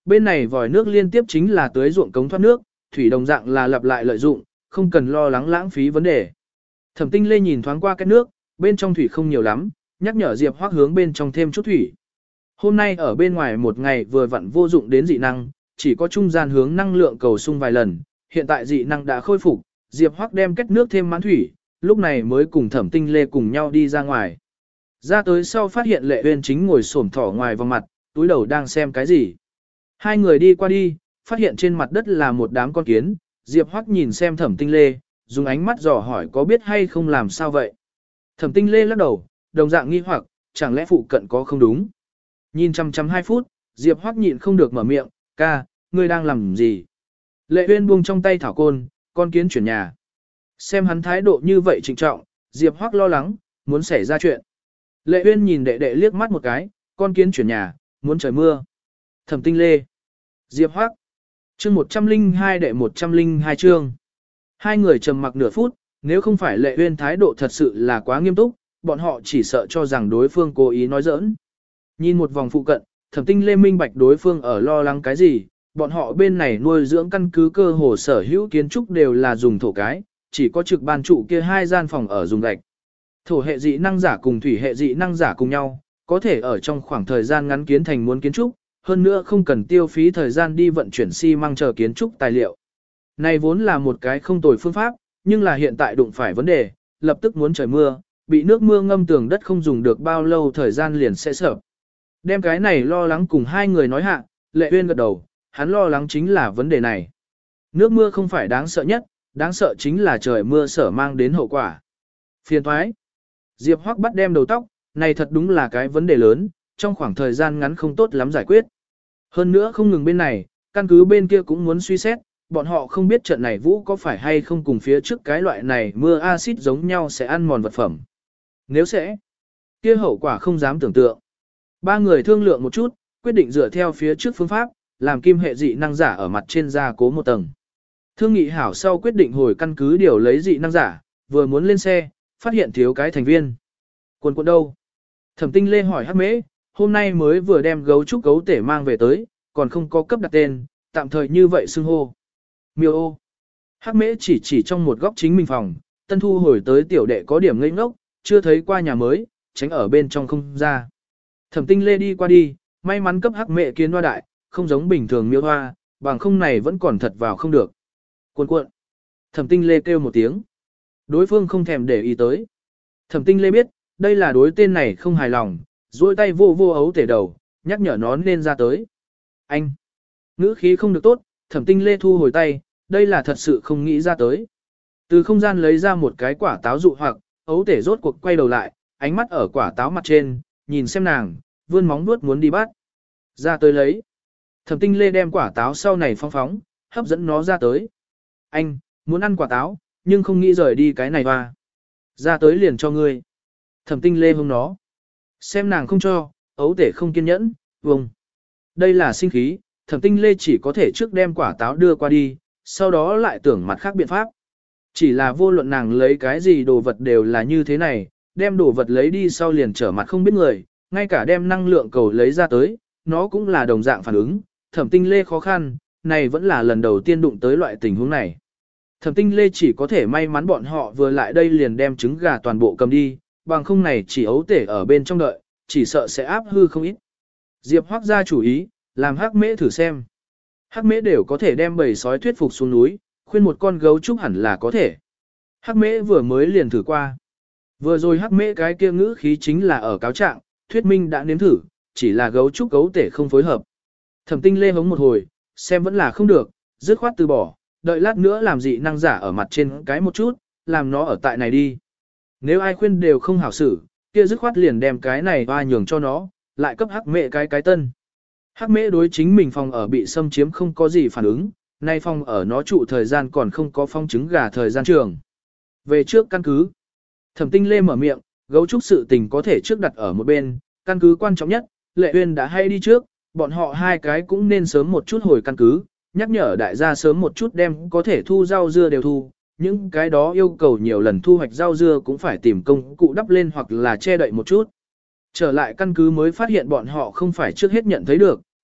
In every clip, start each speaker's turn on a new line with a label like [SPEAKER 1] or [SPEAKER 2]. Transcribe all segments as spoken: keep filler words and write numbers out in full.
[SPEAKER 1] bên này vòi nước liên tiếp chính là tưới ruộng cống thoát nước, thủy đồng dạng là lặp lại lợi dụng, không cần lo lắng lãng phí vấn đề. Thẩm Tinh Lê nhìn thoáng qua cái nước, bên trong thủy không nhiều lắm, nhắc nhở Diệp Hoắc hướng bên trong thêm chút thủy. Hôm nay ở bên ngoài một ngày vừa vặn vô dụng đến dị năng, chỉ có trung gian hướng năng lượng cầu sung vài lần, hiện tại dị năng đã khôi phục, Diệp Hoắc đem kết nước thêm mãn thủy, lúc này mới cùng Thẩm Tinh Lê cùng nhau đi ra ngoài. Ra tới sau phát hiện Lệ Uyên chính ngồi xổm thỏ ngoài vòng mặt, túi đầu đang xem cái gì. Hai người đi qua đi, phát hiện trên mặt đất là một đám con kiến, Diệp Hoắc nhìn xem Thẩm Tinh Lê, dùng ánh mắt dò hỏi có biết hay không làm sao vậy. Thẩm Tinh Lê lắc đầu, đồng dạng nghi hoặc, chẳng lẽ phụ cận có không đúng. Nhìn chăm chăm hai phút, Diệp Hoắc nhịn không được mở miệng, ca, ngươi đang làm gì? Lệ Uyên buông trong tay thảo côn, con kiến chuyển nhà. Xem hắn thái độ như vậy trịnh trọng, Diệp Hoắc lo lắng, muốn xảy ra chuyện. Lệ Uyên nhìn đệ đệ liếc mắt một cái, con kiến chuyển nhà, muốn trời mưa. Thẩm Tinh Lê, Diệp Hoắc, chương một trăm linh hai đệ một trăm linh hai chương. Hai người trầm mặc nửa phút, nếu không phải Lệ Uyên thái độ thật sự là quá nghiêm túc, bọn họ chỉ sợ cho rằng đối phương cố ý nói giỡn. Nhìn một vòng phụ cận, Thẩm Tinh Lê minh bạch đối phương ở lo lắng cái gì, bọn họ bên này nuôi dưỡng căn cứ cơ hồ sở hữu kiến trúc đều là dùng thổ cái, chỉ có trực ban trụ kia hai gian phòng ở dùng gạch. Thổ hệ dị năng giả cùng thủy hệ dị năng giả cùng nhau, có thể ở trong khoảng thời gian ngắn kiến thành muốn kiến trúc, hơn nữa không cần tiêu phí thời gian đi vận chuyển xi măng chờ kiến trúc tài liệu. Này vốn là một cái không tồi phương pháp, nhưng là hiện tại đụng phải vấn đề, lập tức muốn trời mưa, bị nước mưa ngâm tường đất không dùng được bao lâu thời gian liền sẽ sập. Đem cái này lo lắng cùng hai người nói hạ, Lệ Uyên gật đầu, hắn lo lắng chính là vấn đề này. Nước mưa không phải đáng sợ nhất, đáng sợ chính là trời mưa sở mang đến hậu quả. Phiền toái. Diệp Hoắc bắt đem đầu tóc, này thật đúng là cái vấn đề lớn, trong khoảng thời gian ngắn không tốt lắm giải quyết. Hơn nữa không ngừng bên này, căn cứ bên kia cũng muốn suy xét, bọn họ không biết trận này vũ có phải hay không cùng phía trước cái loại này mưa axit giống nhau sẽ ăn mòn vật phẩm. Nếu sẽ, kia hậu quả không dám tưởng tượng. Ba người thương lượng một chút, quyết định dựa theo phía trước phương pháp, làm kim hệ dị năng giả ở mặt trên gia cố một tầng. Thương nghị hảo sau quyết định hồi căn cứ điều lấy dị năng giả, vừa muốn lên xe, phát hiện thiếu cái thành viên. Quân quân đâu? Thẩm Tinh Lê hỏi Hắc Mễ, hôm nay mới vừa đem gấu trúc gấu tể mang về tới, còn không có cấp đặt tên, tạm thời như vậy xưng hô. Miêu ô. Hắc Mễ chỉ chỉ trong một góc chính mình phòng, Tân Thu hồi tới tiểu đệ có điểm ngây ngốc, chưa thấy qua nhà mới, tránh ở bên trong không ra. Thẩm Tinh Lê đi qua đi, may mắn cấp Hắc Mễ kiến hoa đại, không giống bình thường miêu hoa, bằng không này vẫn còn thật vào không được. Cuộn cuộn. Thẩm Tinh Lê kêu một tiếng. Đối phương không thèm để ý tới. Thẩm Tinh Lê biết, đây là đối tên này không hài lòng, duỗi tay vô vô ấu tể đầu, nhắc nhở nó nên ra tới. Anh. Ngữ khí không được tốt, Thẩm Tinh Lê thu hồi tay, đây là thật sự không nghĩ ra tới. Từ không gian lấy ra một cái quả táo dụ hoặc, ấu tể rốt cuộc quay đầu lại, ánh mắt ở quả táo mặt trên, nhìn xem nàng, vươn móng vuốt muốn đi bắt. Ra tới lấy. Thẩm Tinh Lê đem quả táo sau này phóng phóng, hấp dẫn nó ra tới. Anh, muốn ăn quả táo, nhưng không nghĩ rời đi cái này hoa. Ra tới liền cho ngươi. Thẩm Tinh Lê hông nó. Xem nàng không cho, ấu tể không kiên nhẫn, vông. Đây là sinh khí, Thẩm Tinh Lê chỉ có thể trước đem quả táo đưa qua đi, sau đó lại tưởng mặt khác biện pháp. Chỉ là vô luận nàng lấy cái gì đồ vật đều là như thế này, đem đồ vật lấy đi sau liền trở mặt không biết người, ngay cả đem năng lượng cầu lấy ra tới, nó cũng là đồng dạng phản ứng. Thẩm Tinh Lê khó khăn, này vẫn là lần đầu tiên đụng tới loại tình huống này. Thẩm Tinh Lê chỉ có thể may mắn bọn họ vừa lại đây liền đem trứng gà toàn bộ cầm đi, bằng không này chỉ ấu tể ở bên trong đợi, chỉ sợ sẽ áp hư không ít. Diệp Hoắc ra chủ ý, làm Hắc Mễ thử xem. Hắc Mễ đều có thể đem bầy sói thuyết phục xuống núi, khuyên một con gấu trúc hẳn là có thể. Hắc Mễ vừa mới liền thử qua. Vừa rồi Hắc Mễ cái kia ngữ khí chính là ở cáo trạng, thuyết minh đã nếm thử, chỉ là gấu trúc gấu tể không phối hợp. Thẩm Tinh Lê hống một hồi, xem vẫn là không được, dứt khoát từ bỏ, đợi lát nữa làm dị năng giả ở mặt trên cái một chút, làm nó ở tại này đi. Nếu ai khuyên đều không hảo xử, kia dứt khoát liền đem cái này hoa nhường cho nó, lại cấp Hắc Mễ cái cái tân. Hắc Mễ đối chính mình phòng ở bị xâm chiếm không có gì phản ứng, nay phòng ở nó trụ thời gian còn không có phong trứng gà thời gian trường. Về trước căn cứ, Thẩm Tinh Lê mở miệng, gấu trúc sự tình có thể trước đặt ở một bên, căn cứ quan trọng nhất, Lệ Uyên đã hay đi trước, bọn họ hai cái cũng nên sớm một chút hồi căn cứ, nhắc nhở đại gia sớm một chút đem có thể thu rau dưa đều thu, những cái đó yêu cầu nhiều lần thu hoạch rau dưa cũng phải tìm công cụ đắp lên hoặc là che đậy một chút. Trở lại căn cứ mới phát hiện bọn họ không phải trước hết nhận thấy được,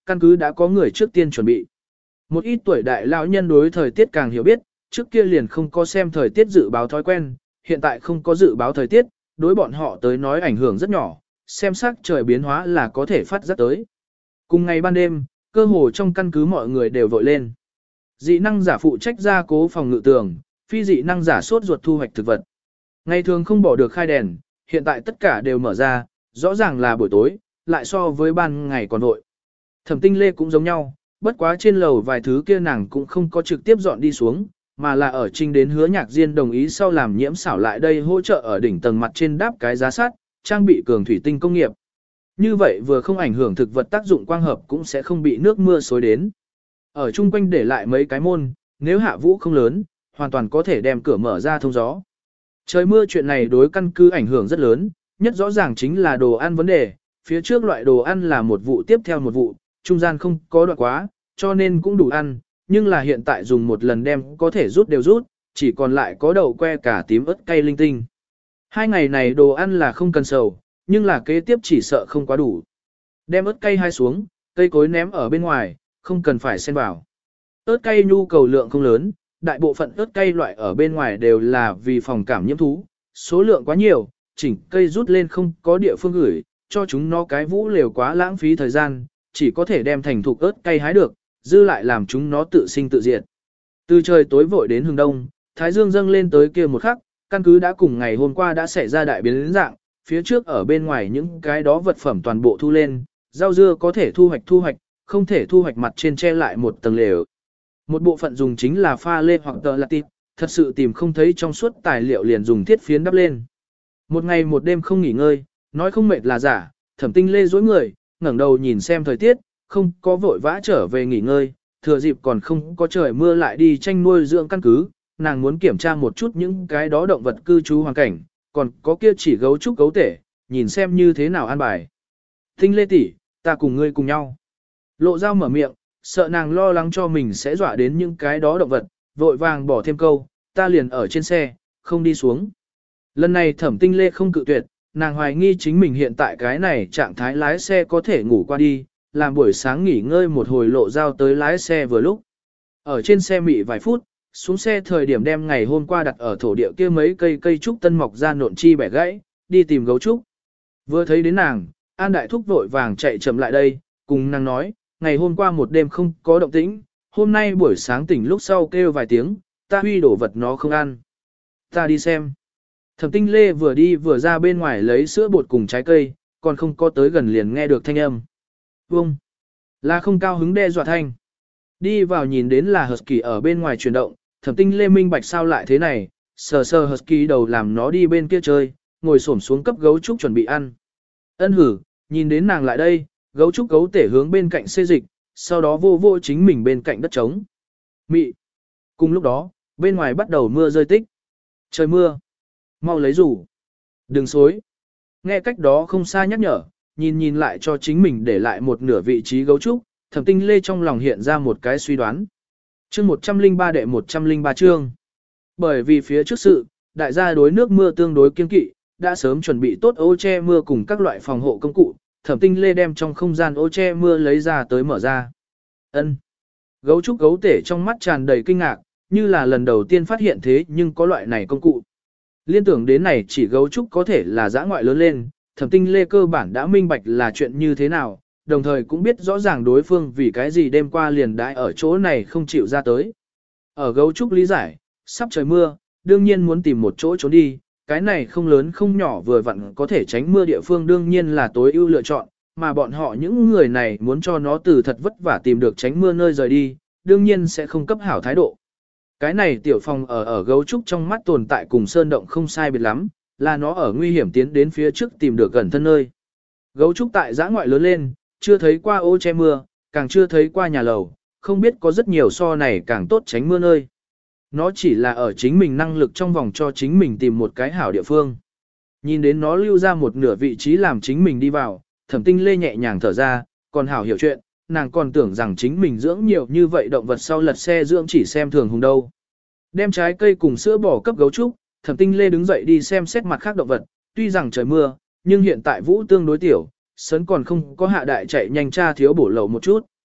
[SPEAKER 1] căn cứ đã có người trước tiên chuẩn bị. Một ít tuổi đại lão nhân đối thời tiết càng hiểu biết, trước kia liền không có xem thời tiết dự báo thói quen, hiện tại không có dự báo thời tiết, đối bọn họ tới nói ảnh hưởng rất nhỏ, xem sắc trời biến hóa là có thể phát giác tới. Cùng ngày ban đêm, cơ hồ trong căn cứ mọi người đều vội lên. Dị năng giả phụ trách gia cố phòng ngự tường, phi dị năng giả sốt ruột thu hoạch thực vật. Ngày thường không bỏ được khai đèn, hiện tại tất cả đều mở ra, rõ ràng là buổi tối, lại so với ban ngày còn vội. Thẩm Tinh Lê cũng giống nhau, bất quá trên lầu vài thứ kia nàng cũng không có trực tiếp dọn đi xuống, mà là ở trinh đến Hứa Nhạc Diên đồng ý sau làm nhiễm xảo lại đây hỗ trợ ở đỉnh tầng mặt trên đáp cái giá sắt, trang bị cường thủy tinh công nghiệp. Như vậy vừa không ảnh hưởng thực vật tác dụng quang hợp cũng sẽ không bị nước mưa xối đến. Ở chung quanh để lại mấy cái môn, nếu hạ vũ không lớn, hoàn toàn có thể đem cửa mở ra thông gió. Trời mưa chuyện này đối căn cứ ảnh hưởng rất lớn, nhất rõ ràng chính là đồ ăn vấn đề, phía trước loại đồ ăn là một vụ tiếp theo một vụ, trung gian không có đoạn quá, cho nên cũng đủ ăn, nhưng là hiện tại dùng một lần đem có thể rút đều rút, chỉ còn lại có đậu que cả tím ớt cay linh tinh. Hai ngày này đồ ăn là không cần sầu, nhưng là kế tiếp chỉ sợ không quá đủ. Đem ớt cay hai xuống, cây cối ném ở bên ngoài, không cần phải xen vào. Ớt cay nhu cầu lượng không lớn, đại bộ phận ớt cay loại ở bên ngoài đều là vì phòng cảm nhiễm thú, số lượng quá nhiều, chỉnh cây rút lên không có địa phương gửi, cho chúng nó cái vũ lều quá lãng phí thời gian, chỉ có thể đem thành thục ớt cay hái được, dư lại làm chúng nó tự sinh tự diệt. Từ trời tối vội đến hừng đông, thái dương dâng lên tới kia một khắc, căn cứ đã cùng ngày hôm qua đã xảy ra đại biến dạng, phía trước ở bên ngoài những cái đó vật phẩm toàn bộ thu lên, rau dưa có thể thu hoạch thu hoạch, không thể thu hoạch mặt trên che lại một tầng lều. Một bộ phận dùng chính là pha lê hoặc tờ latit, thật sự tìm không thấy trong suốt tài liệu liền dùng thiết phiến đắp lên. Một ngày một đêm không nghỉ ngơi, nói không mệt là giả, Thẩm Tinh Lê dối người, ngẩng đầu nhìn xem thời tiết, không có vội vã trở về nghỉ ngơi, thừa dịp còn không có trời mưa lại đi tranh nuôi dưỡng căn cứ, nàng muốn kiểm tra một chút những cái đó động vật cư trú hoàn cảnh, còn có kia chỉ gấu trúc gấu tể, nhìn xem như thế nào an bài. Tinh Lê tỷ, ta cùng ngươi cùng nhau. Lộ Dao mở miệng, sợ nàng lo lắng cho mình sẽ dọa đến những cái đó động vật, vội vàng bỏ thêm câu, ta liền ở trên xe, không đi xuống. Lần này Thẩm Tinh Lê không cự tuyệt, nàng hoài nghi chính mình hiện tại cái này trạng thái lái xe có thể ngủ qua đi, làm buổi sáng nghỉ ngơi một hồi. Lộ Dao tới lái xe vừa lúc. Ở trên xe mị vài phút, xuống xe thời điểm đem ngày hôm qua đặt ở thổ địa kia mấy cây cây trúc tân mọc ra nộn chi bẻ gãy, đi tìm gấu trúc. Vừa thấy đến nàng, An Đại Thúc vội vàng chạy chậm lại đây, cùng nàng nói, ngày hôm qua một đêm không có động tĩnh, hôm nay buổi sáng tỉnh lúc sau kêu vài tiếng, ta huy đổ vật nó không ăn. Ta đi xem. Thẩm Tinh Lê vừa đi vừa ra bên ngoài lấy sữa bột cùng trái cây, còn không có tới gần liền nghe được thanh âm. Vông! Là không cao hứng đe dọa thanh. Đi vào nhìn đến là Husky ở bên ngoài chuyển động, Thẩm Tinh Lê minh bạch sao lại thế này, sờ sờ Husky đầu làm nó đi bên kia chơi, ngồi xổm xuống cấp gấu trúc chuẩn bị ăn. Ân hử, nhìn đến nàng lại đây, gấu trúc gấu tể hướng bên cạnh xê dịch, sau đó vô vô chính mình bên cạnh đất trống. Mị. Cùng lúc đó, bên ngoài bắt đầu mưa rơi tích. Trời mưa. Mau lấy rủ. Đừng xối. Nghe cách đó không xa nhắc nhở, nhìn nhìn lại cho chính mình để lại một nửa vị trí gấu trúc, Thẩm Tinh Lê trong lòng hiện ra một cái suy đoán. Chương một trăm lẻ ba đệ một trăm lẻ ba chương. Bởi vì phía trước sự, đại gia đối nước mưa tương đối kiên kỵ, đã sớm chuẩn bị tốt ô che mưa cùng các loại phòng hộ công cụ, Thẩm Tinh Lê đem trong không gian ô che mưa lấy ra tới mở ra. Ân. Gấu trúc gấu tể trong mắt tràn đầy kinh ngạc, như là lần đầu tiên phát hiện thế nhưng có loại này công cụ. Liên tưởng đến này chỉ gấu trúc có thể là dã ngoại lớn lên, Thẩm Tinh Lê cơ bản đã minh bạch là chuyện như thế nào, đồng thời cũng biết rõ ràng đối phương vì cái gì đêm qua liền đãi ở chỗ này không chịu ra tới. Ở gấu trúc lý giải, sắp trời mưa, đương nhiên muốn tìm một chỗ trốn đi, cái này không lớn không nhỏ vừa vặn có thể tránh mưa địa phương đương nhiên là tối ưu lựa chọn, mà bọn họ những người này muốn cho nó từ thật vất vả tìm được tránh mưa nơi rời đi, đương nhiên sẽ không cấp hảo thái độ. Cái này tiểu phòng ở ở gấu trúc trong mắt tồn tại cùng sơn động không sai biệt lắm, là nó ở nguy hiểm tiến đến phía trước tìm được gần thân nơi. Gấu trúc tại giã ngoại lớn lên, chưa thấy qua ô che mưa, càng chưa thấy qua nhà lầu, không biết có rất nhiều so này càng tốt tránh mưa nơi. Nó chỉ là ở chính mình năng lực trong vòng cho chính mình tìm một cái hảo địa phương. Nhìn đến nó lưu ra một nửa vị trí làm chính mình đi vào, Thẩm Tinh Lê nhẹ nhàng thở ra, còn hảo hiểu chuyện, nàng còn tưởng rằng chính mình dưỡng nhiều như vậy động vật sau lật xe dưỡng chỉ xem thường hùng đâu. Đem trái cây cùng sữa bò cấp gấu trúc, Thẩm Tinh Lê đứng dậy đi xem xét mặt khác động vật, tuy rằng trời mưa, nhưng hiện tại vũ tương đối tiểu, sớn còn không có hạ đại chạy nhanh tra thiếu bổ lậu một chút,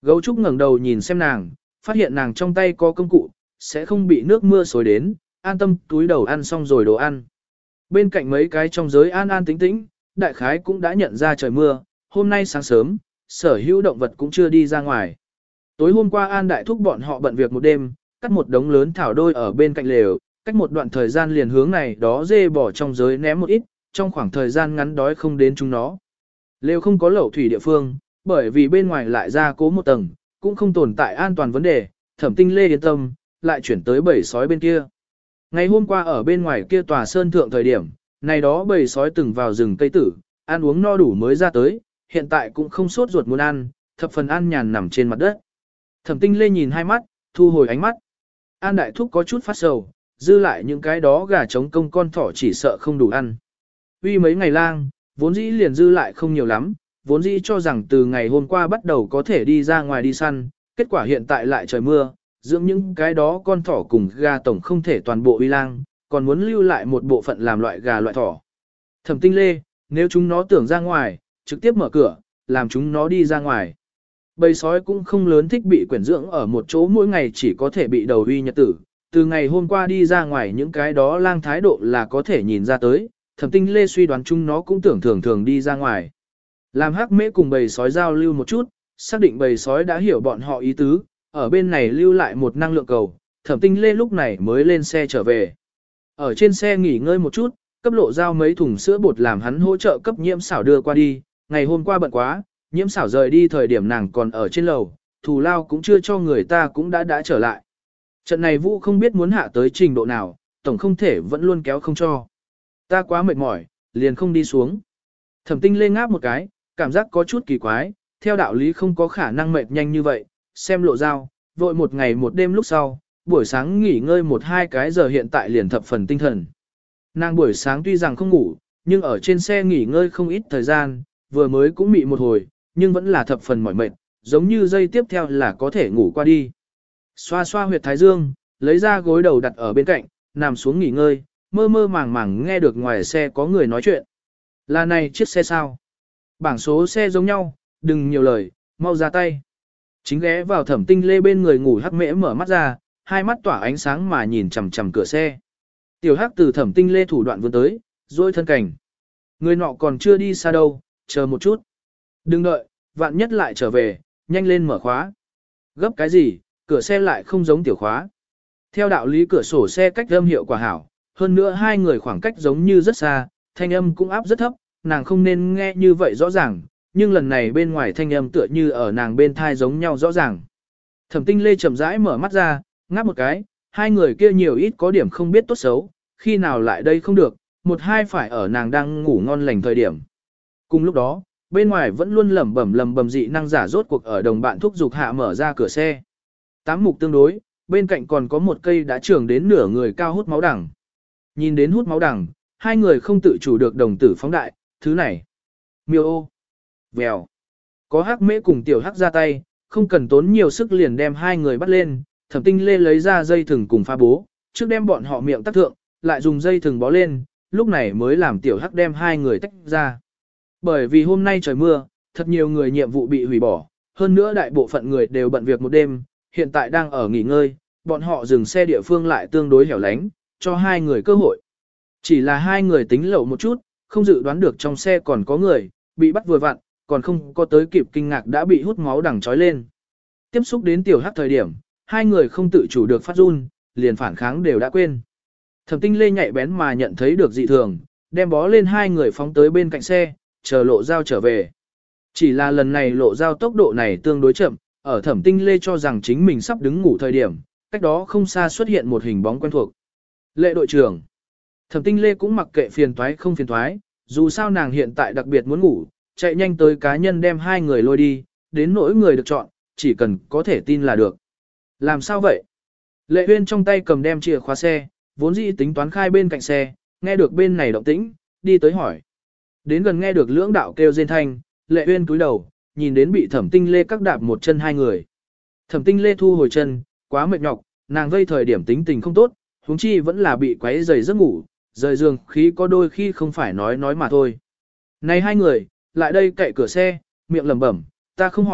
[SPEAKER 1] Gấu trúc ngẩng đầu nhìn xem nàng, phát hiện nàng trong tay có công cụ, sẽ không bị nước mưa xối đến, an tâm túi đầu ăn xong rồi đồ ăn. Bên cạnh mấy cái trong giới an an tĩnh tĩnh, đại khái cũng đã nhận ra trời mưa, hôm nay sáng sớm, sở hữu động vật cũng chưa đi ra ngoài. Tối hôm qua An Đại Thúc bọn họ bận việc một đêm, cắt một đống lớn thảo đôi ở bên cạnh lều, cách một đoạn thời gian liền hướng này đó dê bỏ trong giới ném một ít, trong khoảng thời gian ngắn đói không đến chúng nó. Lều không có lẩu thủy địa phương, bởi vì bên ngoài lại ra cố một tầng, cũng không tồn tại an toàn vấn đề, Thẩm Tinh Lê yên tâm, lại chuyển tới bầy sói bên kia. Ngày hôm qua ở bên ngoài kia tòa sơn thượng thời điểm, này đó bầy sói từng vào rừng cây tử, ăn uống no đủ mới ra tới, hiện tại cũng không sốt ruột muốn ăn, thập phần an nhàn nằm trên mặt đất. Thẩm Tinh Lê nhìn hai mắt, thu hồi ánh mắt. An Đại Thúc có chút phát sầu, dư lại những cái đó gà trống công con thỏ chỉ sợ không đủ ăn. Uy mấy ngày lang, vốn dĩ liền dư lại không nhiều lắm, vốn dĩ cho rằng từ ngày hôm qua bắt đầu có thể đi ra ngoài đi săn, kết quả hiện tại lại trời mưa, dưỡng những cái đó con thỏ cùng gà tổng không thể toàn bộ uy lang, còn muốn lưu lại một bộ phận làm loại gà loại thỏ. Thẩm Tinh Lê, nếu chúng nó tưởng ra ngoài, trực tiếp mở cửa, làm chúng nó đi ra ngoài. Bầy sói cũng không lớn thích bị quyển dưỡng ở một chỗ mỗi ngày chỉ có thể bị đầu uy nhật tử. Từ ngày hôm qua đi ra ngoài những cái đó lang thái độ là có thể nhìn ra tới, Thẩm Tinh Lê suy đoán chúng nó cũng tưởng thường thường đi ra ngoài. Làm Hắc Mễ cùng bầy sói giao lưu một chút, xác định bầy sói đã hiểu bọn họ ý tứ, ở bên này lưu lại một năng lượng cầu, Thẩm Tinh Lê lúc này mới lên xe trở về. Ở trên xe nghỉ ngơi một chút, cấp lộ giao mấy thùng sữa bột làm hắn hỗ trợ cấp nhiễm xảo đưa qua đi, ngày hôm qua bận quá, nhiễm xảo rời đi thời điểm nàng còn ở trên lầu, thù lao cũng chưa cho người ta cũng đã đã trở lại. Trận này Vũ không biết muốn hạ tới trình độ nào, tổng không thể vẫn luôn kéo không cho. Ta quá mệt mỏi, liền không đi xuống. Thẩm Tinh Lê ngáp một cái, cảm giác có chút kỳ quái, theo đạo lý không có khả năng mệt nhanh như vậy, xem lộ giao, vội một ngày một đêm lúc sau, buổi sáng nghỉ ngơi một hai cái giờ hiện tại liền thập phần tinh thần. Nàng buổi sáng tuy rằng không ngủ, nhưng ở trên xe nghỉ ngơi không ít thời gian, vừa mới cũng mị một hồi, nhưng vẫn là thập phần mỏi mệt, giống như dây tiếp theo là có thể ngủ qua đi. Xoa xoa huyệt thái dương, lấy ra gối đầu đặt ở bên cạnh, nằm xuống nghỉ ngơi, mơ mơ màng màng nghe được ngoài xe có người nói chuyện. Là này chiếc xe sao? Bảng số xe giống nhau, đừng nhiều lời, mau ra tay. Chính ghé vào Thẩm Tinh Lê bên người ngủ Hắc Mễ mở mắt ra, hai mắt tỏa ánh sáng mà nhìn chằm chằm cửa xe. Tiểu Hắc từ Thẩm Tinh Lê thủ đoạn vươn tới, rồi thân cảnh. Người nọ còn chưa đi xa đâu, chờ một chút. Đừng đợi, vạn nhất lại trở về, nhanh lên mở khóa. Gấp cái gì, cửa xe lại không giống tiểu khóa. Theo đạo lý cửa sổ xe cách âm hiệu quả hảo, hơn nữa hai người khoảng cách giống như rất xa, thanh âm cũng áp rất thấp, nàng không nên nghe như vậy rõ ràng, nhưng lần này bên ngoài thanh âm tựa như ở nàng bên thai giống nhau rõ ràng. Thẩm Tinh Lê chậm rãi mở mắt ra, ngáp một cái, hai người kia nhiều ít có điểm không biết tốt xấu, khi nào lại đây không được, một hai phải ở nàng đang ngủ ngon lành thời điểm. Cùng lúc đó, bên ngoài vẫn luôn lẩm bẩm lẩm bẩm dị năng giả rốt cuộc ở đồng bạn thúc giục hạ mở ra cửa xe. Tám mục tương đối, bên cạnh còn có một cây đã trưởng đến nửa người cao hút máu đằng. Nhìn đến hút máu đằng, hai người không tự chủ được đồng tử phóng đại, thứ này. Miêu ô. Vèo. Có Hắc Mễ cùng tiểu Hắc ra tay, không cần tốn nhiều sức liền đem hai người bắt lên, Thẩm Tinh Lê lấy ra dây thừng cùng pha bố, trước đem bọn họ miệng tắc thượng, lại dùng dây thừng bó lên, lúc này mới làm tiểu Hắc đem hai người tách ra. Bởi vì hôm nay trời mưa, thật nhiều người nhiệm vụ bị hủy bỏ, hơn nữa đại bộ phận người đều bận việc một đêm, hiện tại đang ở nghỉ ngơi, bọn họ dừng xe địa phương lại tương đối hẻo lánh, cho hai người cơ hội. Chỉ là hai người tính lậu một chút, không dự đoán được trong xe còn có người, bị bắt vừa vặn, còn không có tới kịp kinh ngạc đã bị hút máu đằng trói lên. Tiếp xúc đến tiểu Hắc thời điểm, hai người không tự chủ được phát run, liền phản kháng đều đã quên. Thẩm Tinh Lê nhạy bén mà nhận thấy được dị thường, đem bó lên hai người phóng tới bên cạnh xe, chờ lộ giao trở về. Chỉ là lần này lộ giao tốc độ này tương đối chậm, ở Thẩm Tinh Lê cho rằng chính mình sắp đứng ngủ thời điểm, cách đó không xa xuất hiện một hình bóng quen thuộc. Lệ đội trưởng. Thẩm Tinh Lê cũng mặc kệ phiền toái không phiền toái, dù sao nàng hiện tại đặc biệt muốn ngủ, chạy nhanh tới cá nhân đem hai người lôi đi, đến nỗi người được chọn, chỉ cần có thể tin là được. Làm sao vậy? Lệ Uyên trong tay cầm đem chìa khóa xe, vốn dĩ tính toán khai bên cạnh xe, nghe được bên này động tĩnh, đi tới hỏi. Đến gần nghe được lưỡng đạo kêu rên thanh, Lệ Uyên cúi đầu, nhìn đến bị Thẩm Tinh Lê các đạp một chân hai người. Thẩm Tinh Lê thu hồi chân, quá mệt nhọc, nàng vây thời điểm tính tình không tốt, huống chi vẫn là bị quấy rầy giấc ngủ, rời giường khí có đôi khi không phải nói nói mà thôi. Này hai người, lại đây cậy cửa xe, miệng lẩm bẩm, ta không hỏi,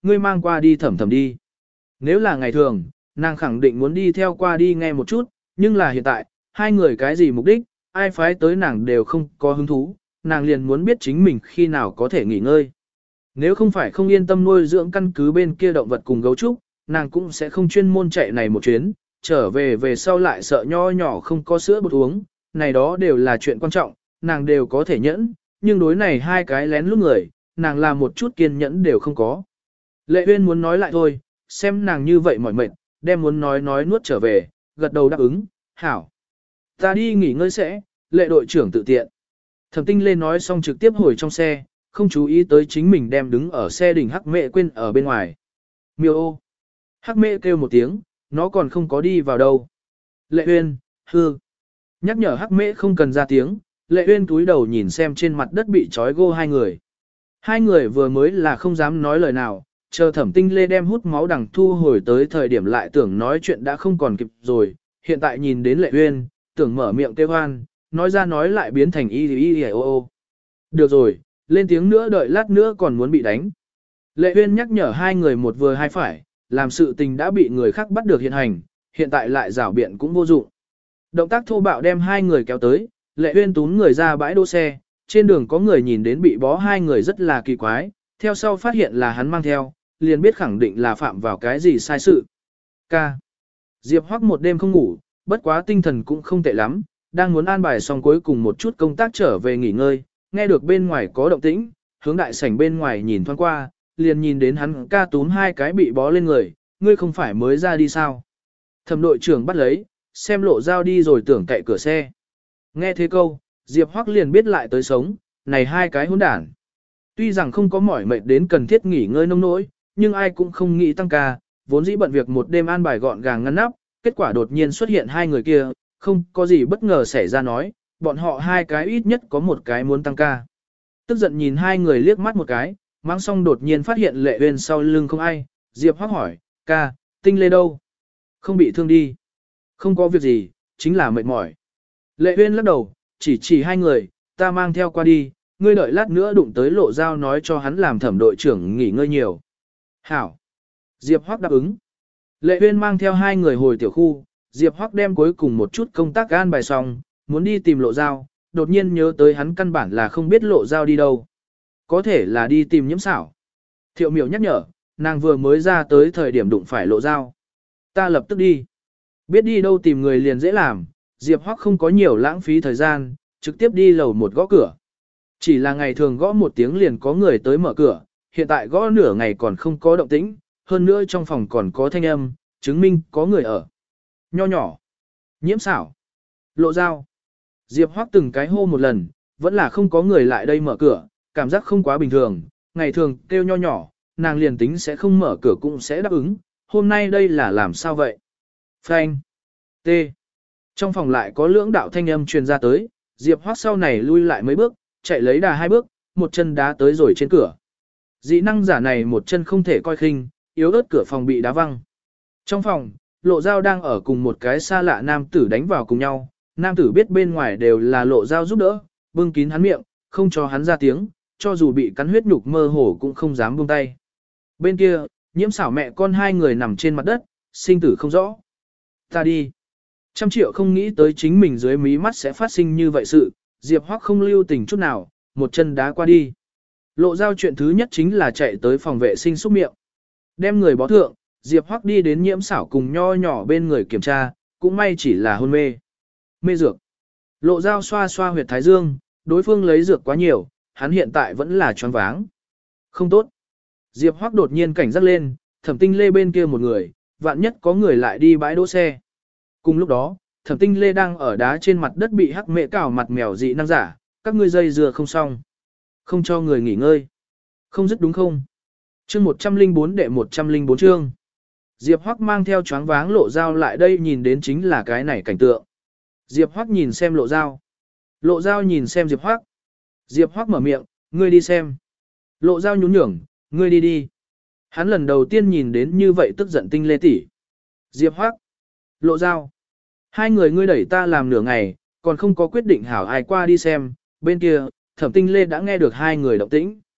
[SPEAKER 1] ngươi mang qua đi thẩm thẩm đi. Nếu là ngày thường, nàng khẳng định muốn đi theo qua đi nghe một chút, nhưng là hiện tại, hai người cái gì mục đích, ai phái tới nàng đều không có hứng thú, nàng liền muốn biết chính mình khi nào có thể nghỉ ngơi. Nếu không phải không yên tâm nuôi dưỡng căn cứ bên kia động vật cùng gấu trúc, nàng cũng sẽ không chuyên môn chạy này một chuyến, trở về về sau lại sợ nho nhỏ không có sữa bột uống, này đó đều là chuyện quan trọng, nàng đều có thể nhẫn, nhưng đối này hai cái lén lút người, nàng làm một chút kiên nhẫn đều không có. Lệ Uyên muốn nói lại thôi, xem nàng như vậy mỏi mệt, đem muốn nói nói nuốt trở về, gật đầu đáp ứng, hảo. Ta đi nghỉ ngơi sẽ, Lệ đội trưởng tự tiện. Thẩm Tinh Lê nói xong trực tiếp hồi trong xe, không chú ý tới chính mình đem đứng ở xe đỉnh Hắc Mẹ quên ở bên ngoài. Miêu ô. Hắc Mẹ kêu một tiếng, nó còn không có đi vào đâu. Lệ Uyên, hư. Nhắc nhở Hắc Mẹ không cần ra tiếng, Lệ Uyên túi đầu nhìn xem trên mặt đất bị trói gô hai người. Hai người vừa mới là không dám nói lời nào, chờ Thẩm Tinh Lê đem hút máu đằng thu hồi tới thời điểm lại tưởng nói chuyện đã không còn kịp rồi, hiện tại nhìn đến Lệ Uyên, tưởng mở miệng kêu hoan, nói ra nói lại biến thành y y y ô ô. Được rồi, lên tiếng nữa đợi lát nữa còn muốn bị đánh. Lệ Uyên nhắc nhở hai người một vừa hai phải, làm sự tình đã bị người khác bắt được hiện hành, hiện tại lại rảo biện cũng vô dụng. Động tác thô bạo đem hai người kéo tới, Lệ Uyên túm người ra bãi đỗ xe, trên đường có người nhìn đến bị bó hai người rất là kỳ quái, theo sau phát hiện là hắn mang theo, liền biết khẳng định là phạm vào cái gì sai sự. Ca. Diệp Hoắc một đêm không ngủ, bất quá tinh thần cũng không tệ lắm, đang muốn an bài xong cuối cùng một chút công tác trở về nghỉ ngơi, nghe được bên ngoài có động tĩnh, hướng đại sảnh bên ngoài nhìn thoáng qua, liền nhìn đến hắn ca túm hai cái bị bó lên người, ngươi không phải mới ra đi sao? Thẩm đội trưởng bắt lấy, xem Lộ Dao đi rồi tưởng cậy cửa xe. Nghe thế câu, Diệp Hoắc liền biết lại tới sống, này hai cái hỗn đản. Tuy rằng không có mỏi mệt đến cần thiết nghỉ ngơi nông nỗi, nhưng ai cũng không nghĩ tăng ca, vốn dĩ bận việc một đêm an bài gọn gàng ngăn nắp, kết quả đột nhiên xuất hiện hai người kia, không có gì bất ngờ xảy ra nói, bọn họ hai cái ít nhất có một cái muốn tăng ca. Tức giận nhìn hai người liếc mắt một cái, mang xong đột nhiên phát hiện Lệ Uyên sau lưng không ai, Diệp Hoắc hỏi, ca, Tinh Lê đâu? Không bị thương đi. Không có việc gì, chính là mệt mỏi. Lệ Uyên lắc đầu, chỉ chỉ hai người, ta mang theo qua đi, ngươi đợi lát nữa đụng tới Lộ Dao nói cho hắn làm Thẩm đội trưởng nghỉ ngơi nhiều. Hảo. Diệp Hoắc đáp ứng. Lệ Uyên mang theo hai người hồi tiểu khu, Diệp Hoắc đem cuối cùng một chút công tác an bài xong, muốn đi tìm Lộ Dao, đột nhiên nhớ tới hắn căn bản là không biết Lộ Dao đi đâu. Có thể là đi tìm Nhiễm Xảo. Thiệu Miểu nhắc nhở, nàng vừa mới ra tới thời điểm đụng phải Lộ Dao. Ta lập tức đi. Biết đi đâu tìm người liền dễ làm, Diệp Hoắc không có nhiều lãng phí thời gian, trực tiếp đi lầu một gõ cửa. Chỉ là ngày thường gõ một tiếng liền có người tới mở cửa, hiện tại gõ nửa ngày còn không có động tĩnh, hơn nữa trong phòng còn có thanh âm, chứng minh có người ở. Nho nhỏ, Nhiễm Xảo, Lộ Dao. Diệp Hoắc từng cái hô một lần, vẫn là không có người lại đây mở cửa, cảm giác không quá bình thường, ngày thường kêu nho nhỏ, nàng liền tính sẽ không mở cửa cũng sẽ đáp ứng, hôm nay đây là làm sao vậy? Phanh, T. Trong phòng lại có lưỡng đạo thanh âm truyền ra tới, Diệp Hoắc sau này lui lại mấy bước, chạy lấy đà hai bước, một chân đá tới rồi trên cửa. Dị năng giả này một chân không thể coi khinh, yếu ớt cửa phòng bị đá văng. Trong phòng, Lộ Dao đang ở cùng một cái xa lạ nam tử đánh vào cùng nhau, nam tử biết bên ngoài đều là Lộ Dao giúp đỡ, bưng kín hắn miệng, không cho hắn ra tiếng, cho dù bị cắn huyết nhục mơ hồ cũng không dám buông tay. Bên kia, Nhiễm Xảo mẹ con hai người nằm trên mặt đất, sinh tử không rõ. Ta đi. Trăm triệu không nghĩ tới chính mình dưới mí mắt sẽ phát sinh như vậy sự, Diệp Hoắc không lưu tình chút nào, một chân đá qua đi. Lộ Dao chuyện thứ nhất chính là chạy tới phòng vệ sinh xúc miệng. Đem người bó thượng, Diệp Hoắc đi đến Nhiễm Xảo cùng nho nhỏ bên người kiểm tra, cũng may chỉ là hôn mê. Mê dược. Lộ Dao xoa xoa huyệt thái dương, đối phương lấy dược quá nhiều, hắn hiện tại vẫn là choáng váng. Không tốt. Diệp Hoắc đột nhiên cảnh giác lên, Thẩm Tinh Lê bên kia một người, vạn nhất có người lại đi bãi đỗ xe. Cùng lúc đó, Thẩm Tinh Lê đang ở đá trên mặt đất bị hắc mẹ cào mặt mèo dị năng giả, các ngươi dây dưa không xong. Không cho người nghỉ ngơi. Không dứt đúng không? Chương một trăm lẻ bốn đệ một trăm lẻ bốn chương. Diệp Hoắc mang theo choáng váng Lộ Dao lại đây nhìn đến chính là cái này cảnh tượng. Diệp Hoắc nhìn xem Lộ Dao. Lộ Dao nhìn xem Diệp Hoắc. Diệp Hoắc mở miệng, ngươi đi xem. Lộ Dao nhún nhường, ngươi đi đi. Hắn lần đầu tiên nhìn đến như vậy tức giận Tinh Lê tỷ. Diệp Hoắc, Lộ Dao. Hai người ngươi đẩy ta làm nửa ngày, còn không có quyết định hảo ai qua đi xem, bên kia, Thẩm Tinh Lê đã nghe được hai người động tĩnh.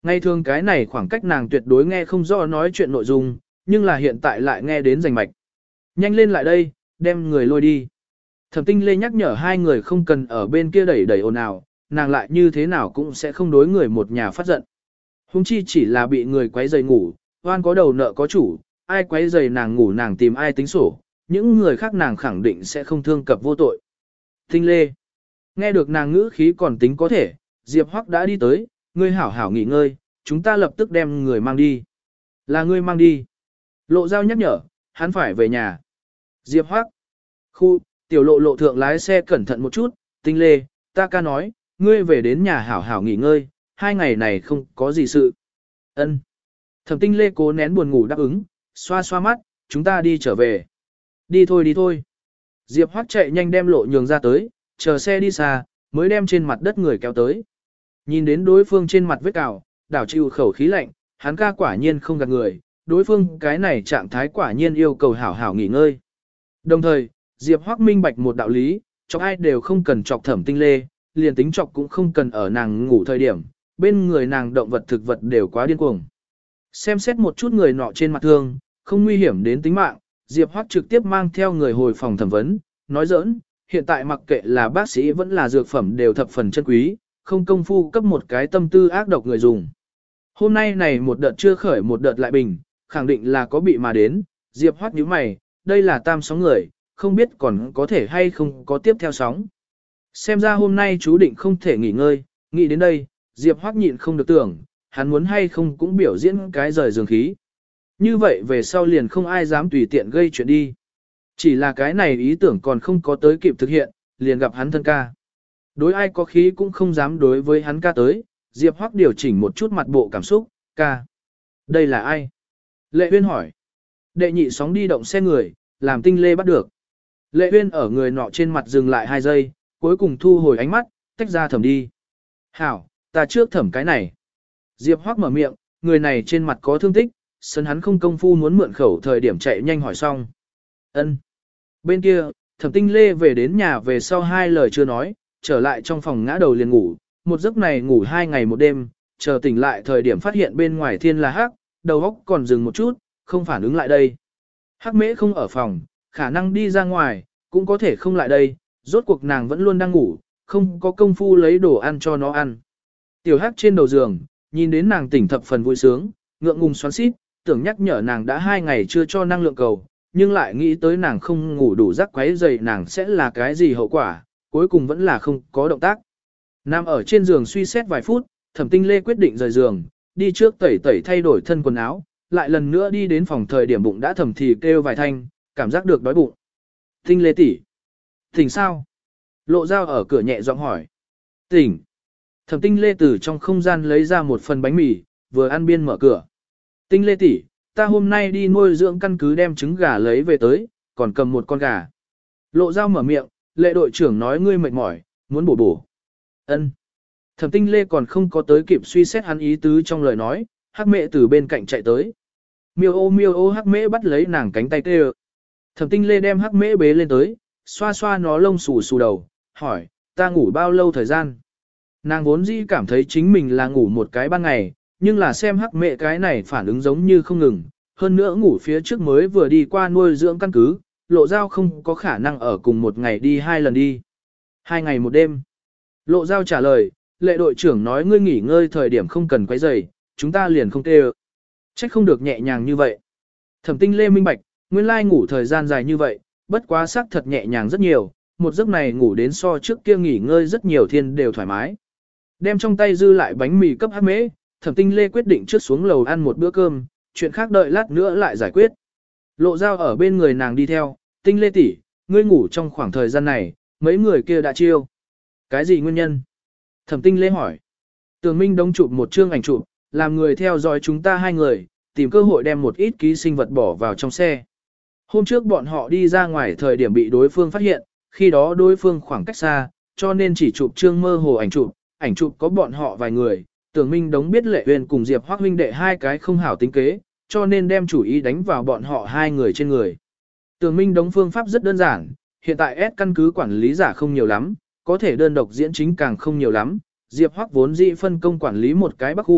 [SPEAKER 1] Ngay thường cái này khoảng cách nàng tuyệt đối nghe không rõ nói chuyện nội dung, nhưng là hiện tại lại nghe đến rành mạch. Nhanh lên lại đây, đem người lôi đi. Thẩm Tinh Lê nhắc nhở hai người không cần ở bên kia đẩy đẩy ồn ào, nàng lại như thế nào cũng sẽ không đối người một nhà phát giận. Hùng chi chỉ là bị người quấy rầy ngủ, oan có đầu nợ có chủ, ai quấy rầy nàng ngủ nàng tìm ai tính sổ, những người khác nàng khẳng định sẽ không thương cập vô tội. Tinh Lê, nghe được nàng ngữ khí còn tính có thể, Diệp Hoắc đã đi tới, ngươi hảo hảo nghỉ ngơi, chúng ta lập tức đem người mang đi. Là ngươi mang đi. Lộ Giao nhắc nhở, hắn phải về nhà. Diệp Hoắc, khu, tiểu lộ lộ thượng lái xe cẩn thận một chút, Tinh Lê, ta ca nói, ngươi về đến nhà hảo hảo nghỉ ngơi, hai ngày này không có gì sự. Ân. Thẩm Tinh Lê cố nén buồn ngủ đáp ứng, xoa xoa mắt, chúng ta đi trở về. Đi thôi đi thôi. Diệp Hoắc chạy nhanh đem lộ nhường ra tới, chờ xe đi xa, mới đem trên mặt đất người kéo tới. Nhìn đến đối phương trên mặt vết cào, đảo chịu khẩu khí lạnh, hắn ca quả nhiên không gạt người, đối phương cái này trạng thái quả nhiên yêu cầu hảo hảo nghỉ ngơi. Đồng thời, Diệp Hoắc minh bạch một đạo lý, chọc ai đều không cần chọc Thẩm Tinh Lê, liền tính chọc cũng không cần ở nàng ngủ thời điểm, bên người nàng động vật thực vật đều quá điên cuồng. Xem xét một chút người nọ trên mặt thương, không nguy hiểm đến tính mạng, Diệp Hoắc trực tiếp mang theo người hồi phòng thẩm vấn, nói giỡn, hiện tại mặc kệ là bác sĩ vẫn là dược phẩm đều thập phần chân quý, không công phu cấp một cái tâm tư ác độc người dùng. Hôm nay này một đợt chưa khởi một đợt lại bình, khẳng định là có bị mà đến, Diệp Hoắc nhíu mày, đây là tam sóng người, không biết còn có thể hay không có tiếp theo sóng. Xem ra hôm nay chú định không thể nghỉ ngơi, nghĩ đến đây, Diệp Hoắc nhịn không được tưởng, hắn muốn hay không cũng biểu diễn cái rời giường khí. Như vậy về sau liền không ai dám tùy tiện gây chuyện đi. Chỉ là cái này ý tưởng còn không có tới kịp thực hiện, liền gặp hắn thân ca. Đối ai có khí cũng không dám đối với hắn ca tới, Diệp Hoắc điều chỉnh một chút mặt bộ cảm xúc, ca. Đây là ai? Lệ Uyên hỏi. Đệ nhị sóng đi động xe người, làm Tinh Lê bắt được. Lệ Uyên ở người nọ trên mặt dừng lại hai giây, cuối cùng thu hồi ánh mắt, tách ra thẩm đi. Hảo, ta trước thẩm cái này. Diệp Hoắc mở miệng, người này trên mặt có thương tích, sân hắn không công phu muốn mượn khẩu thời điểm chạy nhanh hỏi xong. Ân. Bên kia, Thẩm Tinh Lê về đến nhà về sau hai lời chưa nói, trở lại trong phòng ngã đầu liền ngủ, một giấc này ngủ hai ngày một đêm, chờ tỉnh lại thời điểm phát hiện bên ngoài thiên là hắc, đầu óc còn dừng một chút, không phản ứng lại đây. Hắc Mễ không ở phòng, khả năng đi ra ngoài, cũng có thể không lại đây, rốt cuộc nàng vẫn luôn đang ngủ, không có công phu lấy đồ ăn cho nó ăn. Tiểu Hắc trên đầu giường, nhìn đến nàng tỉnh thập phần vui sướng, ngượng ngùng xoắn xít, tưởng nhắc nhở nàng đã hai ngày chưa cho năng lượng cầu, nhưng lại nghĩ tới nàng không ngủ đủ giấc quấy dậy nàng sẽ là cái gì hậu quả, cuối cùng vẫn là không có động tác. Nằm ở trên giường suy xét vài phút, Thẩm Tinh Lê quyết định rời giường, đi trước tẩy tẩy thay đổi thân quần áo, lại lần nữa đi đến phòng thời điểm bụng đã thầm thì kêu vài thanh, cảm giác được đói bụng. Tinh Lê tỷ, tỉnh sao? Lộ Dao ở cửa nhẹ giọng hỏi. Tỉnh. Thẩm Tinh Lê từ trong không gian lấy ra một phần bánh mì, vừa ăn biên mở cửa. Tinh Lê tỷ, ta hôm nay đi nuôi dưỡng căn cứ đem trứng gà lấy về tới, còn cầm một con gà. Lộ Dao mở miệng, Lệ đội trưởng nói ngươi mệt mỏi, muốn bổ bổ. Ân. Thẩm Tinh Lê còn không có tới kịp suy xét hắn ý tứ trong lời nói, Hắc Mễ từ bên cạnh chạy tới. Miêu ô miêu ô Hắc Mễ bắt lấy nàng cánh tay kêu. Thẩm Tinh Lê đem Hắc Mễ bế lên tới, xoa xoa nó lông xù xù đầu, hỏi, ta ngủ bao lâu thời gian? Nàng vốn dĩ cảm thấy chính mình là ngủ một cái ban ngày, nhưng là xem Hắc Mễ cái này phản ứng giống như không ngừng, hơn nữa ngủ phía trước mới vừa đi qua nuôi dưỡng căn cứ, Lộ Dao không có khả năng ở cùng một ngày đi hai lần đi. Hai ngày một đêm. Lộ Dao trả lời, Lệ đội trưởng nói ngươi nghỉ ngơi thời điểm không cần quấy rầy, chúng ta liền không tê ơ. Trách không được nhẹ nhàng như vậy. Thẩm Tinh Lê minh bạch, nguyên lai ngủ thời gian dài như vậy, bất quá xác thật nhẹ nhàng rất nhiều, một giấc này ngủ đến so trước kia nghỉ ngơi rất nhiều thiên đều thoải mái. Đem trong tay dư lại bánh mì cấp Hắc Mễ, Thẩm Tinh Lê quyết định trước xuống lầu ăn một bữa cơm, chuyện khác đợi lát nữa lại giải quyết. Lộ Dao ở bên người nàng đi theo, Tinh Lê tỷ, ngươi ngủ trong khoảng thời gian này, mấy người kia đã chiêu. Cái gì nguyên nhân? Thẩm Tinh Lê hỏi. Tường Minh đóng chụp một chương ảnh chụp, làm người theo dõi chúng ta hai người, tìm cơ hội đem một ít ký sinh vật bỏ vào trong xe. Hôm trước bọn họ đi ra ngoài thời điểm bị đối phương phát hiện, khi đó đối phương khoảng cách xa, cho nên chỉ chụp chương mơ hồ ảnh chụp, ảnh chụp có bọn họ vài người. Tường Minh đóng biết Lệ Uyên cùng Diệp Hoắc huynh đệ hai cái không hảo tính kế, cho nên đem chủ ý đánh vào bọn họ hai người trên người. Tường Minh đóng phương pháp rất đơn giản, hiện tại S căn cứ quản lý giả không nhiều lắm, có thể đơn độc diễn chính càng không nhiều lắm. Diệp Hoắc vốn dĩ phân công quản lý một cái Bắc khu,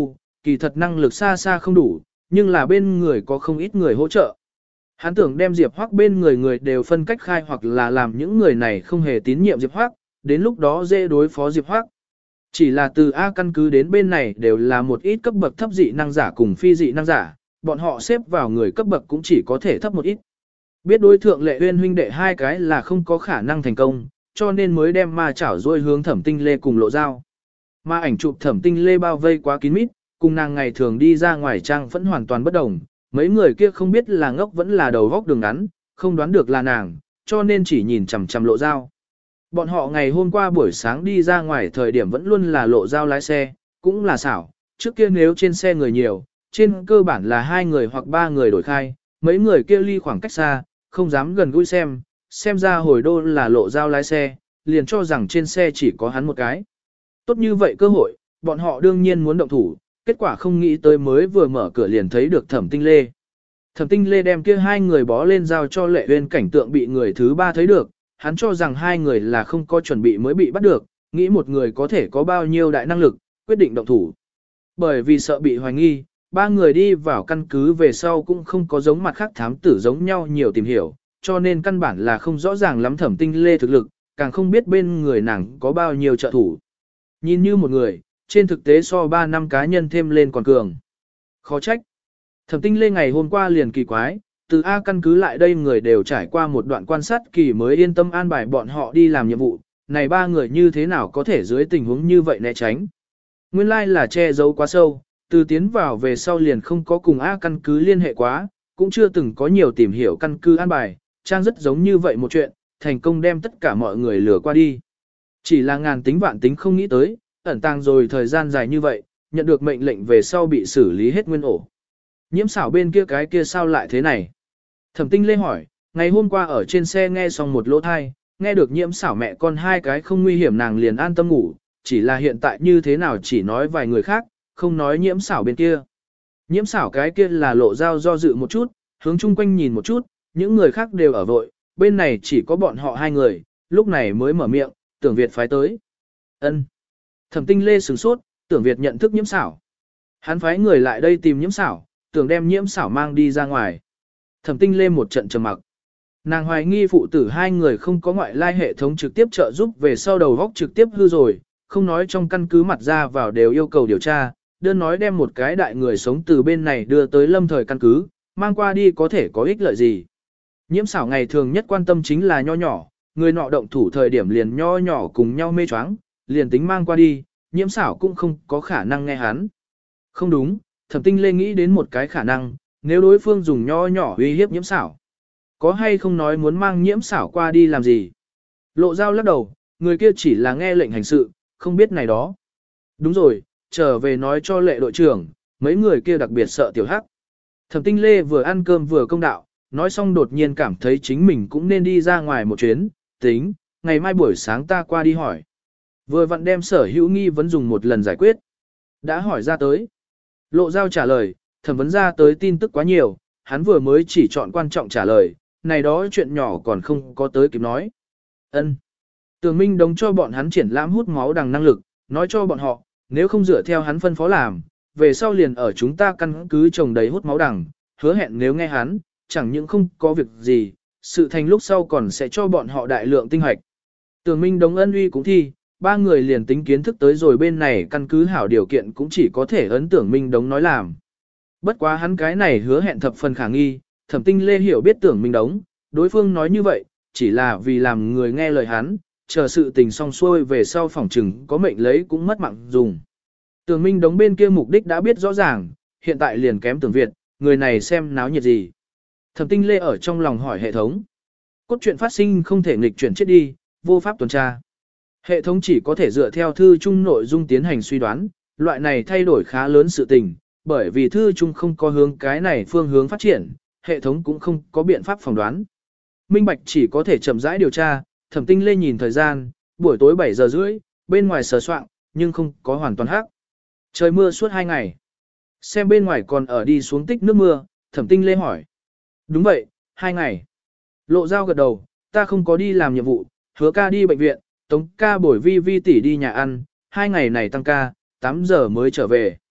[SPEAKER 1] kỳ thật năng lực xa xa không đủ, nhưng là bên người có không ít người hỗ trợ. Hắn tưởng đem Diệp Hoắc bên người người đều phân cách khai hoặc là làm những người này không hề tín nhiệm Diệp Hoắc, đến lúc đó dễ đối phó Diệp Hoắc. Chỉ là từ A căn cứ đến bên này đều là một ít cấp bậc thấp dị năng giả cùng phi dị năng giả, bọn họ xếp vào người cấp bậc cũng chỉ có thể thấp một ít. Biết đối thượng Lệ Uyên huynh đệ hai cái là không có khả năng thành công, cho nên mới đem ma chảo rôi hướng Thẩm Tinh Lê cùng Lộ Dao. Ma ảnh chụp Thẩm Tinh Lê bao vây quá kín mít, cùng nàng ngày thường đi ra ngoài trang vẫn hoàn toàn bất đồng, mấy người kia không biết là ngốc vẫn là đầu góc đường ngắn, không đoán được là nàng, cho nên chỉ nhìn chằm chằm Lộ Dao. Bọn họ ngày hôm qua buổi sáng đi ra ngoài thời điểm vẫn luôn là Lộ Dao lái xe, cũng là xảo, trước kia nếu trên xe người nhiều, trên cơ bản là hai người hoặc ba người đổi khai, mấy người kia ly khoảng cách xa, không dám gần gũi xem, xem ra hồi đô là Lộ Dao lái xe, liền cho rằng trên xe chỉ có hắn một cái. Tốt như vậy cơ hội, bọn họ đương nhiên muốn động thủ, kết quả không nghĩ tới mới vừa mở cửa liền thấy được Thẩm Tinh Lê. Thẩm Tinh Lê đem kia hai người bó lên giao cho Lệ Uyên, cảnh tượng bị người thứ ba thấy được, hắn cho rằng hai người là không có chuẩn bị mới bị bắt được, nghĩ một người có thể có bao nhiêu đại năng lực, quyết định động thủ. Bởi vì sợ bị hoài nghi, ba người đi vào căn cứ về sau cũng không có giống mặt khác thám tử giống nhau nhiều tìm hiểu, cho nên căn bản là không rõ ràng lắm Thẩm Tinh Lê thực lực, càng không biết bên người nàng có bao nhiêu trợ thủ. Nhìn như một người, trên thực tế so ba năm cá nhân thêm lên còn cường. Khó trách. Thẩm Tinh Lê ngày hôm qua liền kỳ quái, từ A căn cứ lại đây người đều trải qua một đoạn quan sát kỳ mới yên tâm an bài bọn họ đi làm nhiệm vụ, này ba người như thế nào có thể dưới tình huống như vậy né tránh. Nguyên lai là che giấu quá sâu, từ tiến vào về sau liền không có cùng A căn cứ liên hệ quá, cũng chưa từng có nhiều tìm hiểu căn cứ an bài, trang rất giống như vậy một chuyện, thành công đem tất cả mọi người lừa qua đi. Chỉ là ngàn tính vạn tính không nghĩ tới, ẩn tàng rồi thời gian dài như vậy, nhận được mệnh lệnh về sau bị xử lý hết nguyên ổ. Nhiễm xảo bên kia cái kia sao lại thế này? Thẩm Tinh Lê hỏi, ngày hôm qua ở trên xe nghe xong một lỗ thai, nghe được nhiễm xảo mẹ con hai cái không nguy hiểm nàng liền an tâm ngủ, chỉ là hiện tại như thế nào chỉ nói vài người khác, không nói nhiễm xảo bên kia. Nhiễm xảo cái kia là Lộ Dao do dự một chút, hướng chung quanh nhìn một chút, những người khác đều ở vội, bên này chỉ có bọn họ hai người, lúc này mới mở miệng, Tưởng Việt phái tới. Ân. Thẩm Tinh Lê sửng sốt, Tưởng Việt nhận thức nhiễm xảo. Hắn phái người lại đây tìm nhiễm xảo, tưởng đem nhiễm xảo mang đi ra ngoài. Thẩm Tinh Lê một trận trầm mặc. Nàng hoài nghi phụ tử hai người không có ngoại lai hệ thống trực tiếp trợ giúp về sau đầu góc trực tiếp hư rồi, không nói trong căn cứ mặt ra vào đều yêu cầu điều tra, đơn nói đem một cái đại người sống từ bên này đưa tới lâm thời căn cứ, mang qua đi có thể có ích lợi gì. Nhiễm xảo ngày thường nhất quan tâm chính là nho nhỏ, người nọ động thủ thời điểm liền nho nhỏ cùng nhau mê choáng, liền tính mang qua đi, nhiễm xảo cũng không có khả năng nghe hắn. Không đúng, Thẩm Tinh Lê nghĩ đến một cái khả năng, nếu đối phương dùng nho nhỏ uy hiếp nhiễm xảo. Có hay không nói muốn mang nhiễm xảo qua đi làm gì? Lộ Dao lắc đầu, người kia chỉ là nghe lệnh hành sự, không biết này đó. Đúng rồi, trở về nói cho Lệ đội trưởng, mấy người kia đặc biệt sợ tiểu hắc. Thẩm Tinh Lê vừa ăn cơm vừa công đạo, nói xong đột nhiên cảm thấy chính mình cũng nên đi ra ngoài một chuyến, tính, ngày mai buổi sáng ta qua đi hỏi. Vừa vặn đem sở hữu nghi vấn dùng một lần giải quyết. Đã hỏi ra tới. Lộ Dao trả lời, thẩm vấn ra tới tin tức quá nhiều, hắn vừa mới chỉ chọn quan trọng trả lời, này đó chuyện nhỏ còn không có tới kịp nói. Ân. Tường Minh đóng cho bọn hắn triển lãm hút máu đằng năng lực, nói cho bọn họ, nếu không dựa theo hắn phân phó làm, về sau liền ở chúng ta căn cứ trồng đầy hút máu đằng, hứa hẹn nếu nghe hắn, chẳng những không có việc gì, sự thành lúc sau còn sẽ cho bọn họ đại lượng tinh hoạch. Tường Minh đóng ân uy cũng thi, ba người liền tính kiến thức tới rồi bên này căn cứ hảo điều kiện cũng chỉ có thể ấn Tưởng Minh đóng nói làm. Bất quá hắn cái này hứa hẹn thập phần khả nghi, Thẩm Tinh Lê hiểu biết Tưởng Minh đóng, đối phương nói như vậy, chỉ là vì làm người nghe lời hắn, chờ sự tình xong xuôi về sau phòng trừng có mệnh lấy cũng mất mạng dùng. Tưởng Minh đóng bên kia mục đích đã biết rõ ràng, hiện tại liền kém Tưởng Việt, người này xem náo nhiệt gì. Thẩm Tinh Lê ở trong lòng hỏi hệ thống. Cốt truyện phát sinh không thể nghịch chuyển chết đi, vô pháp tuần tra. Hệ thống chỉ có thể dựa theo thư chung nội dung tiến hành suy đoán, loại này thay đổi khá lớn sự tình, bởi vì thư chung không có hướng cái này phương hướng phát triển, hệ thống cũng không có biện pháp phỏng đoán. Minh Bạch chỉ có thể chậm rãi điều tra, Thẩm Tinh Lê nhìn thời gian, buổi tối bảy giờ rưỡi, bên ngoài sờ soạng, nhưng không có hoàn toàn hắc. Trời mưa suốt hai ngày. Xem bên ngoài còn ở đi xuống tích nước mưa, Thẩm Tinh Lê hỏi. Đúng vậy, hai ngày. Lộ Dao gật đầu, ta không có đi làm nhiệm vụ, hứa ca đi bệnh viện, Tống ca bổi vi vi tỷ đi nhà ăn, hai ngày này tăng ca, tám giờ mới trở về.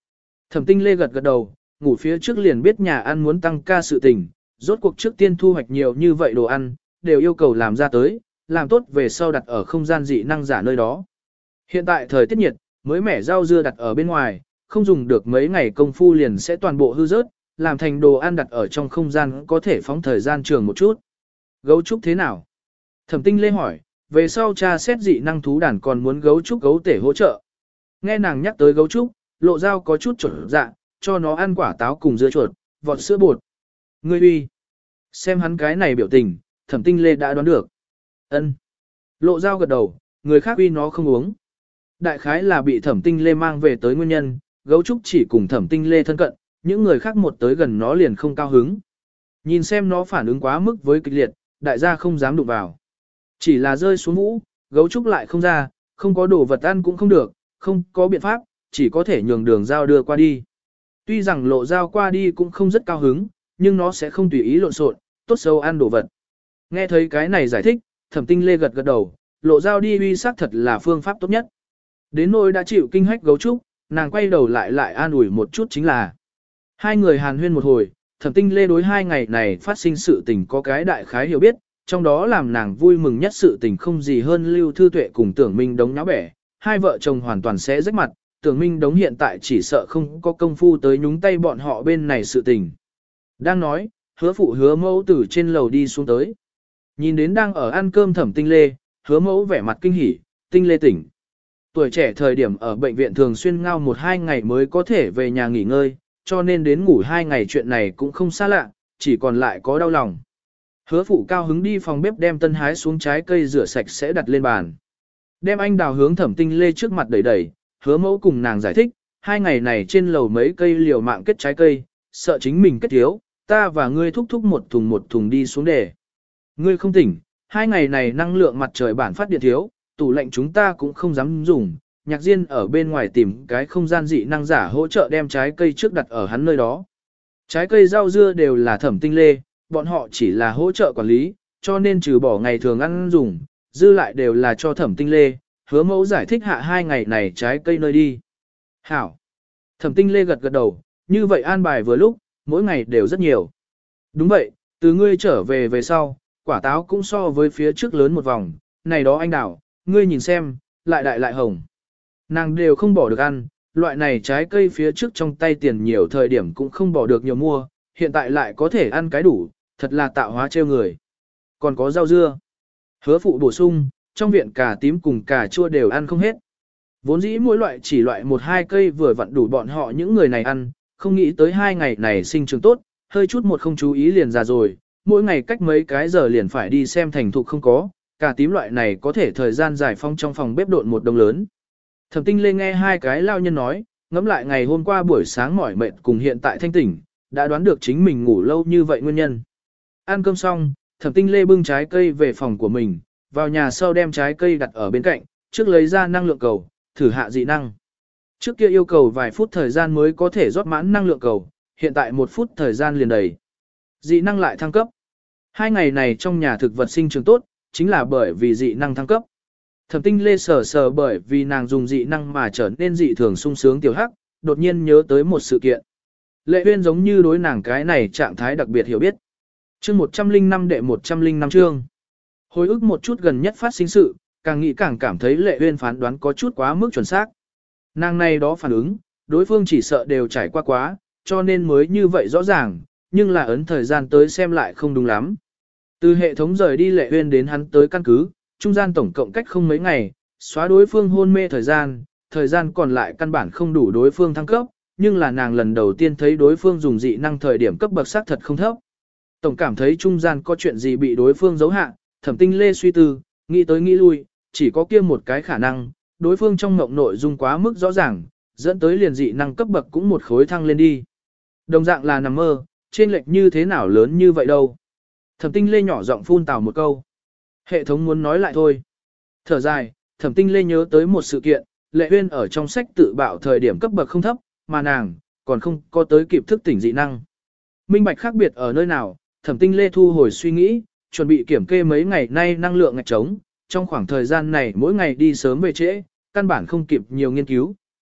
[SPEAKER 1] Thẩm Tinh Lê gật gật đầu, ngủ phía trước liền biết nhà ăn muốn tăng ca sự tình, rốt cuộc trước tiên thu hoạch nhiều như vậy đồ ăn, đều yêu cầu làm ra tới, làm tốt về sau đặt ở không gian dị năng giả nơi đó. Hiện tại thời tiết nhiệt, mới mẻ rau dưa đặt ở bên ngoài, không dùng được mấy ngày công phu liền sẽ toàn bộ hư rớt, làm thành đồ ăn đặt ở trong không gian có thể phóng thời gian trường một chút. Gấu trúc thế nào? Thẩm Tinh Lê hỏi, về sau cha xét dị năng thú đàn còn muốn gấu trúc gấu tể hỗ trợ. Nghe nàng nhắc tới gấu trúc, Lộ Dao có chút trở dạ, cho nó ăn quả táo cùng dưa chuột, vọt sữa bột. Ngươi uy. Xem hắn cái này biểu tình, Thẩm Tinh Lê đã đoán được. Ân. Lộ Dao gật đầu, người khác uy nó không uống. Đại khái là bị Thẩm Tinh Lê mang về tới nguyên nhân, gấu trúc chỉ cùng Thẩm Tinh Lê thân cận, những người khác một tới gần nó liền không cao hứng. Nhìn xem nó phản ứng quá mức với kịch liệt, đại gia không dám đụng vào. Chỉ là rơi xuống mũ, gấu trúc lại không ra, không có đồ vật ăn cũng không được, không có biện pháp, chỉ có thể nhường đường dao đưa qua đi. Tuy rằng Lộ Dao qua đi cũng không rất cao hứng, nhưng nó sẽ không tùy ý lộn xộn, tốt xấu ăn đồ vật. Nghe thấy cái này giải thích, Thẩm Tinh Lê gật gật đầu, Lộ Dao đi uy xác thật là phương pháp tốt nhất. Đến nỗi đã chịu kinh hách gấu trúc, nàng quay đầu lại lại an ủi một chút chính là. Hai người hàn huyên một hồi, Thẩm Tinh Lê đối hai ngày này phát sinh sự tình có cái đại khái hiểu biết, trong đó làm nàng vui mừng nhất sự tình không gì hơn Lưu Thư Tuệ cùng Tưởng Minh Đống nháo bẻ, hai vợ chồng hoàn toàn sẽ rách mặt, Tưởng Minh Đống hiện tại chỉ sợ không có công phu tới nhúng tay bọn họ bên này sự tình. Đang nói, hứa phụ hứa mẫu từ trên lầu đi xuống tới. Nhìn đến đang ở ăn cơm Thẩm Tinh Lê, hứa mẫu vẻ mặt kinh hỉ, Tinh Lê tỉnh. Tuổi trẻ thời điểm ở bệnh viện thường xuyên ngao một hai ngày mới có thể về nhà nghỉ ngơi, cho nên đến ngủ hai ngày chuyện này cũng không xa lạ, chỉ còn lại có đau lòng. Hứa phụ cao hứng đi phòng bếp đem tân hái xuống trái cây rửa sạch sẽ đặt lên bàn. Đem anh đào hướng Thẩm Tinh Lê trước mặt đẩy đẩy, hứa mẫu cùng nàng giải thích, hai ngày này trên lầu mấy cây liều mạng kết trái cây, sợ chính mình kết thiếu, ta và ngươi thúc thúc một thùng một thùng đi xuống để. Ngươi không tỉnh, hai ngày này năng lượng mặt trời bản phát điện thiếu, tủ lạnh chúng ta cũng không dám dùng, Nhạc Diên ở bên ngoài tìm cái không gian dị năng giả hỗ trợ đem trái cây trước đặt ở hắn nơi đó. Trái cây rau dưa đều là Thẩm Tinh Lê, bọn họ chỉ là hỗ trợ quản lý, cho nên trừ bỏ ngày thường ăn dùng, dư lại đều là cho Thẩm Tinh Lê, hứa mẫu giải thích hạ hai ngày này trái cây nơi đi. Hảo. Thẩm Tinh Lê gật gật đầu, như vậy an bài vừa lúc, mỗi ngày đều rất nhiều. Đúng vậy, từ ngươi trở về về sau, quả táo cũng so với phía trước lớn một vòng, này đó anh đảo, ngươi nhìn xem, lại đại lại hồng. Nàng đều không bỏ được ăn, loại này trái cây phía trước trong tay tiền nhiều thời điểm cũng không bỏ được nhiều mua, hiện tại lại có thể ăn cái đủ, thật là tạo hóa trêu người. Còn có rau dưa. Hứa phụ bổ sung, trong viện cà tím cùng cà chua đều ăn không hết. Vốn dĩ mỗi loại chỉ loại một hai cây vừa vặn đủ bọn họ những người này ăn, không nghĩ tới hai ngày này sinh trưởng tốt, hơi chút một không chú ý liền già rồi, mỗi ngày cách mấy cái giờ liền phải đi xem thành thục không có, cà tím loại này có thể thời gian giải phong trong phòng bếp độn một đồng lớn. Thẩm Tinh Lê nghe hai cái lao nhân nói, ngẫm lại ngày hôm qua buổi sáng mỏi mệt cùng hiện tại thanh tỉnh, đã đoán được chính mình ngủ lâu như vậy nguyên nhân. Ăn cơm xong, Thẩm Tinh Lê bưng trái cây về phòng của mình, vào nhà sau đem trái cây đặt ở bên cạnh, trước lấy ra năng lượng cầu, thử hạ dị năng. Trước kia yêu cầu vài phút thời gian mới có thể rót mãn năng lượng cầu, hiện tại một phút thời gian liền đầy. Dị năng lại thăng cấp. Hai ngày này trong nhà thực vật sinh trưởng tốt, chính là bởi vì dị năng thăng cấp. Thẩm Tinh Lê sờ sờ bởi vì nàng dùng dị năng mà trở nên dị thường sung sướng tiểu hắc, đột nhiên nhớ tới một sự kiện. Lệ Uyên giống như đối nàng cái này trạng thái đặc biệt hiểu biết. Chương một trăm linh năm đệ một trăm linh năm chương. Hồi ức một chút gần nhất phát sinh sự, càng nghĩ càng cảm thấy Lệ Uyên phán đoán có chút quá mức chuẩn xác. Nàng này đó phản ứng, đối phương chỉ sợ đều trải qua quá, cho nên mới như vậy rõ ràng, nhưng là ấn thời gian tới xem lại không đúng lắm. Từ hệ thống rời đi Lệ Uyên đến hắn tới căn cứ, trung gian tổng cộng cách không mấy ngày, xóa đối phương hôn mê thời gian, thời gian còn lại căn bản không đủ đối phương thăng cấp, nhưng là nàng lần đầu tiên thấy đối phương dùng dị năng thời điểm cấp bậc xác thật không thấp. Tổng cảm thấy trung gian có chuyện gì bị đối phương giấu hạ, Thẩm Tinh Lê suy tư, nghĩ tới nghĩ lui, chỉ có kia một cái khả năng, đối phương trong mộng nội dung quá mức rõ ràng, dẫn tới liền dị năng cấp bậc cũng một khối thăng lên đi. Đồng dạng là nằm mơ, trên lệch như thế nào lớn như vậy đâu. Thẩm Tinh Lê nhỏ giọng phun tào một câu. Hệ thống muốn nói lại thôi. Thở dài, Thẩm Tinh Lê nhớ tới một sự kiện, Lệ Uyên ở trong sách tự bạo thời điểm cấp bậc không thấp, mà nàng còn không có tới kịp thức tỉnh dị năng. Minh bạch khác biệt ở nơi nào, Thẩm Tinh Lê thu hồi suy nghĩ, chuẩn bị kiểm kê mấy ngày nay năng lượng ngạch trống, trong khoảng thời gian này mỗi ngày đi sớm về trễ, căn bản không kịp nhiều nghiên cứu,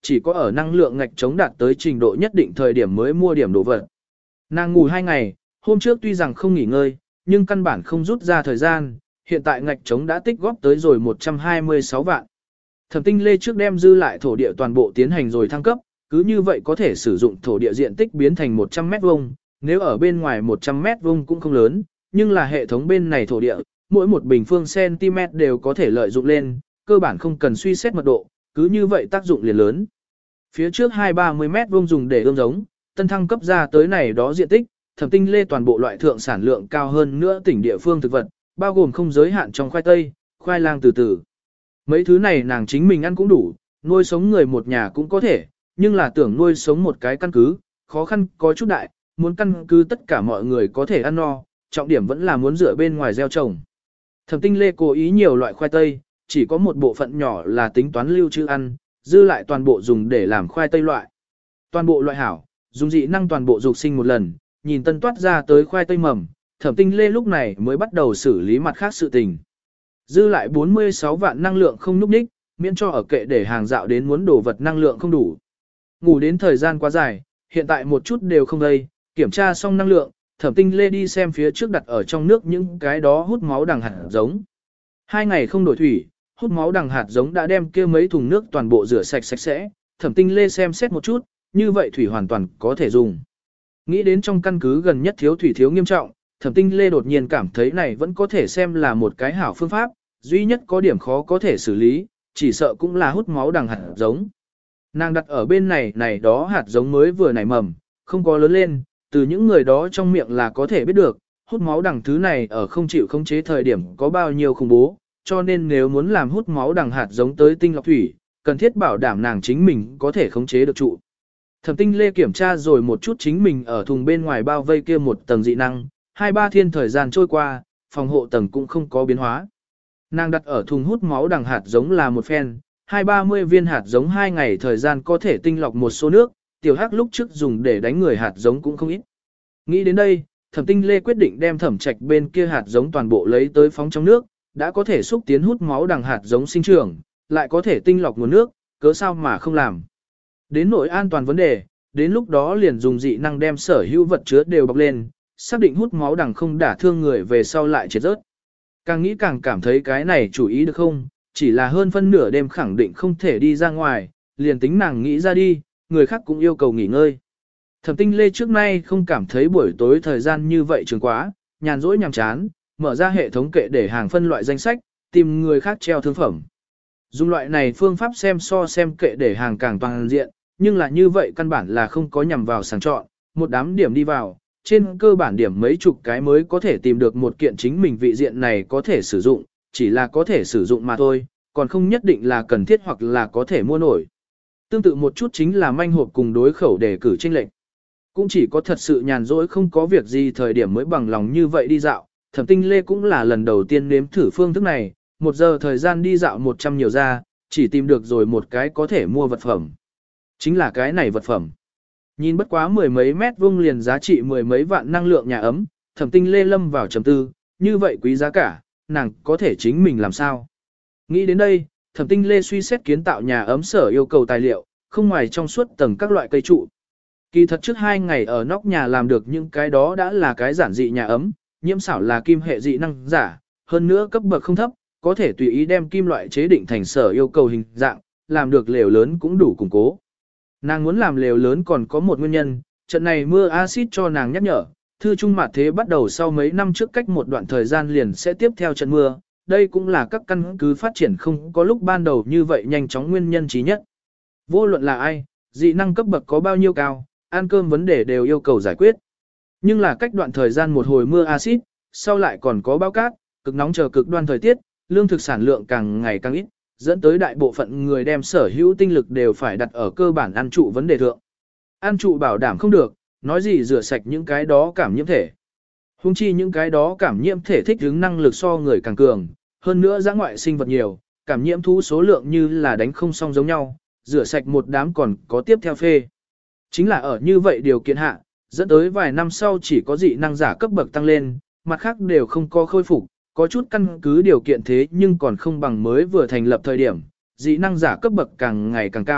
[SPEAKER 1] chỉ có ở năng lượng ngạch chống đạt tới trình độ nhất định thời điểm mới mua điểm đồ vật. Nàng ngủ hai ngày, hôm trước tuy rằng không nghỉ ngơi, nhưng căn bản không rút ra thời gian, hiện tại ngạch chống đã tích góp tới rồi một trăm hai mươi sáu vạn. Thẩm Tinh Lê trước đem dư lại thổ địa toàn bộ tiến hành rồi thăng cấp, cứ như vậy có thể sử dụng thổ địa diện tích biến thành một trăm mét vuông, nếu ở bên ngoài một trăm mét vuông cũng không lớn, nhưng là hệ thống bên này thổ địa, mỗi một bình phương cm đều có thể lợi dụng lên, cơ bản không cần suy xét mật độ, cứ như vậy tác dụng liền lớn. Phía trước hai ba mươi mét vuông dùng để ươm giống, tân thăng cấp ra tới này đó diện tích, Thẩm Tinh Lê toàn bộ loại thượng sản lượng cao hơn nữa tỉnh địa phương thực vật, bao gồm không giới hạn trong khoai tây, khoai lang từ từ. Mấy thứ này nàng chính mình ăn cũng đủ, nuôi sống người một nhà cũng có thể, nhưng là tưởng nuôi sống một cái căn cứ, khó khăn có chút đại, muốn căn cứ tất cả mọi người có thể ăn no, trọng điểm vẫn là muốn dựa bên ngoài gieo trồng. Thẩm Tinh Lê cố ý nhiều loại khoai tây, chỉ có một bộ phận nhỏ là tính toán lưu trữ ăn, dư lại toàn bộ dùng để làm khoai tây loại. Toàn bộ loại hảo, dùng dị năng toàn bộ dục sinh một lần, nhìn tân toát ra tới khoai tây mầm, Thẩm Tinh Lê lúc này mới bắt đầu xử lý mặt khác sự tình. Dư lại bốn mươi sáu vạn năng lượng không núp đích, miễn cho ở kệ để hàng dạo đến muốn đồ vật năng lượng không đủ. Ngủ đến thời gian quá dài, hiện tại một chút đều không đây, kiểm tra xong năng lượng, Thẩm Tinh Lê đi xem phía trước đặt ở trong nước những cái đó hút máu đằng hạt giống. Hai ngày không đổi thủy, hút máu đằng hạt giống đã đem kia mấy thùng nước toàn bộ rửa sạch sạch sẽ, Thẩm Tinh Lê xem xét một chút, như vậy thủy hoàn toàn có thể dùng. Nghĩ đến trong căn cứ gần nhất thiếu thủy thiếu nghiêm trọng, Thẩm Tinh Lê đột nhiên cảm thấy này vẫn có thể xem là một cái hảo phương pháp, duy nhất có điểm khó có thể xử lý, chỉ sợ cũng là hút máu đằng hạt giống. Nàng đặt ở bên này này đó hạt giống mới vừa nảy mầm, không có lớn lên, từ những người đó trong miệng là có thể biết được, hút máu đằng thứ này ở không chịu khống chế thời điểm có bao nhiêu khủng bố, cho nên nếu muốn làm hút máu đằng hạt giống tới tinh lọc thủy, cần thiết bảo đảm nàng chính mình có thể khống chế được trụ. Thẩm Tinh Lê kiểm tra rồi một chút chính mình ở thùng bên ngoài bao vây kia một tầng dị năng, hai ba thiên thời gian trôi qua, phòng hộ tầng cũng không có biến hóa. Nàng đặt ở thùng hút máu đằng hạt giống là một phen, hai ba mươi viên hạt giống hai ngày thời gian có thể tinh lọc một số nước, tiểu hắc lúc trước dùng để đánh người hạt giống cũng không ít. Nghĩ đến đây, Thẩm Tinh Lê quyết định đem thẩm trạch bên kia hạt giống toàn bộ lấy tới phóng trong nước, đã có thể xúc tiến hút máu đằng hạt giống sinh trưởng, lại có thể tinh lọc nguồn nước, cớ sao mà không làm. Đến nội an toàn vấn đề, đến lúc đó liền dùng dị năng đem sở hữu vật chứa đều bọc lên, xác định hút máu đằng không đả thương người về sau lại chết rớt. Càng nghĩ càng cảm thấy cái này chủ ý được không, chỉ là hơn phân nửa đêm khẳng định không thể đi ra ngoài, liền tính nàng nghĩ ra đi, người khác cũng yêu cầu nghỉ ngơi. Thẩm Tinh Lê trước nay không cảm thấy buổi tối thời gian như vậy trường quá, nhàn rỗi nhàm chán, mở ra hệ thống kệ để hàng phân loại danh sách, tìm người khác treo thương phẩm. Dùng loại này phương pháp xem so xem kệ để hàng càng toàn diện, nhưng là như vậy căn bản là không có nhằm vào sàng chọn, một đám điểm đi vào, trên cơ bản điểm mấy chục cái mới có thể tìm được một kiện chính mình vị diện này có thể sử dụng, chỉ là có thể sử dụng mà thôi, còn không nhất định là cần thiết hoặc là có thể mua nổi. Tương tự một chút chính là manh hộp cùng đối khẩu đề cử chênh lệch. Cũng chỉ có thật sự nhàn rỗi không có việc gì thời điểm mới bằng lòng như vậy đi dạo, Thẩm Tinh Lê cũng là lần đầu tiên nếm thử phương thức này, một giờ thời gian đi dạo một trăm nhiều ra, chỉ tìm được rồi một cái có thể mua vật phẩm. Chính là cái này vật phẩm. Nhìn bất quá mười mấy mét vuông liền giá trị mười mấy vạn năng lượng nhà ấm, Thẩm Tinh Lê lâm vào trầm tư, như vậy quý giá cả, nàng có thể chính mình làm sao? Nghĩ đến đây, Thẩm Tinh Lê suy xét kiến tạo nhà ấm sở yêu cầu tài liệu, không ngoài trong suốt tầng các loại cây trụ. Kỳ thật trước hai ngày ở nóc nhà làm được những cái đó đã là cái giản dị nhà ấm, nhiễm xảo là kim hệ dị năng giả, hơn nữa cấp bậc không thấp, có thể tùy ý đem kim loại chế định thành sở yêu cầu hình dạng, làm được lều lớn cũng đủ củng cố. Nàng muốn làm lều lớn còn có một nguyên nhân, trận này mưa axit cho nàng nhắc nhở, thư trung mạt thế bắt đầu sau mấy năm trước cách một đoạn thời gian liền sẽ tiếp theo trận mưa, đây cũng là các căn cứ phát triển không có lúc ban đầu như vậy nhanh chóng nguyên nhân trí nhất. Vô luận là ai, dị năng cấp bậc có bao nhiêu cao, ăn cơm vấn đề đều yêu cầu giải quyết. Nhưng là cách đoạn thời gian một hồi mưa axit, sau lại còn có bão cát, cực nóng chờ cực đoan thời tiết, lương thực sản lượng càng ngày càng ít, dẫn tới đại bộ phận người đem sở hữu tinh lực đều phải đặt ở cơ bản ăn trụ vấn đề thượng. Ăn trụ bảo đảm không được, nói gì rửa sạch những cái đó cảm nhiễm thể. Hùng chi những cái đó cảm nhiễm thể thích ứng năng lực so người càng cường, hơn nữa giã ngoại sinh vật nhiều, cảm nhiễm thú số lượng như là đánh không xong giống nhau, rửa sạch một đám còn có tiếp theo phê. Chính là ở như vậy điều kiện hạ, dẫn tới vài năm sau chỉ có dị năng giả cấp bậc tăng lên, mặt khác đều không có khôi phục, có chút căn cứ điều kiện thế nhưng còn không bằng mới vừa thành lập thời điểm, dị năng giả cấp bậc càng ngày càng cao,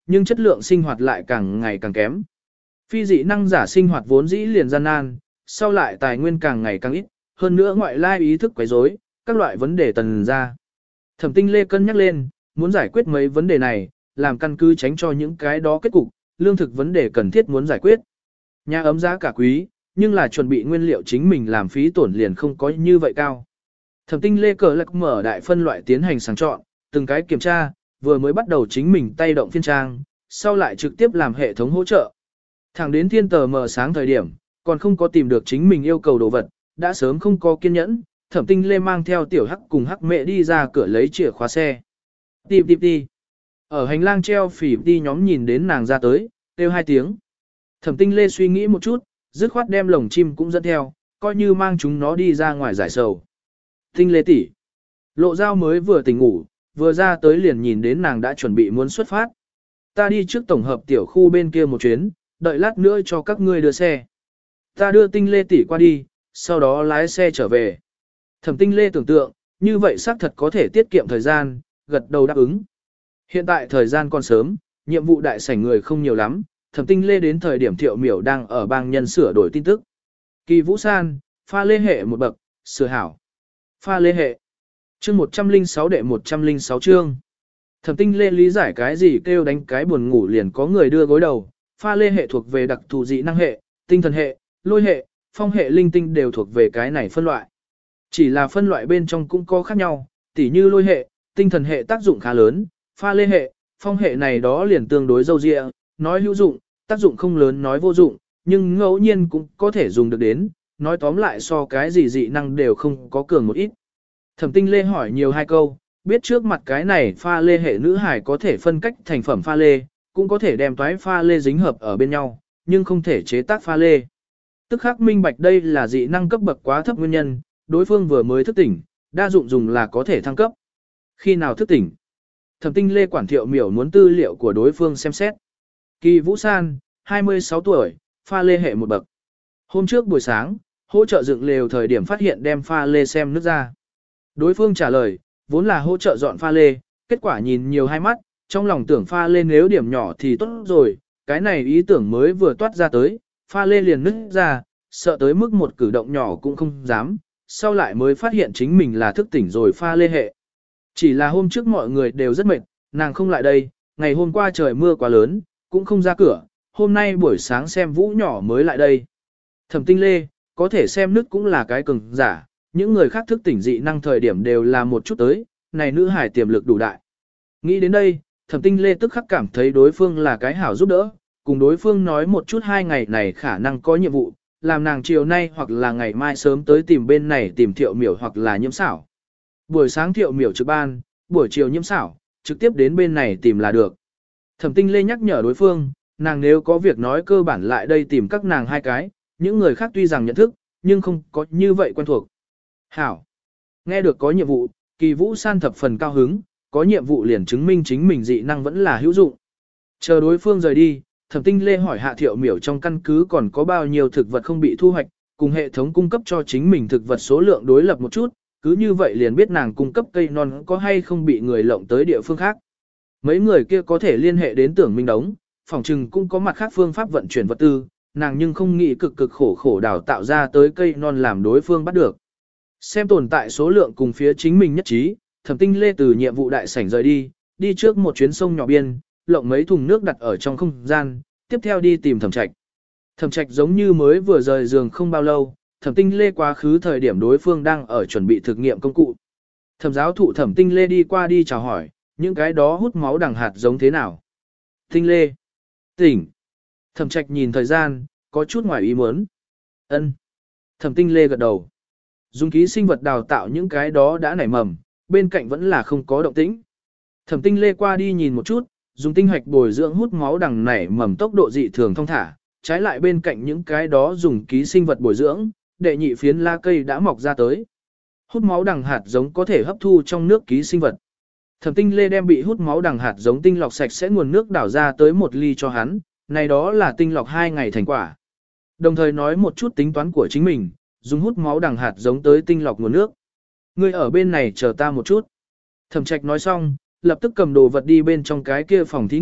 [SPEAKER 1] nhưng chất lượng sinh hoạt lại càng ngày càng kém. Phi dị năng giả sinh hoạt vốn dĩ liền gian nan, sau lại tài nguyên càng ngày càng ít, hơn nữa ngoại lai ý thức quấy rối, các loại vấn đề tần ra. Thẩm Tinh Lê cân nhắc lên, muốn giải quyết mấy vấn đề này, làm căn cứ tránh cho những cái đó kết cục, lương thực vấn đề cần thiết muốn giải quyết. Nhà ấm giá cả quý, nhưng là chuẩn bị nguyên liệu chính mình làm phí tổn liền không có như vậy cao. Thẩm Tinh Lê cờ lạc mở đại phân loại tiến hành sàng chọn, từng cái kiểm tra, vừa mới bắt đầu chính mình tay động phiên trang, sau lại trực tiếp làm hệ thống hỗ trợ. Thẳng đến thiên tờ mờ sáng thời điểm, còn không có tìm được chính mình yêu cầu đồ vật, đã sớm không có kiên nhẫn, Thẩm Tinh Lê mang theo tiểu hắc cùng hắc mẹ đi ra cửa lấy chìa khóa xe. Tìm tìm đi. Ở hành lang treo phỉ đi nhóm nhìn đến nàng ra tới, kêu hai tiếng. Thẩm Tinh Lê suy nghĩ một chút, dứt khoát đem lồng chim cũng dẫn theo, coi như mang chúng nó đi ra ngoài giải sầu. Tinh Lê tỷ, Lộ Giao mới vừa tỉnh ngủ, vừa ra tới liền nhìn đến nàng đã chuẩn bị muốn xuất phát. Ta đi trước tổng hợp tiểu khu bên kia một chuyến, đợi lát nữa cho các ngươi đưa xe. Ta đưa Tinh Lê tỷ qua đi, sau đó lái xe trở về. Thẩm Tinh Lê tưởng tượng, như vậy xác thật có thể tiết kiệm thời gian, gật đầu đáp ứng. Hiện tại thời gian còn sớm, nhiệm vụ đại sảnh người không nhiều lắm, Thẩm Tinh Lê đến thời điểm Thiệu Miểu đang ở bang nhân sửa đổi tin tức. Kỳ Vũ San, pha lê hệ một bậc, sửa hảo. Pha lê hệ. Chương một trăm lẻ sáu đệ một trăm lẻ sáu chương. Thẩm Tinh Lê lý giải cái gì kêu đánh cái buồn ngủ liền có người đưa gối đầu, pha lê hệ thuộc về đặc thù dị năng hệ, tinh thần hệ, lôi hệ, phong hệ linh tinh đều thuộc về cái này phân loại. Chỉ là phân loại bên trong cũng có khác nhau, tỉ như lôi hệ, tinh thần hệ tác dụng khá lớn, pha lê hệ, phong hệ này đó liền tương đối dâu dịa, nói hữu dụng, tác dụng không lớn nói vô dụng, nhưng ngẫu nhiên cũng có thể dùng được đến, nói tóm lại so cái gì dị năng đều không có cường một ít. Thẩm Tinh Lê hỏi nhiều hai câu, biết trước mặt cái này pha lê hệ nữ hải có thể phân cách thành phẩm pha lê, cũng có thể đem toái pha lê dính hợp ở bên nhau, nhưng không thể chế tác pha lê. Tức khắc minh bạch đây là dị năng cấp bậc quá thấp nguyên nhân, đối phương vừa mới thức tỉnh, đa dụng dùng là có thể thăng cấp. Khi nào thức tỉnh? Thẩm Tinh Lê quản Thiệu Miểu muốn tư liệu của đối phương xem xét. Kỳ Vũ San, hai mươi sáu tuổi, pha lê hệ một bậc. Hôm trước buổi sáng, hỗ trợ dựng lều thời điểm phát hiện đem pha lê xem nước ra. Đối phương trả lời, vốn là hỗ trợ dọn pha lê, kết quả nhìn nhiều hai mắt, trong lòng tưởng pha lê nếu điểm nhỏ thì tốt rồi, cái này ý tưởng mới vừa toát ra tới, pha lê liền nứt ra, sợ tới mức một cử động nhỏ cũng không dám, sau lại mới phát hiện chính mình là thức tỉnh rồi pha lê hệ. Chỉ là hôm trước mọi người đều rất mệt, nàng không lại đây, ngày hôm qua trời mưa quá lớn, cũng không ra cửa, hôm nay buổi sáng xem vũ nhỏ mới lại đây. Thẩm Tinh Lê, có thể xem nứt cũng là cái cường giả, những người khác thức tỉnh dị năng thời điểm đều là một chút tới, này nữ hải tiềm lực đủ đại. Nghĩ đến đây, Thẩm Tinh Lê tức khắc cảm thấy đối phương là cái hảo giúp đỡ, cùng đối phương nói một chút hai ngày này khả năng có nhiệm vụ, làm nàng chiều nay hoặc là ngày mai sớm tới tìm bên này tìm Thiệu Miểu hoặc là Nhiễm Xảo. Buổi sáng Thiệu Miểu trực ban, buổi chiều Nhiễm Xảo, trực tiếp đến bên này tìm là được. Thẩm Tinh Lê nhắc nhở đối phương, nàng nếu có việc nói cơ bản lại đây tìm các nàng hai cái, những người khác tuy rằng nhận thức, nhưng không có như vậy quen thuộc. Hảo. Nghe được có nhiệm vụ, Kỳ Vũ San thập phần cao hứng, có nhiệm vụ liền chứng minh chính mình dị năng vẫn là hữu dụng. Chờ đối phương rời đi, Thẩm Tinh Lê hỏi Hạ Thiệu Miểu trong căn cứ còn có bao nhiêu thực vật không bị thu hoạch, cùng hệ thống cung cấp cho chính mình thực vật số lượng đối lập một chút, cứ như vậy liền biết nàng cung cấp cây non có hay không bị người lộng tới địa phương khác. Mấy người kia có thể liên hệ đến Tưởng Minh Đống, phòng trừng cũng có mặt khác phương pháp vận chuyển vật tư, nàng nhưng không nghĩ cực cực khổ khổ đào tạo ra tới cây non làm đối phương bắt được. Xem tồn tại số lượng cùng phía chính mình nhất trí, Thẩm Tinh Lê từ nhiệm vụ đại sảnh rời đi, đi trước một chuyến sông nhỏ biên, lộng mấy thùng nước đặt ở trong không gian, tiếp theo đi tìm Thẩm Trạch. Thẩm Trạch giống như mới vừa rời giường không bao lâu, Thẩm Tinh Lê quá khứ thời điểm đối phương đang ở chuẩn bị thực nghiệm công cụ. Thẩm giáo thụ Thẩm Tinh Lê đi qua đi chào hỏi, những cái đó hút máu đằng hạt giống thế nào? Tinh Lê. Tỉnh. Thẩm Trạch nhìn thời gian, có chút ngoài ý muốn. Ân. Thẩm Tinh Lê gật đầu. Dùng ký sinh vật đào tạo những cái đó đã nảy mầm, bên cạnh vẫn là không có động tĩnh. Thẩm Tinh Lê qua đi nhìn một chút, dùng tinh hạch bồi dưỡng hút máu đằng nảy mầm tốc độ dị thường thông thả, trái lại bên cạnh những cái đó dùng ký sinh vật bồi dưỡng, đệ nhị phiến la cây đã mọc ra tới. Hút máu đằng hạt giống có thể hấp thu trong nước ký sinh vật. Thẩm Tinh Lê đem bị hút máu đằng hạt giống tinh lọc sạch sẽ nguồn nước đảo ra tới một ly cho hắn, này đó là tinh lọc hai ngày thành quả. Đồng thời nói một chút tính toán của chính mình, dùng hút máu đằng hạt giống tới tinh lọc nguồn nước. Ngươi ở bên này chờ ta một chút. Thẩm Trạch nói xong, lập tức cầm đồ vật đi bên trong cái kia phòng thí nghiệm,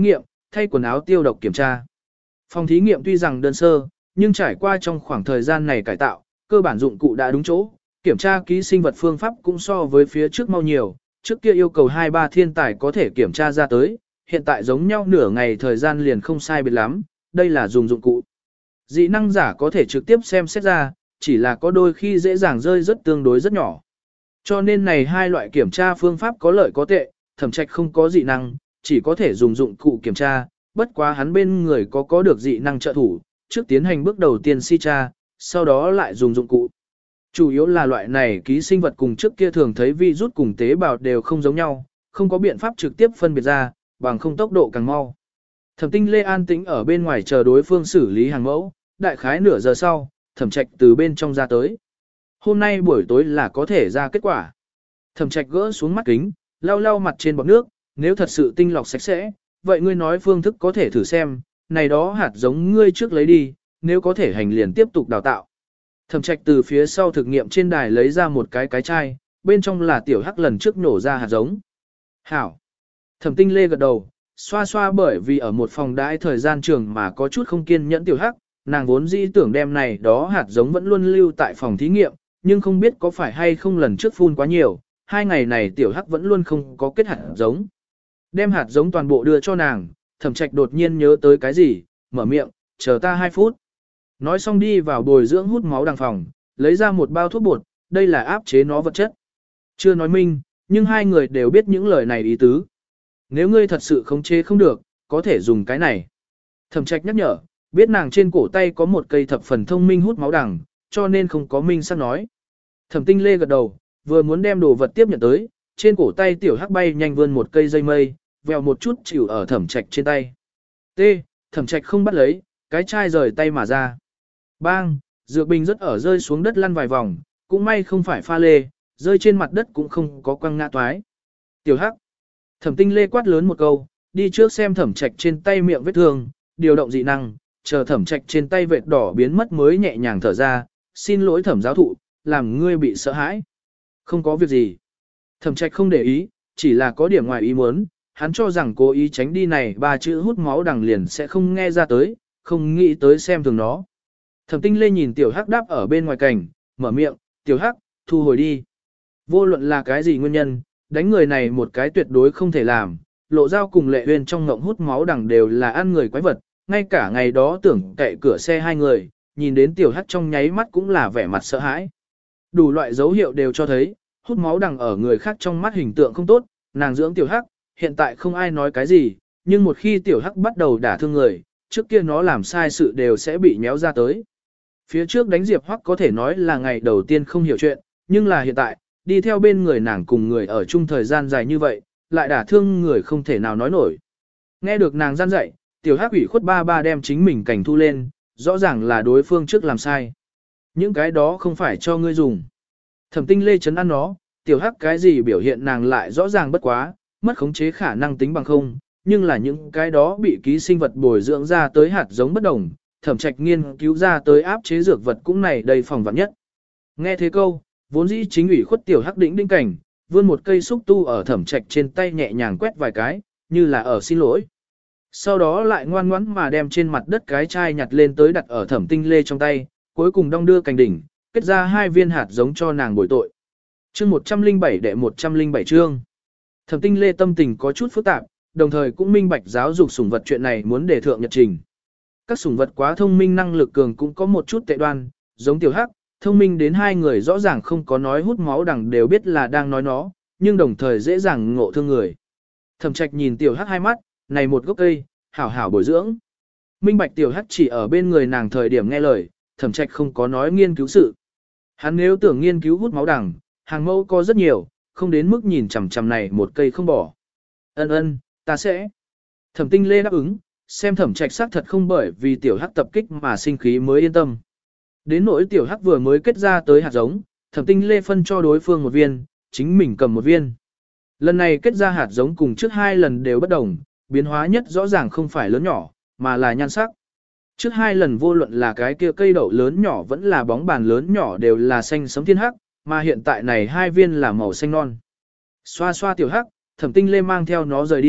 [SPEAKER 1] thay quần áo tiêu độc kiểm tra. Phòng thí nghiệm tuy rằng đơn sơ, nhưng trải qua trong khoảng thời gian này cải tạo, cơ bản dụng cụ đã đúng chỗ, kiểm tra ký sinh vật phương pháp cũng so với phía trước mau nhiều, trước kia yêu cầu hai ba thiên tài có thể kiểm tra ra tới, hiện tại giống nhau nửa ngày thời gian liền không sai biệt lắm, đây là dùng dụng cụ. Dị năng giả có thể trực tiếp xem xét ra, chỉ là có đôi khi dễ dàng rơi rất tương đối rất nhỏ. Cho nên này hai loại kiểm tra phương pháp có lợi có tệ, Thẩm Trạch không có dị năng, chỉ có thể dùng dụng cụ kiểm tra, bất quá hắn bên người có có được dị năng trợ thủ, trước tiến hành bước đầu tiên si tra, sau đó lại dùng dụng cụ. Chủ yếu là loại này ký sinh vật cùng trước kia thường thấy virus cùng tế bào đều không giống nhau, không có biện pháp trực tiếp phân biệt ra, bằng không tốc độ càng mau. Thẩm Tinh Lê an tĩnh ở bên ngoài chờ đối phương xử lý hàng mẫu, đại khái nửa giờ sau, Thẩm Trạch từ bên trong ra tới. Hôm nay buổi tối là có thể ra kết quả. Thẩm Trạch gỡ xuống mắt kính, lau lau mặt trên bọt nước, nếu thật sự tinh lọc sạch sẽ, vậy ngươi nói phương thức có thể thử xem, này đó hạt giống ngươi trước lấy đi, nếu có thể hành liền tiếp tục đào tạo. Thẩm Trạch từ phía sau thực nghiệm trên đài lấy ra một cái cái chai, bên trong là tiểu hắc lần trước nổ ra hạt giống. Hảo. Thẩm Tinh Lê gật đầu, xoa xoa bởi vì ở một phòng đãi thời gian trường mà có chút không kiên nhẫn tiểu hắc, nàng vốn dĩ tưởng đem này đó hạt giống vẫn luôn lưu tại phòng thí nghiệm, nhưng không biết có phải hay không lần trước phun quá nhiều, hai ngày này tiểu hắc vẫn luôn không có kết hạt giống. Đem hạt giống toàn bộ đưa cho nàng, Thẩm Trạch đột nhiên nhớ tới cái gì, mở miệng, chờ ta hai phút. Nói xong đi vào bồi dưỡng hút máu đằng phòng, lấy ra một bao thuốc bột, đây là áp chế nó vật chất. Chưa nói minh, nhưng hai người đều biết những lời này ý tứ. Nếu ngươi thật sự khống chế không được, có thể dùng cái này. Thẩm Trạch nhắc nhở, biết nàng trên cổ tay có một cây thập phần thông minh hút máu đằng, cho nên không có minh sắc nói. Thẩm Tinh Lê gật đầu, vừa muốn đem đồ vật tiếp nhận tới, trên cổ tay tiểu hắc bay nhanh vươn một cây dây mây, vèo một chút chịu ở Thẩm Trạch trên tay. T. Thẩm Trạch không bắt lấy, cái chai rời tay mà ra. Bang, dược bình rất ở rơi xuống đất lăn vài vòng, cũng may không phải pha lê, rơi trên mặt đất cũng không có quăng ngã toái. Tiểu hắc. Thẩm Tinh Lê quát lớn một câu, đi trước xem Thẩm Trạch trên tay miệng vết thương, điều động dị năng, chờ Thẩm Trạch trên tay vệt đỏ biến mất mới nhẹ nhàng thở ra, xin lỗi Thẩm giáo thụ, làm ngươi bị sợ hãi. Không có việc gì. Thẩm Trạch không để ý, chỉ là có điểm ngoài ý muốn, hắn cho rằng cố ý tránh đi này ba chữ hút máu đằng liền sẽ không nghe ra tới, không nghĩ tới xem thường nó. Thẩm Tinh Lê nhìn tiểu hắc đáp ở bên ngoài cảnh, mở miệng, tiểu hắc, thu hồi đi. Vô luận là cái gì nguyên nhân, đánh người này một cái tuyệt đối không thể làm, lộ dao cùng lệ huyền trong ngộng hút máu đằng đều là ăn người quái vật, ngay cả ngày đó tưởng cậy cửa xe hai người, nhìn đến tiểu hắc trong nháy mắt cũng là vẻ mặt sợ hãi. Đủ loại dấu hiệu đều cho thấy, hút máu đằng ở người khác trong mắt hình tượng không tốt, nàng dưỡng tiểu hắc, hiện tại không ai nói cái gì, nhưng một khi tiểu hắc bắt đầu đả thương người, trước kia nó làm sai sự đều sẽ bị nhéo ra tới. Phía trước đánh Diệp Hoắc có thể nói là ngày đầu tiên không hiểu chuyện, nhưng là hiện tại, đi theo bên người nàng cùng người ở chung thời gian dài như vậy, lại đả thương người không thể nào nói nổi. Nghe được nàng gian dạy, tiểu hắc ủy khuất ba ba đem chính mình cảnh thu lên, rõ ràng là đối phương trước làm sai. Những cái đó không phải cho ngươi dùng. Thẩm Tinh Lê chấn an nó, tiểu hắc cái gì biểu hiện nàng lại rõ ràng bất quá, mất khống chế khả năng tính bằng không, nhưng là những cái đó bị ký sinh vật bồi dưỡng ra tới hạt giống bất đồng, Thẩm Trạch nghiên cứu ra tới áp chế dược vật cũng này đầy phòng vạn nhất. Nghe thế câu, vốn dĩ chính ủy khuất tiểu hắc đỉnh đỉnh cảnh, vươn một cây xúc tu ở Thẩm Trạch trên tay nhẹ nhàng quét vài cái, như là ở xin lỗi. Sau đó lại ngoan ngoãn mà đem trên mặt đất cái chai nhặt lên tới đặt ở Thẩm Tinh Lê trong tay, cuối cùng đong đưa cành đỉnh, kết ra hai viên hạt giống cho nàng bồi tội. Chương một trăm lẻ bảy đệ một trăm lẻ bảy chương. Thẩm Tinh Lê tâm tình có chút phức tạp, đồng thời cũng minh bạch giáo dục sủng vật chuyện này muốn để thượng nhật trình. Các sủng vật quá thông minh năng lực cường cũng có một chút tệ đoan, giống tiểu hắc, thông minh đến hai người rõ ràng không có nói hút máu đằng đều biết là đang nói nó, nhưng đồng thời dễ dàng ngộ thương người. Thẩm Trạch nhìn tiểu hắc hai mắt, này một gốc cây, hảo hảo bồi dưỡng. Minh bạch tiểu hắc chỉ ở bên người nàng thời điểm nghe lời, Thẩm Trạch không có nói nghiên cứu sự. Hắn nếu tưởng nghiên cứu hút máu đằng, hàng mẫu có rất nhiều, không đến mức nhìn chằm chằm này một cây không bỏ. Ân ân, ta sẽ. Thẩm Tinh Lê đáp ứng, xem Thẩm Trạch xác thật không bởi vì tiểu hắc tập kích mà sinh khí mới yên tâm. Đến nỗi tiểu hắc vừa mới kết ra tới hạt giống, Thẩm Tinh Lê phân cho đối phương một viên, chính mình cầm một viên. Lần này kết ra hạt giống cùng trước hai lần đều bất đồng, biến hóa nhất rõ ràng không phải lớn nhỏ, mà là nhan sắc. Trước hai lần vô luận là cái kia cây đậu lớn nhỏ vẫn là bóng bàn lớn nhỏ đều là xanh sẫm thiên hắc, mà hiện tại này hai viên là màu xanh non. Xoa xoa tiểu hắc, Thẩm Tinh Lê mang theo nó rời đi,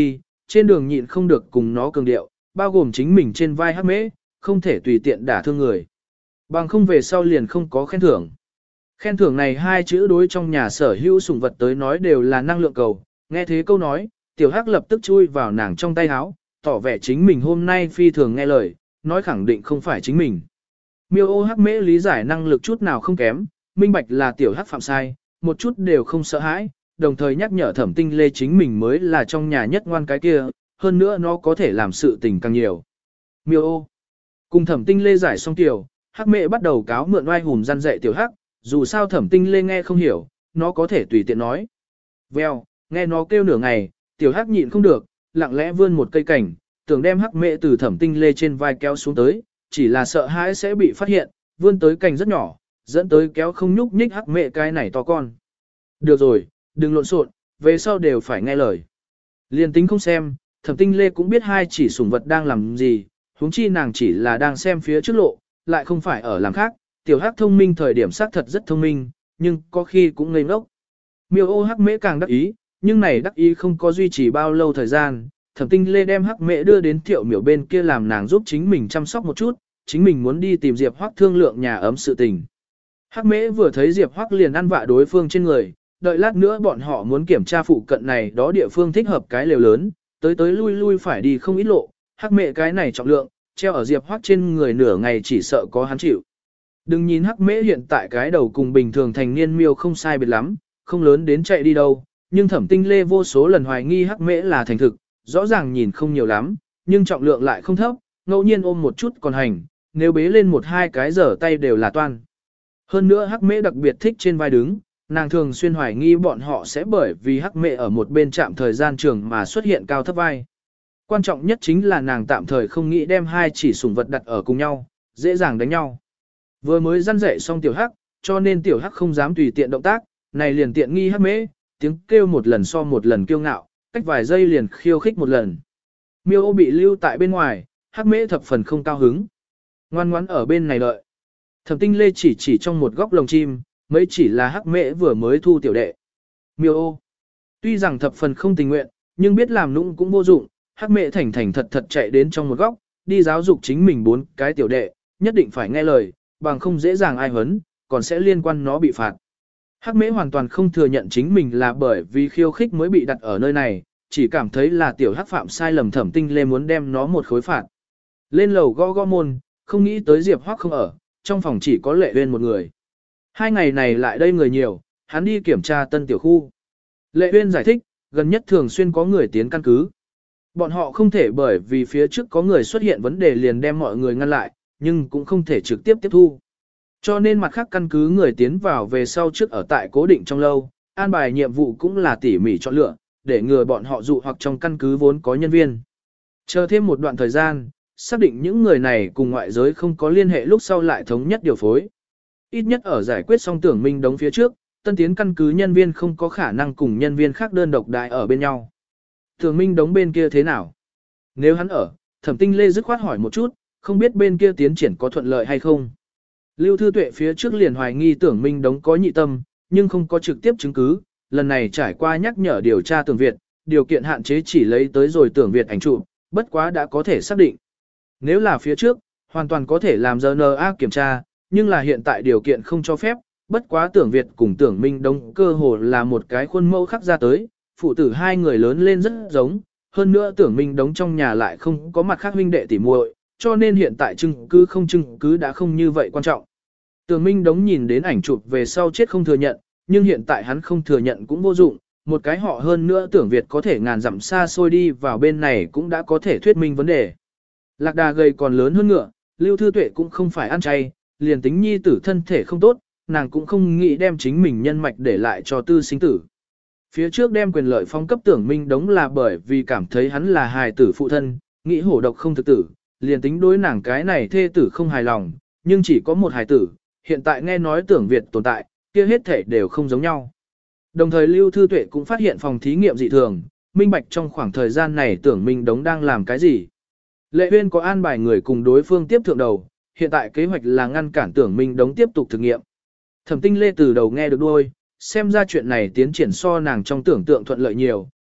[SPEAKER 1] trên đường nhịn không được cùng nó cường điệu, bao gồm chính mình trên vai hắc mễ, không thể tùy tiện đả thương người. Bằng không về sau liền không có khen thưởng. Khen thưởng này hai chữ đối trong nhà sở hữu sủng vật tới nói đều là năng lượng cầu, nghe thế câu nói, tiểu hắc lập tức chui vào nàng trong tay áo, tỏ vẻ chính mình hôm nay phi thường nghe lời, nói khẳng định không phải chính mình. Miêu ô hắc mễ lý giải năng lực chút nào không kém, minh bạch là tiểu hắc phạm sai, một chút đều không sợ hãi, đồng thời nhắc nhở thẩm tinh lê chính mình mới là trong nhà nhất ngoan cái kia, hơn nữa nó có thể làm sự tình càng nhiều. Miêu ô, cùng thẩm tinh lê giải xong tiểu, hắc mễ bắt đầu cáo mượn oai hùm răn dạy tiểu hắc, dù sao thẩm tinh lê nghe không hiểu, nó có thể tùy tiện nói. Vèo, nghe nó kêu nửa ngày, tiểu hắc nhịn không được, lặng lẽ vươn một cây cảnh, tưởng đem hắc mễ từ thẩm tinh lê trên vai kéo xuống tới, chỉ là sợ hãi sẽ bị phát hiện, vươn tới cành rất nhỏ, dẫn tới kéo không nhúc nhích hắc mễ cái này to con. Được rồi, đừng lộn xộn, về sau đều phải nghe lời. Liên tính không xem, thẩm tinh lê cũng biết hai chỉ sủng vật đang làm gì, huống chi nàng chỉ là đang xem phía trước lộ, lại không phải ở làm khác. Tiểu hắc thông minh thời điểm xác thật rất thông minh, nhưng có khi cũng ngây ngốc. Miêu ô hắc mễ càng đắc ý, nhưng này đắc ý không có duy trì bao lâu thời gian. Thẩm tinh lê đem hắc mễ đưa đến thiệu miểu bên kia làm nàng giúp chính mình chăm sóc một chút, chính mình muốn đi tìm Diệp Hoắc thương lượng nhà ấm sự tình. Hắc mễ vừa thấy Diệp Hoắc liền ăn vạ đối phương trên người, đợi lát nữa bọn họ muốn kiểm tra phụ cận này đó địa phương thích hợp cái lều lớn, tới tới lui lui phải đi không ít lộ, hắc mễ cái này trọng lượng, treo ở Diệp Hoắc trên người nửa ngày chỉ sợ có hắn chịu. Đừng nhìn hắc mễ hiện tại cái đầu cùng bình thường thành niên miêu không sai biệt lắm, không lớn đến chạy đi đâu, nhưng thẩm tinh lê vô số lần hoài nghi hắc mễ là thành thực, rõ ràng nhìn không nhiều lắm, nhưng trọng lượng lại không thấp, ngẫu nhiên ôm một chút còn hành, nếu bế lên một hai cái giờ tay đều là toan. Hơn nữa hắc mễ đặc biệt thích trên vai đứng, nàng thường xuyên hoài nghi bọn họ sẽ bởi vì hắc mễ ở một bên chạm thời gian trường mà xuất hiện cao thấp vai. Quan trọng nhất chính là nàng tạm thời không nghĩ đem hai chỉ sủng vật đặt ở cùng nhau, dễ dàng đánh nhau. Vừa mới răn dạy xong tiểu hắc, cho nên tiểu hắc không dám tùy tiện động tác, này liền tiện nghi hắc mễ, tiếng kêu một lần so một lần kiêu ngạo, cách vài giây liền khiêu khích một lần. Miêu ô bị lưu tại bên ngoài, hắc mễ thập phần không cao hứng. Ngoan ngoãn ở bên này đợi. Thẩm tinh lê chỉ chỉ trong một góc lồng chim, mấy chỉ là hắc mễ vừa mới thu tiểu đệ. Miêu ô. Tuy rằng thập phần không tình nguyện, nhưng biết làm nũng cũng vô dụng, hắc mễ thành thành thật thật chạy đến trong một góc, đi giáo dục chính mình bốn cái tiểu đệ, nhất định phải nghe lời, bằng không dễ dàng ai hấn, còn sẽ liên quan nó bị phạt. Hắc mễ hoàn toàn không thừa nhận chính mình là bởi vì khiêu khích mới bị đặt ở nơi này, chỉ cảm thấy là tiểu hắc phạm sai lầm thẩm tinh lê muốn đem nó một khối phạt. Lên lầu gõ gõ môn, không nghĩ tới Diệp Hoắc không ở, trong phòng chỉ có Lệ Uyên một người. Hai ngày này lại đây người nhiều, hắn đi kiểm tra tân tiểu khu. Lệ Uyên giải thích, gần nhất thường xuyên có người tiến căn cứ. Bọn họ không thể bởi vì phía trước có người xuất hiện vấn đề liền đem mọi người ngăn lại, nhưng cũng không thể trực tiếp tiếp thu. Cho nên mặt khác căn cứ người tiến vào về sau trước ở tại cố định trong lâu, an bài nhiệm vụ cũng là tỉ mỉ chọn lựa, để ngừa bọn họ dụ hoặc trong căn cứ vốn có nhân viên. Chờ thêm một đoạn thời gian, xác định những người này cùng ngoại giới không có liên hệ lúc sau lại thống nhất điều phối. Ít nhất ở giải quyết xong tưởng minh đống phía trước, tân tiến căn cứ nhân viên không có khả năng cùng nhân viên khác đơn độc đại ở bên nhau. Tưởng minh đống bên kia thế nào? Nếu hắn ở, thẩm tinh lê dứt khoát hỏi một chút, không biết bên kia tiến triển có thuận lợi hay không. Lưu Thư Tuệ phía trước liền hoài nghi tưởng minh đống có nhị tâm, nhưng không có trực tiếp chứng cứ, lần này trải qua nhắc nhở điều tra tưởng Việt, điều kiện hạn chế chỉ lấy tới rồi tưởng Việt ảnh chụp, bất quá đã có thể xác định. Nếu là phía trước, hoàn toàn có thể làm rờ en a kiểm tra, nhưng là hiện tại điều kiện không cho phép, bất quá tưởng Việt cùng tưởng minh đống cơ hồ là một cái khuôn mẫu khắc ra tới, phụ tử hai người lớn lên rất giống, hơn nữa tưởng minh đống trong nhà lại không có mặt khác huynh đệ tỉ muội, cho nên hiện tại chứng cứ không chứng cứ đã không như vậy quan trọng. Tưởng minh đống nhìn đến ảnh chụp về sau chết không thừa nhận, nhưng hiện tại hắn không thừa nhận cũng vô dụng, một cái họ hơn nữa tưởng Việt có thể ngàn dặm xa xôi đi vào bên này cũng đã có thể thuyết minh vấn đề. Lạc đà gầy còn lớn hơn ngựa, Lưu Thư Tuệ cũng không phải ăn chay, liền tính nhi tử thân thể không tốt, nàng cũng không nghĩ đem chính mình nhân mạch để lại cho tư sinh tử. Phía trước đem quyền lợi phong cấp tưởng minh đống là bởi vì cảm thấy hắn là hài tử phụ thân, nghĩ hổ độc không thực tử, liền tính đối nàng cái này thê tử không hài lòng, nhưng chỉ có một hài tử, hiện tại nghe nói tưởng Việt tồn tại, kia hết thể đều không giống nhau. Đồng thời Lưu Thư Tuệ cũng phát hiện phòng thí nghiệm dị thường, minh bạch trong khoảng thời gian này tưởng minh đống đang làm cái gì. Lệ Uyên có an bài người cùng đối phương tiếp thượng đầu, hiện tại kế hoạch là ngăn cản tưởng minh đống tiếp tục thực nghiệm. Thẩm Tinh Lê từ đầu nghe được đuôi, xem ra chuyện này tiến triển so nàng trong tưởng tượng thuận lợi nhiều,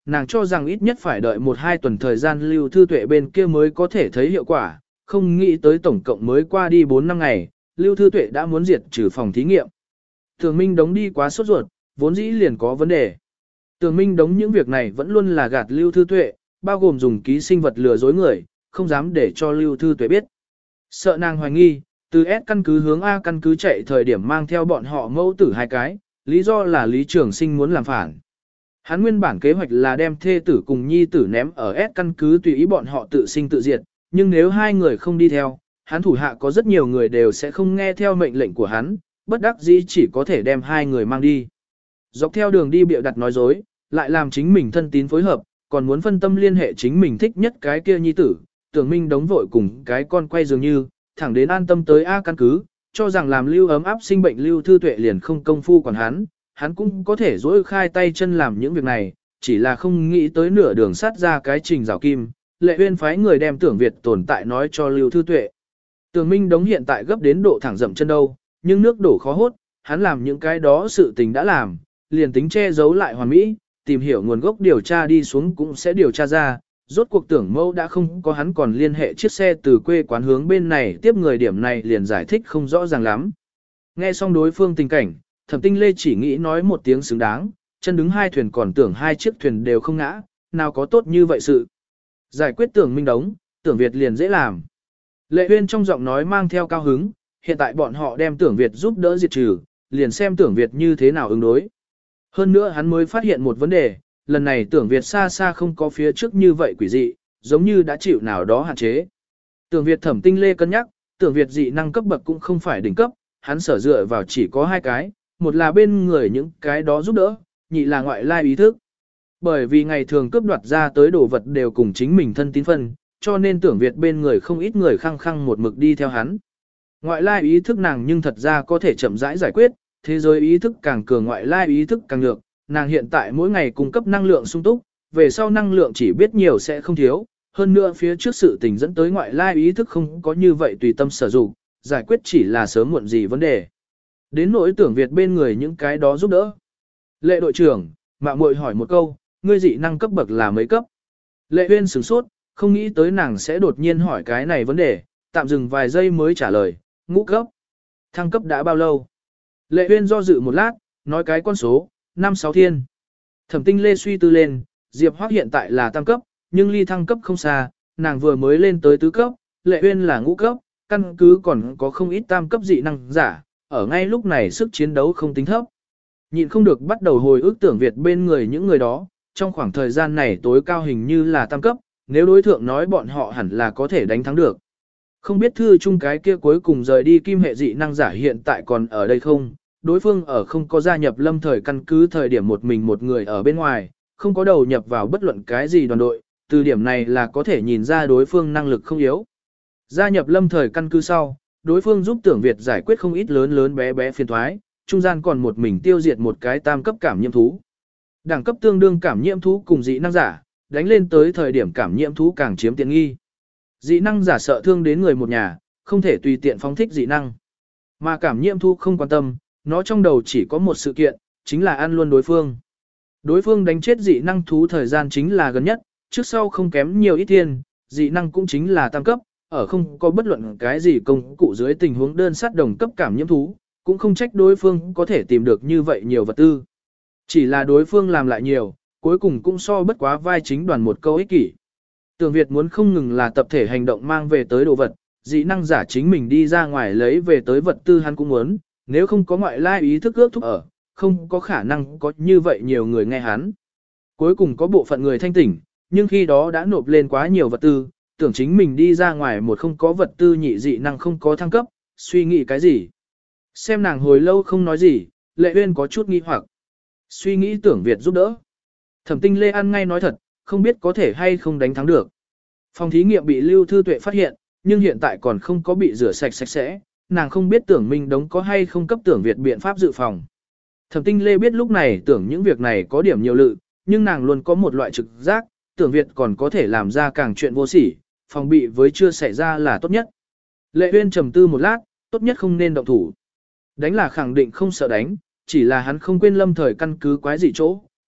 [SPEAKER 1] nàng cho rằng ít nhất phải đợi một hai tuần thời gian Lưu Thư Tuệ bên kia mới có thể thấy hiệu quả, không nghĩ tới tổng cộng mới qua đi bốn năm ngày, Lưu Thư Tuệ đã muốn diệt trừ phòng thí nghiệm. Tưởng Minh Đống đi quá sốt ruột, vốn dĩ liền có vấn đề. Tưởng Minh Đống những việc này vẫn luôn là gạt Lưu Thư Tuệ, bao gồm dùng ký sinh vật lừa dối người, không dám để cho Lưu Thư Tuệ biết. Sợ nàng hoài nghi, từ S căn cứ hướng A căn cứ chạy thời điểm mang theo bọn họ mẫu tử hai cái, lý do là Lý Trường Sinh muốn làm phản. Hắn nguyên bản kế hoạch là đem thê tử cùng nhi tử ném ở S căn cứ tùy ý bọn họ tự sinh tự diệt, nhưng nếu hai người không đi theo, hắn thủ hạ có rất nhiều người đều sẽ không nghe theo mệnh lệnh của hắn, bất đắc dĩ chỉ có thể đem hai người mang đi. Dọc theo đường đi bịa đặt nói dối, lại làm chính mình thân tín phối hợp, còn muốn phân tâm liên hệ chính mình thích nhất cái kia nhi tử, Tưởng Minh Đống vội cùng cái con quay dường như, thẳng đến an tâm tới A căn cứ, cho rằng làm Lưu ấm áp sinh bệnh Lưu Thư Tuệ liền không công phu còn hắn, hắn cũng có thể dỗi khai tay chân làm những việc này, chỉ là không nghĩ tới nửa đường sát ra cái trình rào kim, Lệ Uyên phái người đem Tưởng Việt tồn tại nói cho Lưu Thư Tuệ. Tưởng Minh Đống hiện tại gấp đến độ thẳng dậm chân đâu, nhưng nước đổ khó hốt, hắn làm những cái đó sự tình đã làm, liền tính che giấu lại hoàn mỹ, tìm hiểu nguồn gốc điều tra đi xuống cũng sẽ điều tra ra. Rốt cuộc Tưởng Mâu đã không có hắn còn liên hệ chiếc xe từ quê quán hướng bên này tiếp người điểm này liền giải thích không rõ ràng lắm. Nghe xong đối phương tình cảnh, Thẩm Tinh Lê chỉ nghĩ nói một tiếng xứng đáng, chân đứng hai thuyền còn tưởng hai chiếc thuyền đều không ngã, nào có tốt như vậy sự. Giải quyết Tưởng Minh Đống, Tưởng Việt liền dễ làm. Lệ Uyên trong giọng nói mang theo cao hứng, hiện tại bọn họ đem Tưởng Việt giúp đỡ diệt trừ, liền xem Tưởng Việt như thế nào ứng đối. Hơn nữa hắn mới phát hiện một vấn đề, lần này Tưởng Việt xa xa không có phía trước như vậy quỷ dị, giống như đã chịu nào đó hạn chế. Tưởng Việt Thẩm Tinh Lê cân nhắc, Tưởng Việt dị năng cấp bậc cũng không phải đỉnh cấp, hắn sở dựa vào chỉ có hai cái, một là bên người những cái đó giúp đỡ, nhị là ngoại lai ý thức. Bởi vì ngày thường cướp đoạt ra tới đồ vật đều cùng chính mình thân tín phân, cho nên Tưởng Việt bên người không ít người khăng khăng một mực đi theo hắn. Ngoại lai ý thức nàng nhưng thật ra có thể chậm rãi giải quyết, thế giới ý thức càng cường ngoại lai ý thức càng nhược, nàng hiện tại mỗi ngày cung cấp năng lượng sung túc, về sau năng lượng chỉ biết nhiều sẽ không thiếu, hơn nữa phía trước sự tình dẫn tới ngoại lai ý thức không có như vậy tùy tâm sử dụng, giải quyết chỉ là sớm muộn gì vấn đề. Đến nỗi Tưởng Việt bên người những cái đó giúp đỡ. Lệ đội trưởng, mạo muội hỏi một câu, ngươi dị năng cấp bậc là mấy cấp? Lệ Uyên sửng sốt, không nghĩ tới nàng sẽ đột nhiên hỏi cái này vấn đề, tạm dừng vài giây mới trả lời, ngũ cấp. Thăng cấp đã bao lâu? Lệ Uyên do dự một lát, nói cái con số, năm sáu thiên. Thẩm Tinh Lê suy tư lên, Diệp Hoắc hiện tại là tam cấp, nhưng ly thăng cấp không xa, nàng vừa mới lên tới tứ cấp, Lệ Uyên là ngũ cấp, căn cứ còn có không ít tam cấp dị năng giả, ở ngay lúc này sức chiến đấu không tính thấp. Nhịn không được bắt đầu hồi ức Tưởng Việt bên người những người đó, trong khoảng thời gian này tối cao hình như là tam cấp, nếu đối thượng nói bọn họ hẳn là có thể đánh thắng được. Không biết thư chung cái kia cuối cùng rời đi kim hệ dị năng giả hiện tại còn ở đây không, đối phương ở không có gia nhập lâm thời căn cứ thời điểm một mình một người ở bên ngoài, không có đầu nhập vào bất luận cái gì đoàn đội, từ điểm này là có thể nhìn ra đối phương năng lực không yếu. Gia nhập lâm thời căn cứ sau, đối phương giúp Tưởng Việt giải quyết không ít lớn lớn bé bé phiền thoái, trung gian còn một mình tiêu diệt một cái tam cấp cảm nhiễm thú. Đẳng cấp tương đương cảm nhiễm thú cùng dị năng giả, đánh lên tới thời điểm cảm nhiễm thú càng chiếm tiện nghi. Dị năng giả sợ thương đến người một nhà, không thể tùy tiện phóng thích dị năng. Mà cảm nhiễm thú không quan tâm, nó trong đầu chỉ có một sự kiện, chính là ăn luôn đối phương. Đối phương đánh chết dị năng thú thời gian chính là gần nhất, trước sau không kém nhiều ít tiền, dị năng cũng chính là tam cấp, ở không có bất luận cái gì công cụ dưới tình huống đơn sát đồng cấp cảm nhiễm thú, cũng không trách đối phương có thể tìm được như vậy nhiều vật tư. Chỉ là đối phương làm lại nhiều, cuối cùng cũng so bất quá vai chính đoàn một câu ích kỷ. Tưởng Việt muốn không ngừng là tập thể hành động mang về tới đồ vật, dị năng giả chính mình đi ra ngoài lấy về tới vật tư hắn cũng muốn, nếu không có ngoại lai ý thức ước thúc ở, không có khả năng có như vậy nhiều người nghe hắn. Cuối cùng có bộ phận người thanh tỉnh, nhưng khi đó đã nộp lên quá nhiều vật tư, tưởng chính mình đi ra ngoài một không có vật tư nhị dị năng không có thăng cấp, suy nghĩ cái gì. Xem nàng hồi lâu không nói gì, Lệ Uyên có chút nghi hoặc. Suy nghĩ Tưởng Việt giúp đỡ. Thẩm Tinh Lê ăn ngay nói thật, không biết có thể hay không đánh thắng được. Phòng thí nghiệm bị Lưu Thư Tuệ phát hiện, nhưng hiện tại còn không có bị rửa sạch sạch sẽ, nàng không biết Tưởng Minh Đống có hay không cấp Tưởng Việt biện pháp dự phòng. Thẩm Tinh Lê biết lúc này tưởng những việc này có điểm nhiều lự, nhưng nàng luôn có một loại trực giác, Tưởng Việt còn có thể làm ra càng chuyện vô sỉ, phòng bị với chưa xảy ra là tốt nhất. Lệ Uyên trầm tư một lát, tốt nhất không nên động thủ. Đánh là khẳng định không sợ đánh, chỉ là hắn không quên lâm thời căn cứ quái dị chỗ,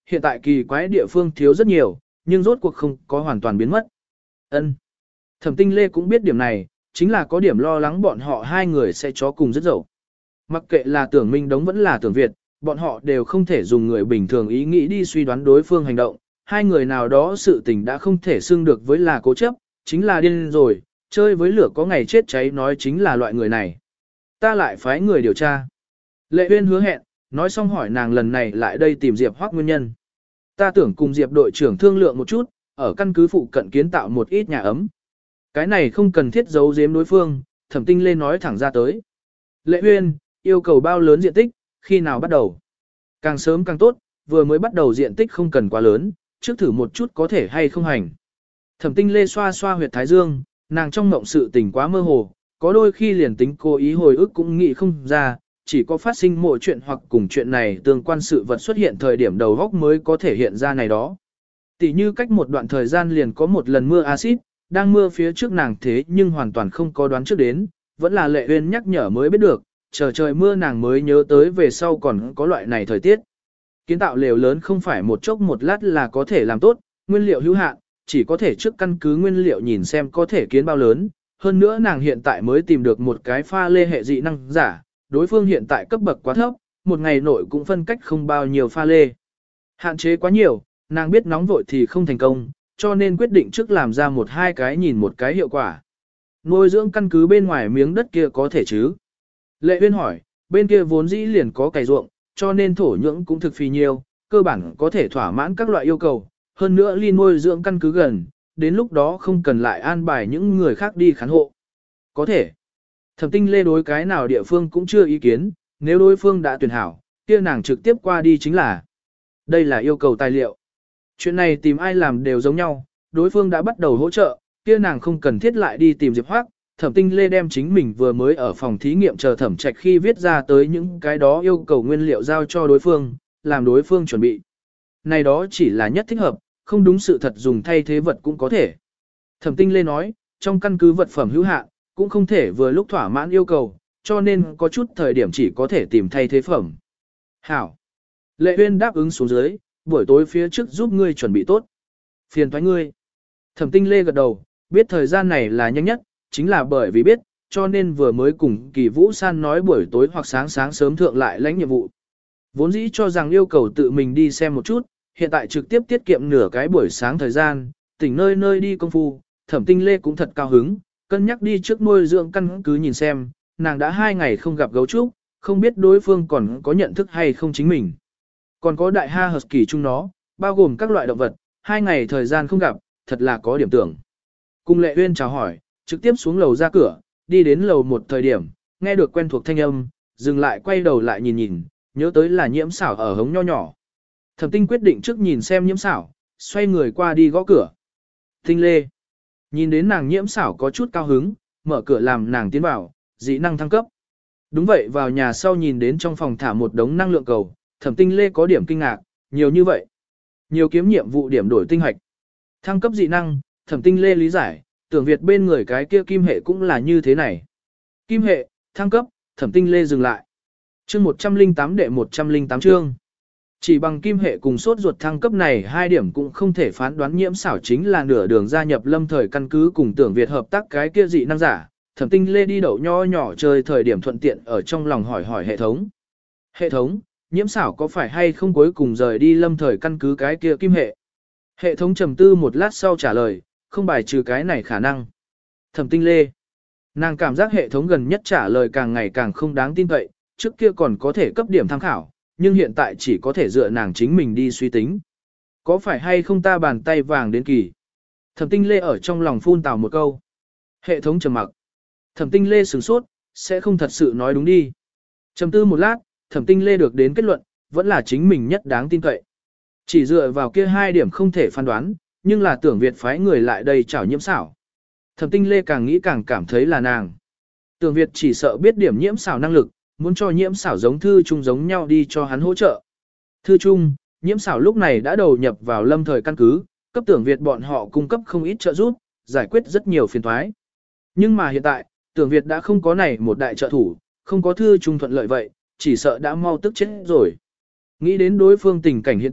[SPEAKER 1] hiện tại kỳ quái địa phương thiếu rất nhiều, nhưng rốt cuộc không có hoàn toàn biến mất. Ân. Thẩm Tinh Lê cũng biết điểm này, chính là có điểm lo lắng bọn họ hai người sẽ chó cùng rất dậu. Mặc kệ là Tưởng Minh Đống vẫn là Tưởng Việt, bọn họ đều không thể dùng người bình thường ý nghĩ đi suy đoán đối phương hành động. Hai người nào đó sự tình đã không thể xưng được với là cố chấp, chính là điên rồi, chơi với lửa có ngày chết cháy nói chính là loại người này. Ta lại phái người điều tra. Lệ Uyên hứa hẹn, nói xong hỏi nàng lần này lại đây tìm Diệp Hoắc nguyên nhân. Ta tưởng cùng Diệp đội trưởng thương lượng một chút, ở căn cứ phụ cận kiến tạo một ít nhà ấm. Cái này không cần thiết giấu giếm đối phương, Thẩm Tinh Lê nói thẳng ra tới. Lệ Uyên, yêu cầu bao lớn diện tích, khi nào bắt đầu? Càng sớm càng tốt, vừa mới bắt đầu diện tích không cần quá lớn, trước thử một chút có thể hay không hành. Thẩm Tinh Lê xoa xoa huyệt thái dương, nàng trong mộng sự tình quá mơ hồ, có đôi khi liền tính cố ý hồi ức cũng nghĩ không ra, chỉ có phát sinh mỗi chuyện hoặc cùng chuyện này tương quan sự vật xuất hiện thời điểm đầu góc mới có thể hiện ra này đó. Tỷ như cách một đoạn thời gian liền có một lần mưa axit, đang mưa phía trước nàng thế nhưng hoàn toàn không có đoán trước đến, vẫn là Lệ Uyên nhắc nhở mới biết được, chờ trời mưa nàng mới nhớ tới về sau còn có loại này thời tiết. Kiến tạo lều lớn không phải một chốc một lát là có thể làm tốt, nguyên liệu hữu hạn, chỉ có thể trước căn cứ nguyên liệu nhìn xem có thể kiến bao lớn. Hơn nữa nàng hiện tại mới tìm được một cái pha lê hệ dị năng giả, đối phương hiện tại cấp bậc quá thấp, một ngày nội cũng phân cách không bao nhiêu pha lê. Hạn chế quá nhiều, nàng biết nóng vội thì không thành công, cho nên quyết định trước làm ra một hai cái nhìn một cái hiệu quả. Nuôi dưỡng căn cứ bên ngoài miếng đất kia có thể chứ? Lệ Uyên hỏi, bên kia vốn dĩ liền có cày ruộng, cho nên thổ nhưỡng cũng thực phì nhiều, cơ bản có thể thỏa mãn các loại yêu cầu, hơn nữa ly nuôi dưỡng căn cứ gần, đến lúc đó không cần lại an bài những người khác đi khán hộ. Có thể. Thẩm Tinh Lê đối cái nào địa phương cũng chưa ý kiến, nếu đối phương đã tuyển hảo, kia nàng trực tiếp qua đi chính là. Đây là yêu cầu tài liệu. Chuyện này tìm ai làm đều giống nhau, đối phương đã bắt đầu hỗ trợ, kia nàng không cần thiết lại đi tìm Diệp Hoắc. Thẩm Tinh Lê đem chính mình vừa mới ở phòng thí nghiệm chờ thẩm trạch khi viết ra tới những cái đó yêu cầu nguyên liệu giao cho đối phương, làm đối phương chuẩn bị. Này đó chỉ là nhất thích hợp, không đúng sự thật dùng thay thế vật cũng có thể. Thẩm Tinh Lê nói, trong căn cứ vật phẩm hữu hạn, cũng không thể vừa lúc thỏa mãn yêu cầu, cho nên có chút thời điểm chỉ có thể tìm thay thế phẩm. Hảo. Lệ Uyên đáp ứng xuống dưới, buổi tối phía trước giúp ngươi chuẩn bị tốt. Phiền toái ngươi. Thẩm Tinh Lê gật đầu, biết thời gian này là nhanh nhất, chính là bởi vì biết, cho nên vừa mới cùng Kỳ Vũ San nói buổi tối hoặc sáng sáng sớm thượng lại lãnh nhiệm vụ. Vốn dĩ cho rằng yêu cầu tự mình đi xem một chút, hiện tại trực tiếp tiết kiệm nửa cái buổi sáng thời gian, tỉnh nơi nơi đi công phu, Thẩm Tinh Lê cũng thật cao hứng, cân nhắc đi trước nuôi dưỡng căn cứ nhìn xem, nàng đã hai ngày không gặp gấu trúc, không biết đối phương còn có nhận thức hay không chính mình. Còn có đại ha husky chung nó, bao gồm các loại động vật, hai ngày thời gian không gặp, thật là có điểm tưởng. Cùng Lệ Uyên chào hỏi, trực tiếp xuống lầu ra cửa, đi đến lầu một thời điểm, nghe được quen thuộc thanh âm, dừng lại quay đầu lại nhìn nhìn, nhớ tới là Nhiễm Xảo ở hống nho nhỏ. Thẩm Tinh quyết định trước nhìn xem Nhiễm Xảo, xoay người qua đi gõ cửa. Tinh Lê. Nhìn đến nàng Nhiễm Xảo có chút cao hứng, mở cửa làm nàng tiến vào, dị năng thăng cấp. Đúng vậy, vào nhà sau nhìn đến trong phòng thả một đống năng lượng cầu, Thẩm Tinh Lê có điểm kinh ngạc, nhiều như vậy. Nhiều kiếm nhiệm vụ điểm đổi tinh hạch. Thăng cấp dị năng, Thẩm Tinh Lê lý giải, Tưởng Việt bên người cái kia kim hệ cũng là như thế này. Kim hệ, thăng cấp, Thẩm Tinh Lê dừng lại. Chương một trăm lẻ tám đệ một trăm lẻ tám chương. Chỉ bằng kim hệ cùng sốt ruột thăng cấp này hai điểm cũng không thể phán đoán Nhiễm Xảo chính là nửa đường gia nhập lâm thời căn cứ cùng Tưởng Việt hợp tác cái kia dị năng giả. Thẩm Tinh Lê đi đậu nho nhỏ chơi thời điểm thuận tiện ở trong lòng hỏi hỏi hệ thống. Hệ thống, Nhiễm Xảo có phải hay không cuối cùng rời đi lâm thời căn cứ cái kia kim hệ? Hệ thống trầm tư một lát sau trả lời, không bài trừ cái này khả năng. Thẩm Tinh Lê. Nàng cảm giác hệ thống gần nhất trả lời càng ngày càng không đáng tin cậy, trước kia còn có thể cấp điểm tham khảo, nhưng hiện tại chỉ có thể dựa nàng chính mình đi suy tính. Có phải hay không ta bàn tay vàng đến kỳ? Thẩm Tinh Lê ở trong lòng phun tào một câu. Hệ thống trầm mặc. Thẩm Tinh Lê sửng sốt, sẽ không thật sự nói đúng đi. Trầm tư một lát, Thẩm Tinh Lê được đến kết luận, vẫn là chính mình nhất đáng tin cậy. Chỉ dựa vào kia hai điểm không thể phán đoán, nhưng là Tưởng Việt phái người lại đây chảo Nhiễm Xảo. Thẩm Tinh Lê càng nghĩ càng cảm thấy là nàng. Tưởng Việt chỉ sợ biết điểm Nhiễm Xảo năng lực, muốn cho Nhiễm Xảo giống Thư Trung giống nhau đi cho hắn hỗ trợ. Thư Trung, Nhiễm Xảo lúc này đã đầu nhập vào lâm thời căn cứ, cấp Tưởng Việt bọn họ cung cấp không ít trợ giúp, giải quyết rất nhiều phiền toái. Nhưng mà hiện tại, Tưởng Việt đã không có này một đại trợ thủ, không có Thư Trung thuận lợi vậy, chỉ sợ đã mau tức chết rồi. Nghĩ đến đối phương tình cảnh hiện tại,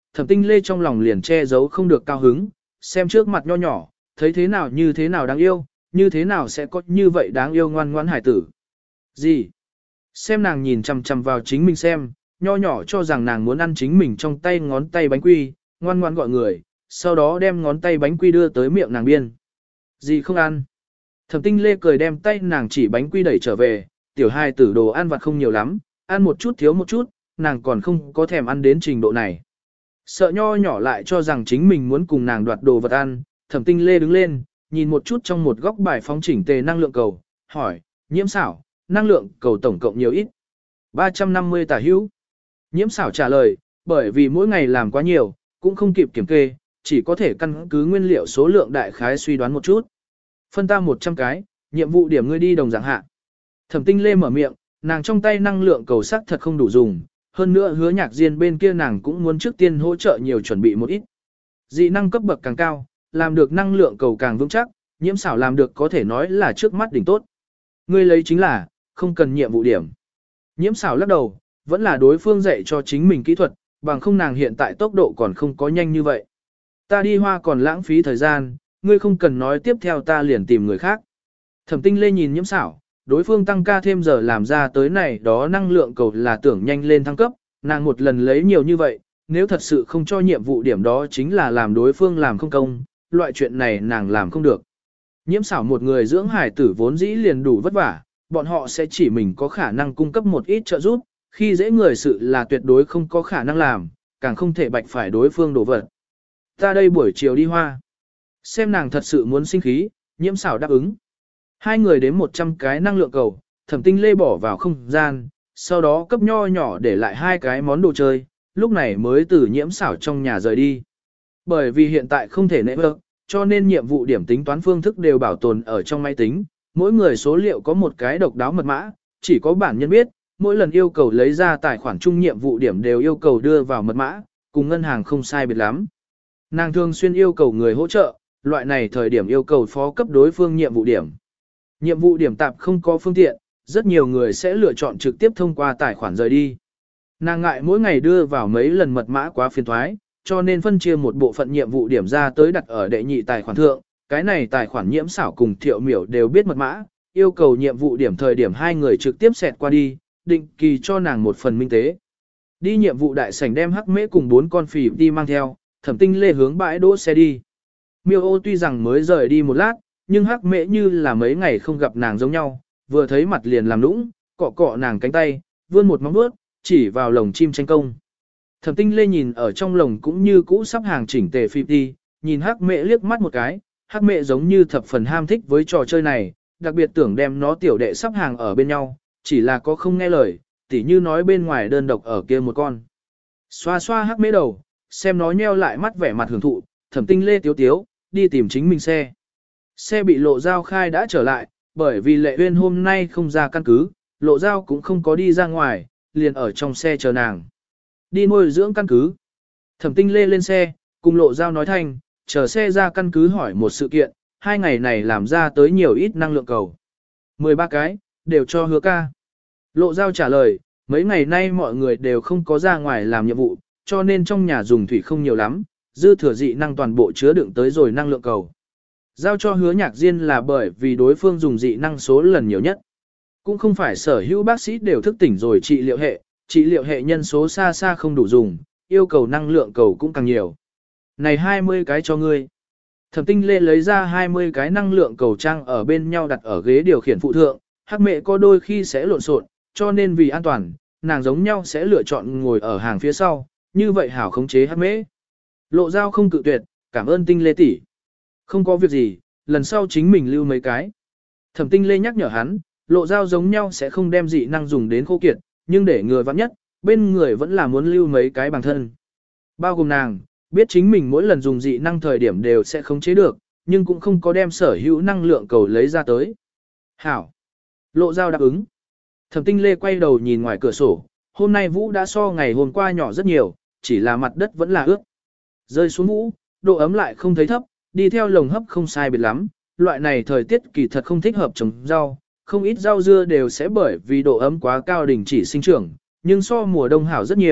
[SPEAKER 1] Thẩm Tinh Lê trong lòng liền che giấu không được cao hứng, xem trước mặt nho nhỏ, thấy thế nào như thế nào đáng yêu, như thế nào sẽ có như vậy đáng yêu ngoan ngoãn hải tử. Gì? Xem nàng nhìn chằm chằm vào chính mình xem, nho nhỏ cho rằng nàng muốn ăn chính mình trong tay ngón tay bánh quy, ngoan ngoan gọi người, sau đó đem ngón tay bánh quy đưa tới miệng nàng biên. Gì không ăn? Thẩm Tinh Lê cười đem tay nàng chỉ bánh quy đẩy trở về, tiểu hài tử đồ ăn vặt không nhiều lắm, ăn một chút thiếu một chút, nàng còn không có thèm ăn đến trình độ này. Sợ nho nhỏ lại cho rằng chính mình muốn cùng nàng đoạt đồ vật ăn, Thẩm Tinh Lê đứng lên, nhìn một chút trong một góc bài phóng chỉnh tề năng lượng cầu, hỏi, Nhiễm Xảo, năng lượng cầu tổng cộng nhiều ít? ba trăm năm mươi tả hữu. Nhiễm Xảo trả lời, bởi vì mỗi ngày làm quá nhiều, cũng không kịp kiểm kê, chỉ có thể căn cứ nguyên liệu số lượng đại khái suy đoán một chút. Phân ta một trăm cái, nhiệm vụ điểm ngươi đi đồng dạng hạ. Thẩm Tinh Lê mở miệng, nàng trong tay năng lượng cầu sắc thật không đủ dùng, hơn nữa Hứa Nhạc Diên bên kia nàng cũng muốn trước tiên hỗ trợ nhiều chuẩn bị một ít. Dị năng cấp bậc càng cao, làm được năng lượng cầu càng vững chắc, Nhiễm Xảo làm được có thể nói là trước mắt đỉnh tốt. Ngươi lấy chính là, không cần nhiệm vụ điểm. Nhiễm Xảo lắc đầu, vẫn là đối phương dạy cho chính mình kỹ thuật, bằng không nàng hiện tại tốc độ còn không có nhanh như vậy. Ta đi Hoa còn lãng phí thời gian, ngươi không cần nói tiếp theo ta liền tìm người khác. Thẩm Tinh Lê nhìn Nhiễm Xảo, đối phương tăng ca thêm giờ làm ra tới này đó năng lượng cầu là tưởng nhanh lên thăng cấp, nàng một lần lấy nhiều như vậy, nếu thật sự không cho nhiệm vụ điểm đó chính là làm đối phương làm không công, loại chuyện này nàng làm không được. Nhiễm Xảo một người dưỡng hải tử vốn dĩ liền đủ vất vả, bọn họ sẽ chỉ mình có khả năng cung cấp một ít trợ giúp, khi dễ người sự là tuyệt đối không có khả năng làm, càng không thể bạch phải đối phương đổ vật. Ta đây buổi chiều đi Hoa. Xem nàng thật sự muốn sinh khí, Nhiễm Xảo đáp ứng. Hai người đến một trăm cái năng lượng cầu, Thẩm Tinh Lê bỏ vào không gian, sau đó cấp nho nhỏ để lại hai cái món đồ chơi, lúc này mới từ Nhiễm Xảo trong nhà rời đi. Bởi vì hiện tại không thể nệ vợ, cho nên nhiệm vụ điểm tính toán phương thức đều bảo tồn ở trong máy tính, mỗi người số liệu có một cái độc đáo mật mã, chỉ có bản nhân biết, mỗi lần yêu cầu lấy ra tài khoản chung nhiệm vụ điểm đều yêu cầu đưa vào mật mã, cùng ngân hàng không sai biệt lắm. Nàng thường xuyên yêu cầu người hỗ trợ, loại này thời điểm yêu cầu phó cấp đối phương nhiệm vụ điểm. Nhiệm vụ điểm tạp không có phương tiện, rất nhiều người sẽ lựa chọn trực tiếp thông qua tài khoản rời đi. Nàng ngại mỗi ngày đưa vào mấy lần mật mã quá phiền thoái, cho nên phân chia một bộ phận nhiệm vụ điểm ra tới đặt ở đệ nhị tài khoản thượng. Cái này tài khoản Nhiễm Xảo cùng Thiệu Miểu đều biết mật mã, yêu cầu nhiệm vụ điểm thời điểm hai người trực tiếp xẹt qua đi, định kỳ cho nàng một phần minh tế. Đi nhiệm vụ đại sảnh đem Hắc Mễ cùng bốn con phỉ đi mang theo, Thẩm Tinh Lê hướng bãi đỗ xe đi. Miêu Ô tuy rằng mới rời đi một lát, nhưng Hắc Mễ như là mấy ngày không gặp nàng giống nhau, vừa thấy mặt liền làm nũng, cọ cọ nàng cánh tay, vươn một móng vuốt, chỉ vào lồng chim tranh công. Thẩm Tinh Lê nhìn ở trong lồng cũng như cũ sắp hàng chỉnh tề phỉ đi, nhìn Hắc Mễ liếc mắt một cái, Hắc Mễ giống như thập phần ham thích với trò chơi này, đặc biệt tưởng đem nó tiểu đệ sắp hàng ở bên nhau, chỉ là có không nghe lời, tỉ như nói bên ngoài đơn độc ở kia một con. Xoa xoa Hắc Mễ đầu, xem nó nheo lại mắt vẻ mặt hưởng thụ, Thẩm Tinh Lê tiếu tiếu, đi tìm chính mình xe. Xe bị Lộ Giao khai đã trở lại, bởi vì Lệ Uyên hôm nay không ra căn cứ, Lộ Giao cũng không có đi ra ngoài, liền ở trong xe chờ nàng. Đi nuôi dưỡng căn cứ. Thẩm Tinh Lê lên xe, cùng Lộ Giao nói thanh, chờ xe ra căn cứ hỏi một sự kiện, hai ngày này làm ra tới nhiều ít năng lượng cầu. mười ba cái, đều cho Hứa ca. Lộ Giao trả lời, mấy ngày nay mọi người đều không có ra ngoài làm nhiệm vụ, cho nên trong nhà dùng thủy không nhiều lắm, dư thừa dị năng toàn bộ chứa đựng tới rồi năng lượng cầu. Giao cho Hứa Nhạc Diên là bởi vì đối phương dùng dị năng số lần nhiều nhất. Cũng không phải sở hữu bác sĩ đều thức tỉnh rồi trị liệu hệ, trị liệu hệ nhân số xa xa không đủ dùng, yêu cầu năng lượng cầu cũng càng nhiều. Này hai mươi cái cho ngươi. Thẩm Tinh Lê lấy ra hai mươi cái năng lượng cầu trang ở bên nhau đặt ở ghế điều khiển phụ thượng, Hắc Mễ có đôi khi sẽ lộn xộn, cho nên vì an toàn, nàng giống nhau sẽ lựa chọn ngồi ở hàng phía sau, như vậy hảo khống chế Hắc Mễ. Lộ Giao không cự tuyệt, cảm ơn Tinh Lê tỷ. Không có việc gì, lần sau chính mình lưu mấy cái. Thẩm Tinh Lê nhắc nhở hắn, Lộ Giao giống nhau sẽ không đem dị năng dùng đến khô kiệt, nhưng để người vắng nhất, bên người vẫn là muốn lưu mấy cái bằng thân. Bao gồm nàng, biết chính mình mỗi lần dùng dị năng thời điểm đều sẽ khống chế được, nhưng cũng không có đem sở hữu năng lượng cầu lấy ra tới. Hảo. Lộ Giao đáp ứng. Thẩm Tinh Lê quay đầu nhìn ngoài cửa sổ, hôm nay vũ đã so ngày hôm qua nhỏ rất nhiều, chỉ là mặt đất vẫn là ướt. Rơi xuống vũ, độ ấm lại không thấy thấp, đi theo lồng hấp không sai biệt lắm, loại này thời tiết kỳ thật không thích hợp trồng rau, không ít rau dưa đều sẽ bởi vì độ ấm quá cao đình chỉ sinh trưởng, nhưng so mùa đông hảo rất nhiều,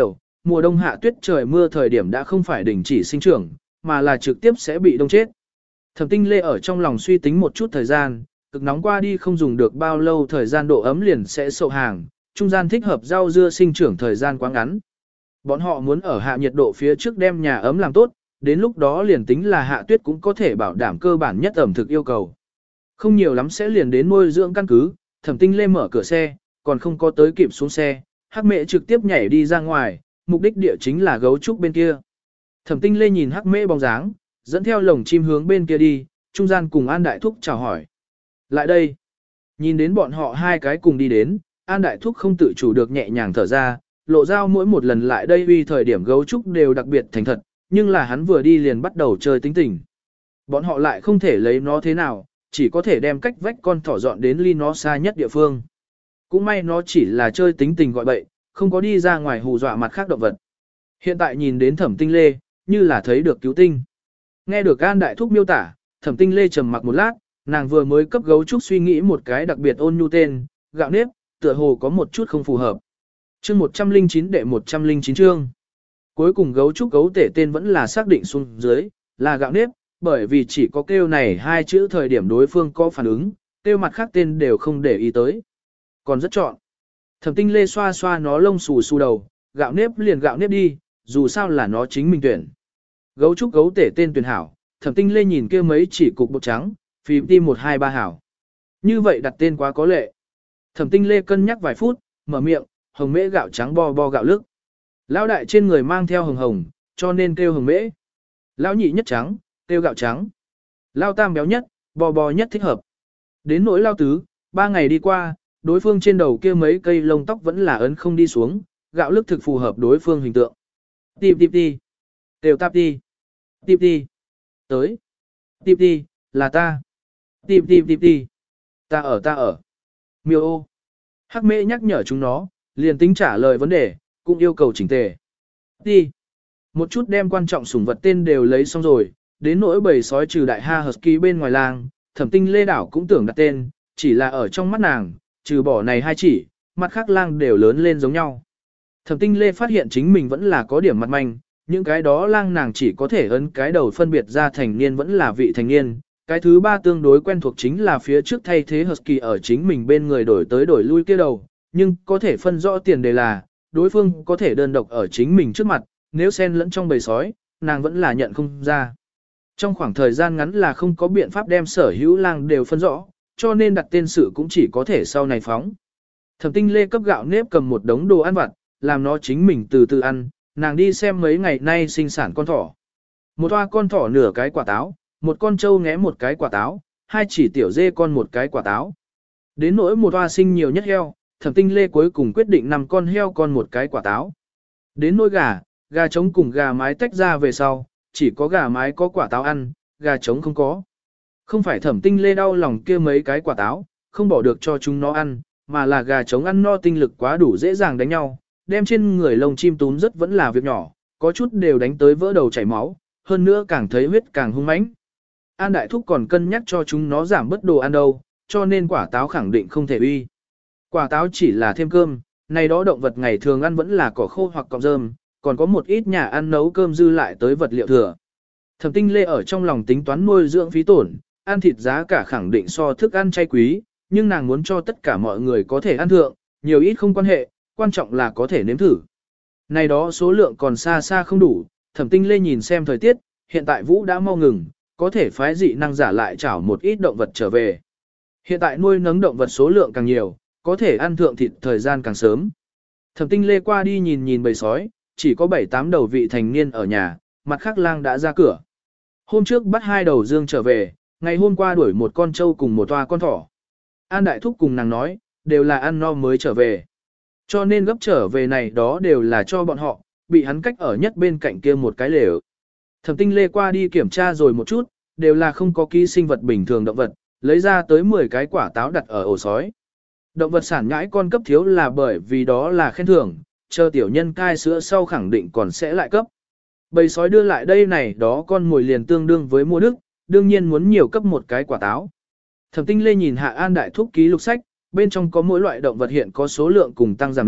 [SPEAKER 1] mùa đông hạ tuyết trời mưa thời điểm đã không phải đình chỉ sinh trưởng, mà là trực tiếp sẽ bị đông chết. Thẩm Tinh Lê ở trong lòng suy tính một chút thời gian, cực nóng qua đi không dùng được bao lâu thời gian độ ấm liền sẽ sậu hàng, trung gian thích hợp rau dưa sinh trưởng thời gian quá ngắn. Bọn họ muốn ở hạ nhiệt độ phía trước đem nhà ấm làm tốt, đến lúc đó liền tính là hạ tuyết cũng có thể bảo đảm cơ bản nhất ẩm thực yêu cầu. Không nhiều lắm sẽ liền đến nuôi dưỡng căn cứ, Thẩm Tinh Lê mở cửa xe, còn không có tới kịp xuống xe, Hắc Mễ trực tiếp nhảy đi ra ngoài, mục đích địa chính là gấu trúc bên kia. Thẩm Tinh Lê nhìn Hắc Mễ bóng dáng, dẫn theo lồng chim hướng bên kia đi, trung gian cùng An Đại Thúc chào hỏi. Lại đây, nhìn đến bọn họ hai cái cùng đi đến, An Đại Thúc không tự chủ được nhẹ nhàng thở ra, lộ dao mỗi một lần lại đây uy thời điểm gấu trúc đều đặc biệt thành thật, nhưng là hắn vừa đi liền bắt đầu chơi tính tình. Bọn họ lại không thể lấy nó thế nào, chỉ có thể đem cách vách con thỏ dọn đến ly nó xa nhất địa phương. Cũng may nó chỉ là chơi tính tình gọi bậy, không có đi ra ngoài hù dọa mặt khác động vật. Hiện tại nhìn đến Thẩm Tinh Lê, như là thấy được cứu tinh. Nghe được An Đại Thúc miêu tả, Thẩm Tinh Lê trầm mặc một lát, nàng vừa mới cấp gấu trúc suy nghĩ một cái đặc biệt ôn nhu tên, gạo nếp, tựa hồ có một chút không phù hợp. Chương một trăm lẻ chín đệ một trăm lẻ chín chương. Cuối cùng gấu trúc gấu tể tên vẫn là xác định xuống dưới, là gạo nếp, bởi vì chỉ có kêu này hai chữ thời điểm đối phương có phản ứng, kêu mặt khác tên đều không để ý tới. Còn rất chọn. Thẩm Tinh Lê xoa xoa nó lông xù xù đầu, gạo nếp liền gạo nếp đi, dù sao là nó chính mình tuyển. Gấu trúc gấu tể tên tuyển hảo, Thẩm Tinh Lê nhìn kia mấy chỉ cục bột trắng, phím tim một hai ba hảo. Như vậy đặt tên quá có lệ. Thẩm Tinh Lê cân nhắc vài phút, mở miệng, hồng mễ gạo trắng bo bo gạo lức. Lão đại trên người mang theo hồng hồng, cho nên kêu hồng mễ. Lão nhị nhất trắng, kêu gạo trắng. Lão tam béo nhất, bo bo nhất thích hợp. Đến nỗi lão tứ, ba ngày đi qua, đối phương trên đầu kia mấy cây lông tóc vẫn là ấn không đi xuống, gạo lức thực phù hợp đối phương hình tượng. Tiếp tiếp đi. Kêu tap đi. Tiếp đi. Tới. Tiếp đi, là ta. Tiếp tiếp tiếp đi. Ta ở ta ở. Miêu ô. Hắc Mễ nhắc nhở chúng nó, liền tính trả lời vấn đề, cũng yêu cầu chỉnh tề. Đi. Một chút đem quan trọng sủng vật tên đều lấy xong rồi, đến nỗi bầy sói trừ đại ha husky bên ngoài làng, Thẩm Tinh Lê đảo cũng tưởng đặt tên, chỉ là ở trong mắt nàng, trừ bỏ này hai chỉ, mặt khác lang đều lớn lên giống nhau. Thẩm Tinh Lê phát hiện chính mình vẫn là có điểm mặt manh, những cái đó lang nàng chỉ có thể ấn cái đầu phân biệt ra thành niên vẫn là vị thành niên. Cái thứ ba tương đối quen thuộc chính là phía trước thay thế husky ở chính mình bên người đổi tới đổi lui kia đầu, nhưng có thể phân rõ tiền đề là, đối phương có thể đơn độc ở chính mình trước mặt, nếu xen lẫn trong bầy sói, nàng vẫn là nhận không ra. Trong khoảng thời gian ngắn là không có biện pháp đem sở hữu lang đều phân rõ, cho nên đặt tên sự cũng chỉ có thể sau này phóng. Thẩm Tinh Lê cấp gạo nếp cầm một đống đồ ăn vặt, làm nó chính mình từ từ ăn, nàng đi xem mấy ngày nay sinh sản con thỏ. Một toa con thỏ nửa cái quả táo, một con trâu ngẽ một cái quả táo, hai chỉ tiểu dê con một cái quả táo. Đến nỗi một toa sinh nhiều nhất heo, Thẩm Tinh Lê cuối cùng quyết định năm con heo con một cái quả táo. Đến nỗi gà, gà trống cùng gà mái tách ra về sau, chỉ có gà mái có quả táo ăn, gà trống không có. Không phải Thẩm Tinh Lê đau lòng kia mấy cái quả táo, không bỏ được cho chúng nó ăn, mà là gà trống ăn no tinh lực quá đủ dễ dàng đánh nhau, đem trên người lông chim túm rất vẫn là việc nhỏ, có chút đều đánh tới vỡ đầu chảy máu, hơn nữa càng thấy huyết càng hung mãnh. An Đại Thúc còn cân nhắc cho chúng nó giảm bớt đồ ăn đâu, cho nên quả táo khẳng định không thể uy. Quả táo chỉ là thêm cơm, này đó động vật ngày thường ăn vẫn là cỏ khô hoặc cọng rơm, còn có một ít nhà ăn nấu cơm dư lại tới vật liệu thừa. Thẩm Tinh Lê ở trong lòng tính toán nuôi dưỡng phí tổn, ăn thịt giá cả khẳng định so thức ăn chay quý, nhưng nàng muốn cho tất cả mọi người có thể ăn thượng, nhiều ít không quan hệ, quan trọng là có thể nếm thử. Này đó số lượng còn xa xa không đủ, Thẩm Tinh Lê nhìn xem thời tiết, hiện tại vũ đã mau ngừng, có thể phái dị năng giả lại chảo một ít động vật trở về. Hiện tại nuôi nấng động vật số lượng càng nhiều, có thể ăn thượng thịt thời gian càng sớm. Thẩm Tinh Lê qua đi nhìn nhìn bầy sói, chỉ có bảy tám đầu vị thành niên ở nhà, mặt khác lang đã ra cửa. Hôm trước bắt hai đầu dương trở về, ngày hôm qua đuổi một con trâu cùng một toa con thỏ. An Đại Thúc cùng nàng nói, đều là ăn no mới trở về. Cho nên gấp trở về này đó đều là cho bọn họ, bị hắn cách ở nhất bên cạnh kia một cái lều. Thẩm Tinh Lê qua đi kiểm tra rồi một chút, đều là không có ký sinh vật bình thường động vật, lấy ra tới mười cái quả táo đặt ở ổ sói. Động vật sản nhãi con cấp thiếu là bởi vì đó là khen thưởng, chờ tiểu nhân cai sữa sau khẳng định còn sẽ lại cấp. Bầy sói đưa lại đây này đó con mồi liền tương đương với mua đức, đương nhiên muốn nhiều cấp một cái quả táo. Thẩm Tinh Lê nhìn Hạ An Đại Thúc ký lục sách, bên trong có mỗi loại động vật hiện có số lượng cùng tăng giảm lượng,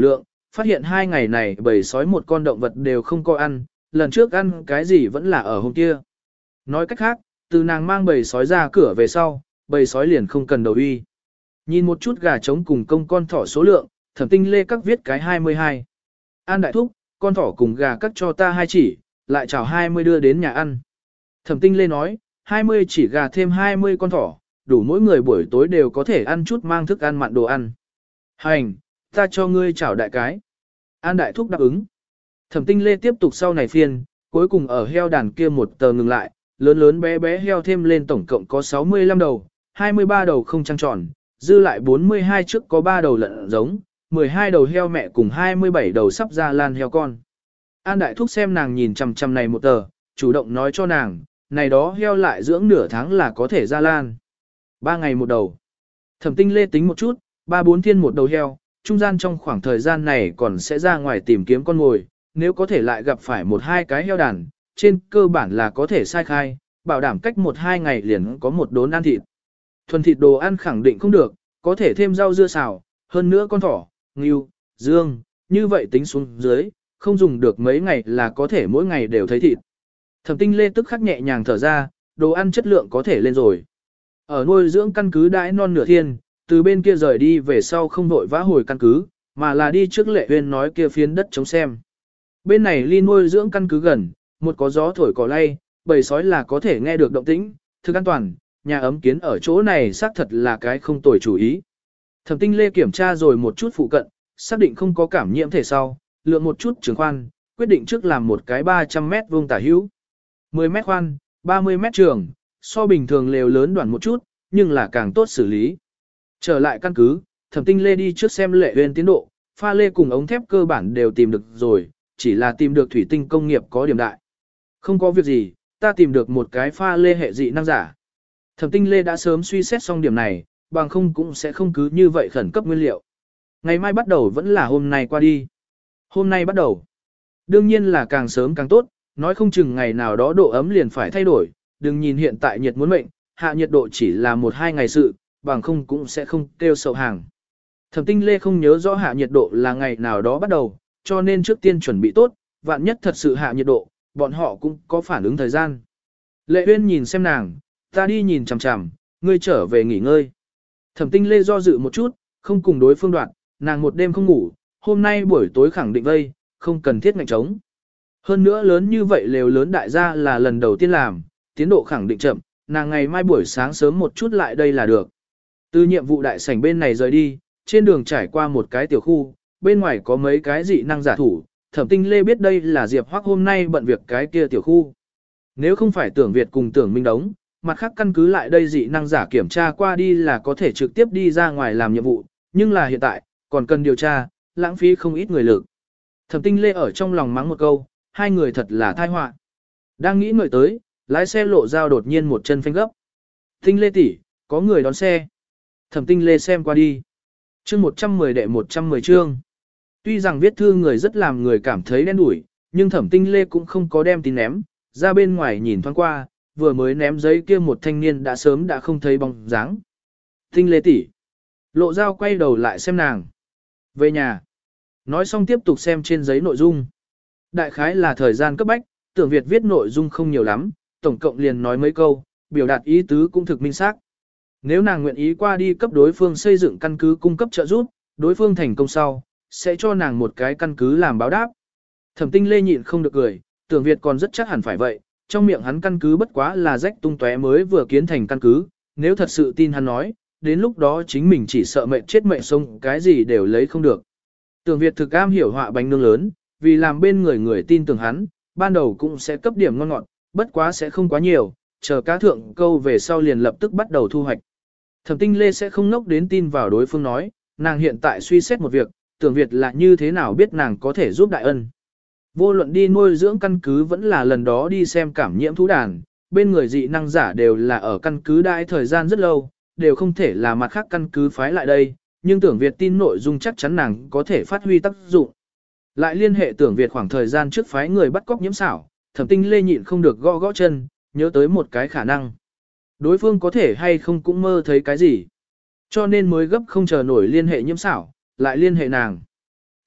[SPEAKER 1] phát hiện hai ngày này bầy sói một con động vật đều không có ăn, lần trước ăn cái gì vẫn là ở hôm kia. Nói cách khác, từ nàng mang bầy sói ra cửa về sau, bầy sói liền không cần đầu uy. Nhìn một chút gà trống cùng công con thỏ số lượng, Thẩm Tinh Lê các viết cái hai mươi hai. An đại thúc, con thỏ cùng gà cắt cho ta hai chỉ, lại chào hai mươi đưa đến nhà ăn. Thẩm Tinh Lê nói, hai mươi chỉ gà thêm hai mươi con thỏ, đủ mỗi người buổi tối đều có thể ăn chút mang thức ăn mặn đồ ăn. Hành, ta cho ngươi chào đại cái. An đại thúc đáp ứng. Thẩm Tinh Lê tiếp tục sau này phiên, cuối cùng ở heo đàn kia một tờ ngừng lại, lớn lớn bé bé heo thêm lên tổng cộng có sáu mươi lăm đầu, hai mươi ba đầu không trăng tròn, dư lại bốn mươi hai trước có ba đầu lợn giống, mười hai đầu heo mẹ cùng hai mươi bảy đầu sắp ra lan heo con. An đại thúc xem nàng nhìn chằm chằm này một tờ, chủ động nói cho nàng, này đó heo lại dưỡng nửa tháng là có thể ra lan. Ba ngày một đầu. Thẩm Tinh Lê tính một chút, ba bốn thiên một đầu heo, trung gian trong khoảng thời gian này còn sẽ ra ngoài tìm kiếm con mồi, nếu có thể lại gặp phải một hai cái heo đàn, trên cơ bản là có thể sai khai, bảo đảm cách một hai ngày liền có một đốn ăn thịt. Thuần thịt đồ ăn khẳng định không được, có thể thêm rau dưa xào, hơn nữa con thỏ, ngưu, dương, như vậy tính xuống dưới, không dùng được mấy ngày là có thể mỗi ngày đều thấy thịt. Thẩm Tinh Lê tức khắc nhẹ nhàng thở ra, đồ ăn chất lượng có thể lên rồi. Ở nuôi dưỡng căn cứ đãi non nửa thiên, từ bên kia rời đi về sau không vội vã hồi căn cứ, mà là đi trước Lệ Huyên nói kia phiến đất chống xem. Bên này ly nuôi dưỡng căn cứ gần, một có gió thổi cỏ lay, bầy sói là có thể nghe được động tĩnh, thực an toàn, nhà ấm kiến ở chỗ này xác thật là cái không tồi chủ ý. Thẩm Tinh Lê kiểm tra rồi một chút phụ cận, xác định không có cảm nhiễm thể sau, lượng một chút trường khoan, quyết định trước làm một cái ba trăm mét vuông tả hữu. mười mét khoan, ba mươi mét trường, so bình thường lều lớn đoạn một chút, nhưng là càng tốt xử lý. Trở lại căn cứ, Thẩm Tinh Lê đi trước xem Lệ Huyên tiến độ, pha lê cùng ống thép cơ bản đều tìm được rồi, chỉ là tìm được thủy tinh công nghiệp có điểm đại. Không có việc gì, ta tìm được một cái pha lê hệ dị năng giả. Thẩm Tinh Lê đã sớm suy xét xong điểm này, bằng không cũng sẽ không cứ như vậy khẩn cấp nguyên liệu. Ngày mai bắt đầu vẫn là hôm nay qua đi. Hôm nay bắt đầu. Đương nhiên là càng sớm càng tốt, nói không chừng ngày nào đó độ ấm liền phải thay đổi, đừng nhìn hiện tại nhiệt muốn mệnh, hạ nhiệt độ chỉ là một hai ngày sự, bằng không cũng sẽ không kêu sậu hàng. Thẩm Tinh Lê không nhớ rõ hạ nhiệt độ là ngày nào đó bắt đầu, cho nên trước tiên chuẩn bị tốt, vạn nhất thật sự hạ nhiệt độ, bọn họ cũng có phản ứng thời gian. Lệ Uyên nhìn xem nàng, ta đi nhìn chằm chằm, ngươi trở về nghỉ ngơi. Thẩm Tinh Lê do dự một chút, không cùng đối phương đoạn, nàng một đêm không ngủ, hôm nay buổi tối khẳng định vây, không cần thiết ngạnh trống. Hơn nữa lớn như vậy lều lớn đại gia là lần đầu tiên làm, tiến độ khẳng định chậm, nàng ngày mai buổi sáng sớm một chút lại đây là được. Từ nhiệm vụ đại sảnh bên này rời đi, trên đường trải qua một cái tiểu khu, bên ngoài có mấy cái dị năng giả thủ, Thẩm Tinh Lê biết đây là Diệp Hoắc hôm nay bận việc cái kia tiểu khu. Nếu không phải Tưởng Việt cùng Tưởng Minh Đống, mặt khác căn cứ lại đây dị năng giả kiểm tra qua đi là có thể trực tiếp đi ra ngoài làm nhiệm vụ, nhưng là hiện tại, còn cần điều tra, lãng phí không ít người lực. Thẩm Tinh Lê ở trong lòng mắng một câu, hai người thật là tai họa. Đang nghĩ ngợi tới, lái xe lộ dao đột nhiên một chân phanh gấp. Tinh Lê tỷ, có người đón xe. Thẩm Tinh Lê xem qua đi. Chương một trăm mười đệ một trăm mười chương. Tuy rằng viết thư người rất làm người cảm thấy đen đủi, nhưng Thẩm Tinh Lê cũng không có đem tin ném, ra bên ngoài nhìn thoáng qua, vừa mới ném giấy kia một thanh niên đã sớm đã không thấy bóng dáng. Tinh Lê tỷ. Lộ dao quay đầu lại xem nàng. Về nhà. Nói xong tiếp tục xem trên giấy nội dung. Đại khái là thời gian cấp bách, Tưởng Việt viết nội dung không nhiều lắm, tổng cộng liền nói mấy câu, biểu đạt ý tứ cũng thực minh xác. Nếu nàng nguyện ý qua đi cấp đối phương xây dựng căn cứ cung cấp trợ giúp, đối phương thành công sau, sẽ cho nàng một cái căn cứ làm báo đáp. Thẩm Tinh Lê nhịn không được cười, Tưởng Việt còn rất chắc hẳn phải vậy, trong miệng hắn căn cứ bất quá là rách tung tóe mới vừa kiến thành căn cứ, nếu thật sự tin hắn nói, đến lúc đó chính mình chỉ sợ mệnh chết mệnh sống, cái gì đều lấy không được. Tưởng Việt thực am hiểu họa bánh nướng lớn, vì làm bên người người tin tưởng hắn, ban đầu cũng sẽ cấp điểm ngon ngọt, bất quá sẽ không quá nhiều, chờ cá thượng câu về sau liền lập tức bắt đầu thu hoạch. Thẩm Tinh Lê sẽ không ngốc đến tin vào đối phương nói, nàng hiện tại suy xét một việc, Tưởng Việt là như thế nào biết nàng có thể giúp đại ân. Vô luận đi nuôi dưỡng căn cứ vẫn là lần đó đi xem cảm nhiễm thú đàn, bên người dị năng giả đều là ở căn cứ đại thời gian rất lâu, đều không thể là mặt khác căn cứ phái lại đây, nhưng Tưởng Việt tin nội dung chắc chắn nàng có thể phát huy tác dụng. Lại liên hệ Tưởng Việt khoảng thời gian trước phái người bắt cóc nhiễm xảo, Thẩm Tinh Lê nhịn không được gõ gõ chân, nhớ tới một cái khả năng. Đối phương có thể hay không cũng mơ thấy cái gì. Cho nên mới gấp không chờ nổi liên hệ nhiễm xảo, lại liên hệ nàng.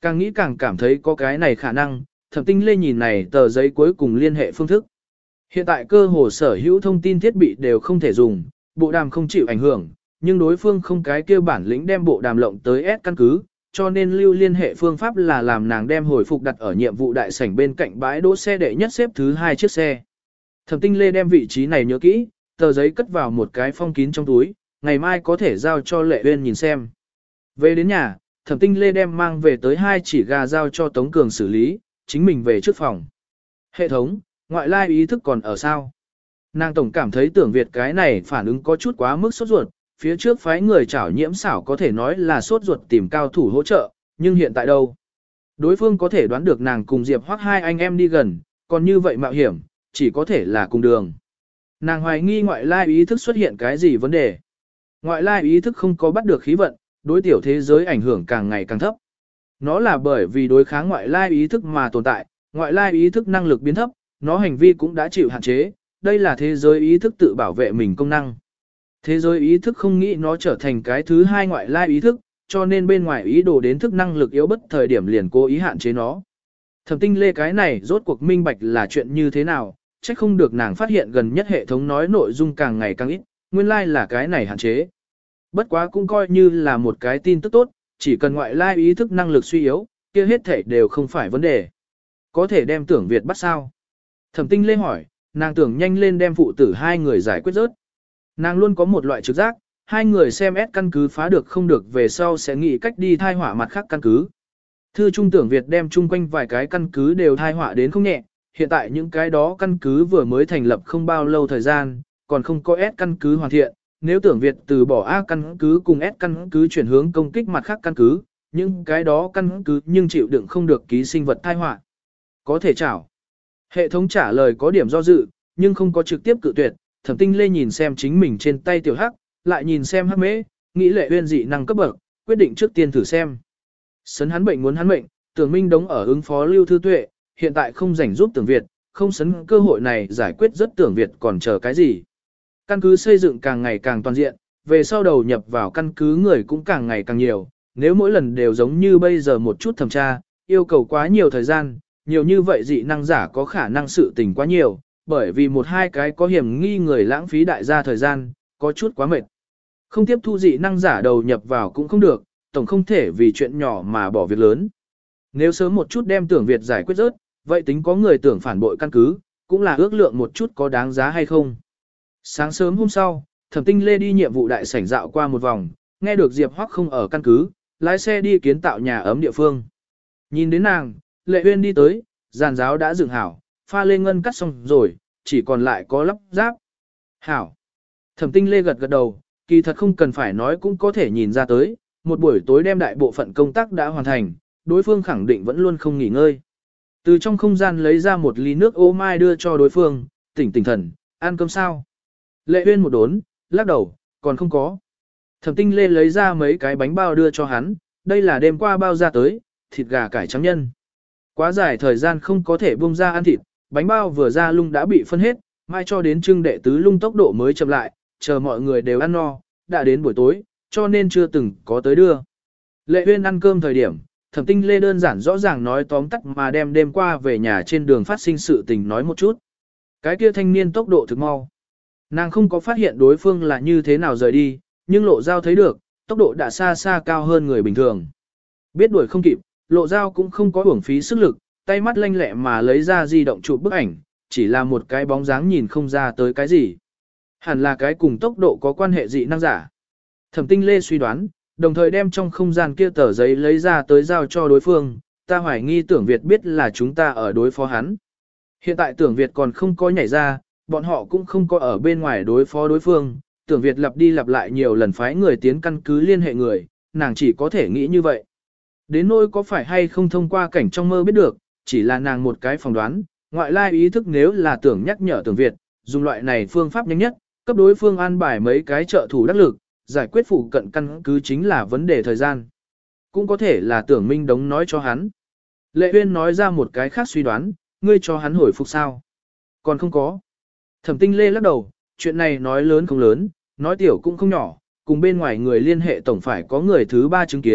[SPEAKER 1] Càng nghĩ càng cảm thấy có cái này khả năng, Thẩm Tinh Lê nhìn này tờ giấy cuối cùng liên hệ phương thức. Hiện tại cơ hồ sở hữu thông tin thiết bị đều không thể dùng, bộ đàm không chịu ảnh hưởng, nhưng đối phương không cái kia bản lĩnh đem bộ đàm lộng tới S căn cứ, cho nên lưu liên hệ phương pháp là làm nàng đem hồi phục đặt ở nhiệm vụ đại sảnh bên cạnh bãi đỗ xe đệ nhất xếp thứ hai chiếc xe. Thẩm Tinh Lê đem vị trí này nhớ kỹ, tờ giấy cất vào một cái phong kín trong túi, ngày mai có thể giao cho Lệ Uyên nhìn xem. Về đến nhà, Thẩm Tinh Lê đem mang về tới hai chỉ gà giao cho Tống Cường xử lý, chính mình về trước phòng. Hệ thống, ngoại lai ý thức còn ở sao? Nàng tổng cảm thấy Tưởng Việt cái này phản ứng có chút quá mức sốt ruột, phía trước phái người chảo nhiễm xảo có thể nói là sốt ruột tìm cao thủ hỗ trợ, nhưng hiện tại đâu? Đối phương có thể đoán được nàng cùng Diệp Hoắc hai anh em đi gần, còn như vậy mạo hiểm, chỉ có thể là cùng đường. Nàng hoài nghi ngoại lai ý thức xuất hiện cái gì vấn đề. Ngoại lai ý thức không có bắt được khí vận, đối tiểu thế giới ảnh hưởng càng ngày càng thấp. Nó là bởi vì đối kháng ngoại lai ý thức mà tồn tại, ngoại lai ý thức năng lực biến thấp, nó hành vi cũng đã chịu hạn chế, đây là thế giới ý thức tự bảo vệ mình công năng. Thế giới ý thức không nghĩ nó trở thành cái thứ hai ngoại lai ý thức, cho nên bên ngoài ý đồ đến thức năng lực yếu bất thời điểm liền cố ý hạn chế nó. Thẩm Tinh Lê cái này rốt cuộc minh bạch là chuyện như thế nào, chắc không được nàng phát hiện gần nhất hệ thống nói nội dung càng ngày càng ít, nguyên lai like là cái này hạn chế. Bất quá cũng coi như là một cái tin tức tốt, chỉ cần ngoại lai ý thức năng lực suy yếu, kia hết thể đều không phải vấn đề. Có thể đem Tưởng Việt bắt sao? Thẩm Tinh Lê hỏi, nàng tưởng nhanh lên đem phụ tử hai người giải quyết rớt. Nàng luôn có một loại trực giác, hai người xem S căn cứ phá được không được về sau sẽ nghĩ cách đi thai hỏa mặt khác căn cứ. Thư Trung Tưởng Việt đem chung quanh vài cái căn cứ đều thai hỏa đến không nhẹ, hiện tại những cái đó căn cứ vừa mới thành lập không bao lâu thời gian, còn không có S căn cứ hoàn thiện. Nếu Tưởng Việt từ bỏ A căn cứ cùng S căn cứ chuyển hướng công kích mặt khác căn cứ, những cái đó căn cứ nhưng chịu đựng không được ký sinh vật thai họa. Có thể chảo. Hệ thống trả lời có điểm do dự, nhưng không có trực tiếp cự tuyệt. Thẩm Tinh Lê nhìn xem chính mình trên tay tiểu hắc, lại nhìn xem hắc mễ, nghĩ Lệ Uyên dị năng cấp bậc, quyết định trước tiên thử xem. Sấn hắn bệnh muốn hắn mệnh, Tưởng Minh đống ở ứng phó Lưu Thư Tuệ, hiện tại không rảnh giúp Tưởng Việt, không sấn cơ hội này giải quyết rất Tưởng Việt còn chờ cái gì. Căn cứ xây dựng càng ngày càng toàn diện, về sau đầu nhập vào căn cứ người cũng càng ngày càng nhiều, nếu mỗi lần đều giống như bây giờ một chút thẩm tra, yêu cầu quá nhiều thời gian, nhiều như vậy dị năng giả có khả năng sự tình quá nhiều, bởi vì một hai cái có hiểm nghi người lãng phí đại gia thời gian, có chút quá mệt. Không tiếp thu dị năng giả đầu nhập vào cũng không được, tổng không thể vì chuyện nhỏ mà bỏ việc lớn. Nếu sớm một chút đem Tưởng Việt giải quyết rớt, vậy tính có người tưởng phản bội căn cứ, cũng là ước lượng một chút có đáng giá hay không. Sáng sớm hôm sau, Thẩm Tinh Lê đi nhiệm vụ đại sảnh dạo qua một vòng, nghe được Diệp Hoắc không ở căn cứ, lái xe đi kiến tạo nhà ấm địa phương. Nhìn đến nàng, Lệ Uyên đi tới, giàn giáo đã dựng hảo, pha lê ngân cắt xong rồi, chỉ còn lại có lắp ráp. Hảo. Thẩm Tinh Lê gật gật đầu, kỳ thật không cần phải nói cũng có thể nhìn ra tới, một buổi tối đem đại bộ phận công tác đã hoàn thành, đối phương khẳng định vẫn luôn không nghỉ ngơi. Từ trong không gian lấy ra một ly nước ô mai đưa cho đối phương, tỉnh tỉnh thần, ăn cơm sao? Lệ Uyên một đốn, lắc đầu, còn không có. Thẩm Tinh Lê lấy ra mấy cái bánh bao đưa cho hắn, đây là đêm qua bao ra tới, thịt gà cải trắng nhân. Quá dài thời gian không có thể buông ra ăn thịt, bánh bao vừa ra lung đã bị phân hết, mai cho đến trưng đệ tứ lung tốc độ mới chậm lại, chờ mọi người đều ăn no, đã đến buổi tối, cho nên chưa từng có tới đưa. Lệ Uyên ăn cơm thời điểm, Thẩm Tinh Lê đơn giản rõ ràng nói tóm tắt mà đem đêm qua về nhà trên đường phát sinh sự tình nói một chút. Cái kia thanh niên tốc độ thực mau. Nàng không có phát hiện đối phương là như thế nào rời đi, nhưng lộ giao thấy được, tốc độ đã xa xa cao hơn người bình thường. Biết đuổi không kịp, lộ giao cũng không có uổng phí sức lực, tay mắt lanh lẹ mà lấy ra di động chụp bức ảnh, chỉ là một cái bóng dáng nhìn không ra tới cái gì. Hẳn là cái cùng tốc độ có quan hệ dị năng giả. Thẩm Tinh Lê suy đoán, đồng thời đem trong không gian kia tờ giấy lấy ra tới giao cho đối phương, ta hoài nghi Tưởng Việt biết là chúng ta ở đối phó hắn. Hiện tại Tưởng Việt còn không có nhảy ra, bọn họ cũng không có ở bên ngoài đối phó đối phương, Tưởng Việt lặp đi lặp lại nhiều lần phái người tiến căn cứ liên hệ người, nàng chỉ có thể nghĩ như vậy. Đến nỗi có phải hay không thông qua cảnh trong mơ biết được, chỉ là nàng một cái phỏng đoán, ngoại lai ý thức nếu là tưởng nhắc nhở Tưởng Việt, dùng loại này phương pháp nhanh nhất, cấp đối phương an bài mấy cái trợ thủ đắc lực, giải quyết phụ cận căn cứ chính là vấn đề thời gian. Cũng có thể là Tưởng Minh Đống nói cho hắn. Lệ Uyên nói ra một cái khác suy đoán, ngươi cho hắn hồi phục sao? Còn không có. Thẩm Tinh Lê lắc đầu, chuyện này nói lớn không lớn, nói tiểu cũng không nhỏ, cùng bên ngoài người liên hệ tổng phải có người thứ ba chứng kiến,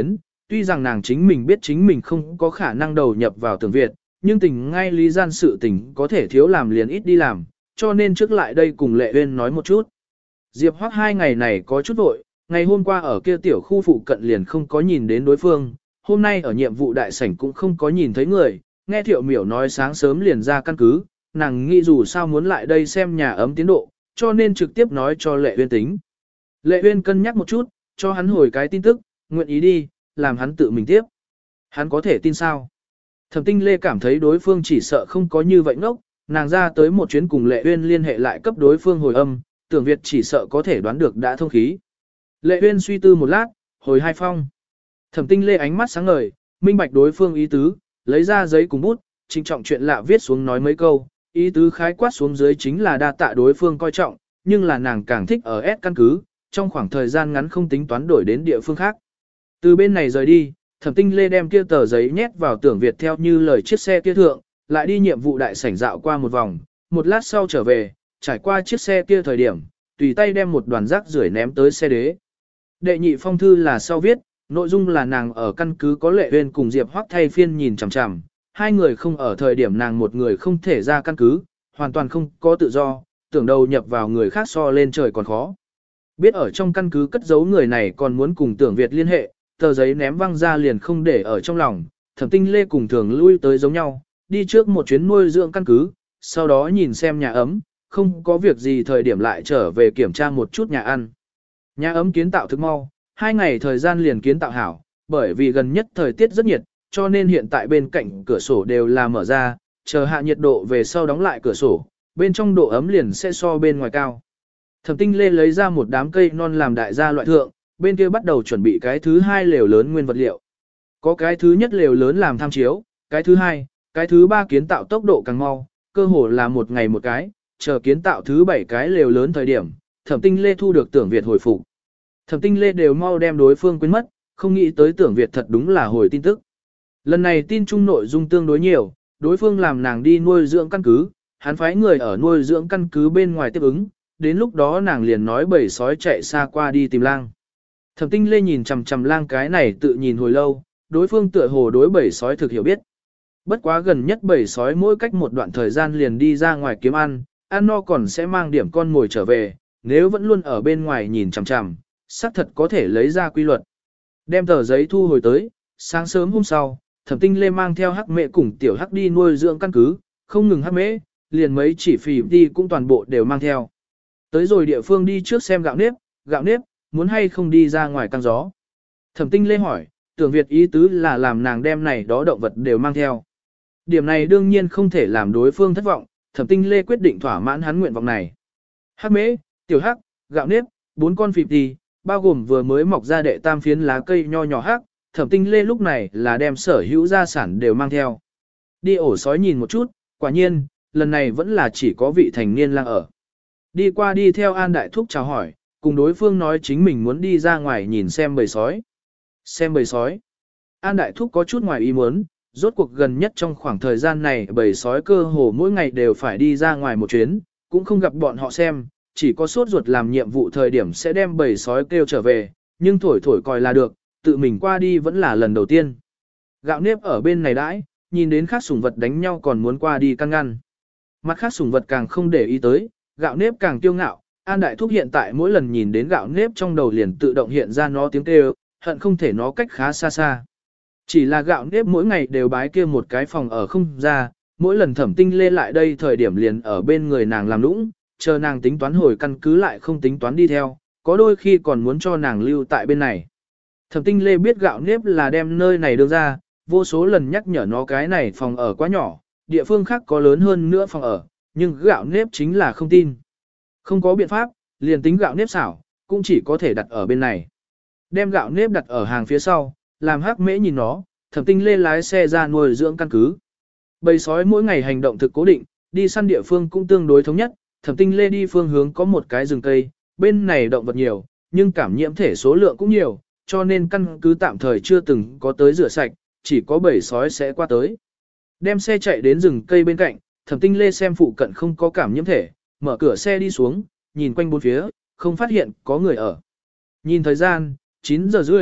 [SPEAKER 1] tuy rằng nàng chính mình biết chính mình không có khả năng đầu nhập vào Tưởng Việt, nhưng tình ngay lý gian sự tình có thể thiếu làm liền ít đi làm, cho nên trước lại đây cùng Lệ Uyên nói một chút. Diệp Hoắc hai ngày này có chút vội, ngày hôm qua ở kia tiểu khu phụ cận liền không có nhìn đến đối phương, hôm nay ở nhiệm vụ đại sảnh cũng không có nhìn thấy người, nghe Thiệu Miểu nói sáng sớm liền ra căn cứ, nàng nghĩ dù sao muốn lại đây xem nhà ấm tiến độ, cho nên trực tiếp nói cho Lệ Uyên tính. Lệ Uyên cân nhắc một chút, cho hắn hồi cái tin tức, nguyện ý đi, làm hắn tự mình tiếp. Hắn có thể tin sao? Thẩm Tinh Lê cảm thấy đối phương chỉ sợ không có như vậy ngốc, nàng ra tới một chuyến cùng Lệ Uyên liên hệ lại cấp đối phương hồi âm, Tưởng Việt chỉ sợ có thể đoán được đã thông khí. Lệ Uyên suy tư một lát, hồi hai phong. Thẩm Tinh Lê ánh mắt sáng ngời, minh bạch đối phương ý tứ, lấy ra giấy cùng bút, trịnh trọng chuyện lạ viết xuống nói mấy câu, ý tứ khái quát xuống dưới chính là đa tạ đối phương coi trọng, nhưng là nàng càng thích ở S căn cứ, trong khoảng thời gian ngắn không tính toán đổi đến địa phương khác. Từ bên này rời đi, Thẩm Tinh Lê đem kia tờ giấy nhét vào Tưởng Việt theo như lời chiếc xe kia thượng, lại đi nhiệm vụ đại sảnh dạo qua một vòng, một lát sau trở về, trải qua chiếc xe kia thời điểm, tùy tay đem một đoàn rác rưởi ném tới xe đế. Đệ nhị phong thư là sau viết, nội dung là nàng ở căn cứ có Lệ Uyên cùng Diệp Hoắc thay phiên nhìn chằm chằm, hai người không ở thời điểm nàng một người không thể ra căn cứ, hoàn toàn không có tự do, tưởng đầu nhập vào người khác so lên trời còn khó. Biết ở trong căn cứ cất giấu người này còn muốn cùng Tưởng Việt liên hệ, tờ giấy ném văng ra liền không để ở trong lòng, Thẩm Tinh Lê cùng thường lui tới giống nhau, đi trước một chuyến nuôi dưỡng căn cứ, sau đó nhìn xem nhà ấm, không có việc gì thời điểm lại trở về kiểm tra một chút nhà ăn. Nhà ấm kiến tạo thực mau, hai ngày thời gian liền kiến tạo hảo, bởi vì gần nhất thời tiết rất nhiệt, cho nên hiện tại bên cạnh cửa sổ đều là mở ra, chờ hạ nhiệt độ về sau đóng lại cửa sổ, bên trong độ ấm liền sẽ so bên ngoài cao. Thẩm Tinh Lê lấy ra một đám cây non làm đại gia loại thượng, bên kia bắt đầu chuẩn bị cái thứ hai lều lớn nguyên vật liệu. Có cái thứ nhất lều lớn làm tham chiếu, cái thứ hai, cái thứ ba kiến tạo tốc độ càng mau, cơ hồ là một ngày một cái, chờ kiến tạo thứ bảy cái lều lớn thời điểm, Thẩm Tinh Lê thu được Tưởng Việt hồi phục. Thẩm Tinh Lê đều mau đem đối phương quên mất, không nghĩ tới Tưởng Việt thật đúng là hồi tin tức. Lần này tin chung nội dung tương đối nhiều, đối phương làm nàng đi nuôi dưỡng căn cứ, hắn phái người ở nuôi dưỡng căn cứ bên ngoài tiếp ứng, đến lúc đó nàng liền nói bầy sói chạy xa qua đi tìm lang. Thẩm Tinh Lê nhìn chằm chằm lang cái này tự nhìn hồi lâu, đối phương tựa hồ đối bầy sói thực hiểu biết. Bất quá gần nhất bầy sói mỗi cách một đoạn thời gian liền đi ra ngoài kiếm ăn, ăn no còn sẽ mang điểm con mồi trở về, nếu vẫn luôn ở bên ngoài nhìn chằm chằm, xác thật có thể lấy ra quy luật. Đem tờ giấy thu hồi tới, sáng sớm hôm sau, Thẩm Tinh Lê mang theo Hắc Mễ cùng tiểu Hắc đi nuôi dưỡng căn cứ, không ngừng Hắc Mễ, liền mấy chỉ phì đi cũng toàn bộ đều mang theo. Tới rồi địa phương đi trước xem gạo nếp, gạo nếp, muốn hay không đi ra ngoài căng gió. Thẩm Tinh Lê hỏi, Tưởng Việt ý tứ là làm nàng đem này đó động vật đều mang theo. Điểm này đương nhiên không thể làm đối phương thất vọng, Thẩm Tinh Lê quyết định thỏa mãn hắn nguyện vọng này. Hắc Mễ, tiểu Hắc, gạo nếp, bốn con phì đi, bao gồm vừa mới mọc ra đệ tam phiến lá cây nho nhỏ hắc, Thẩm Tinh Lê lúc này là đem sở hữu gia sản đều mang theo. Đi ổ sói nhìn một chút, quả nhiên, lần này vẫn là chỉ có vị thành niên lang ở. Đi qua đi theo An Đại Thúc chào hỏi, cùng đối phương nói chính mình muốn đi ra ngoài nhìn xem bầy sói. Xem bầy sói. An Đại Thúc có chút ngoài ý muốn, rốt cuộc gần nhất trong khoảng thời gian này bầy sói cơ hồ mỗi ngày đều phải đi ra ngoài một chuyến, cũng không gặp bọn họ xem, chỉ có sốt ruột làm nhiệm vụ thời điểm sẽ đem bầy sói kêu trở về, nhưng thổi thổi coi là được, tự mình qua đi vẫn là lần đầu tiên. Gạo nếp ở bên này đãi, nhìn đến khác sủng vật đánh nhau còn muốn qua đi căn ngăn. Mặt khác sủng vật càng không để ý tới, gạo nếp càng kiêu ngạo, An Đại Thúc hiện tại mỗi lần nhìn đến gạo nếp trong đầu liền tự động hiện ra nó tiếng kêu, hận không thể nó cách khá xa xa. Chỉ là gạo nếp mỗi ngày đều bái kia một cái phòng ở không ra, mỗi lần Thẩm Tinh Lê lại đây thời điểm liền ở bên người nàng làm nũng, chờ nàng tính toán hồi căn cứ lại không tính toán đi theo, có đôi khi còn muốn cho nàng lưu tại bên này. Thẩm Tinh Lê biết gạo nếp là đem nơi này đưa ra, vô số lần nhắc nhở nó cái này phòng ở quá nhỏ, địa phương khác có lớn hơn nữa phòng ở, nhưng gạo nếp chính là không tin. Không có biện pháp, liền tính gạo nếp xảo, cũng chỉ có thể đặt ở bên này. Đem gạo nếp đặt ở hàng phía sau, làm Hắc Mễ nhìn nó, Thẩm Tinh Lê lái xe ra nuôi dưỡng căn cứ. Bầy sói mỗi ngày hành động thực cố định, đi săn địa phương cũng tương đối thống nhất, Thẩm Tinh Lê đi phương hướng có một cái rừng cây, bên này động vật nhiều, nhưng cảm nhiễm thể số lượng cũng nhiều, cho nên căn cứ tạm thời chưa từng có tới rửa sạch, chỉ có bầy sói sẽ qua tới. Đem xe chạy đến rừng cây bên cạnh, Thẩm Tinh Lê xem phụ cận không có cảm nhiễm thể, mở cửa xe đi xuống, nhìn quanh bốn phía, không phát hiện có người ở. Nhìn thời gian, chín giờ rưỡi,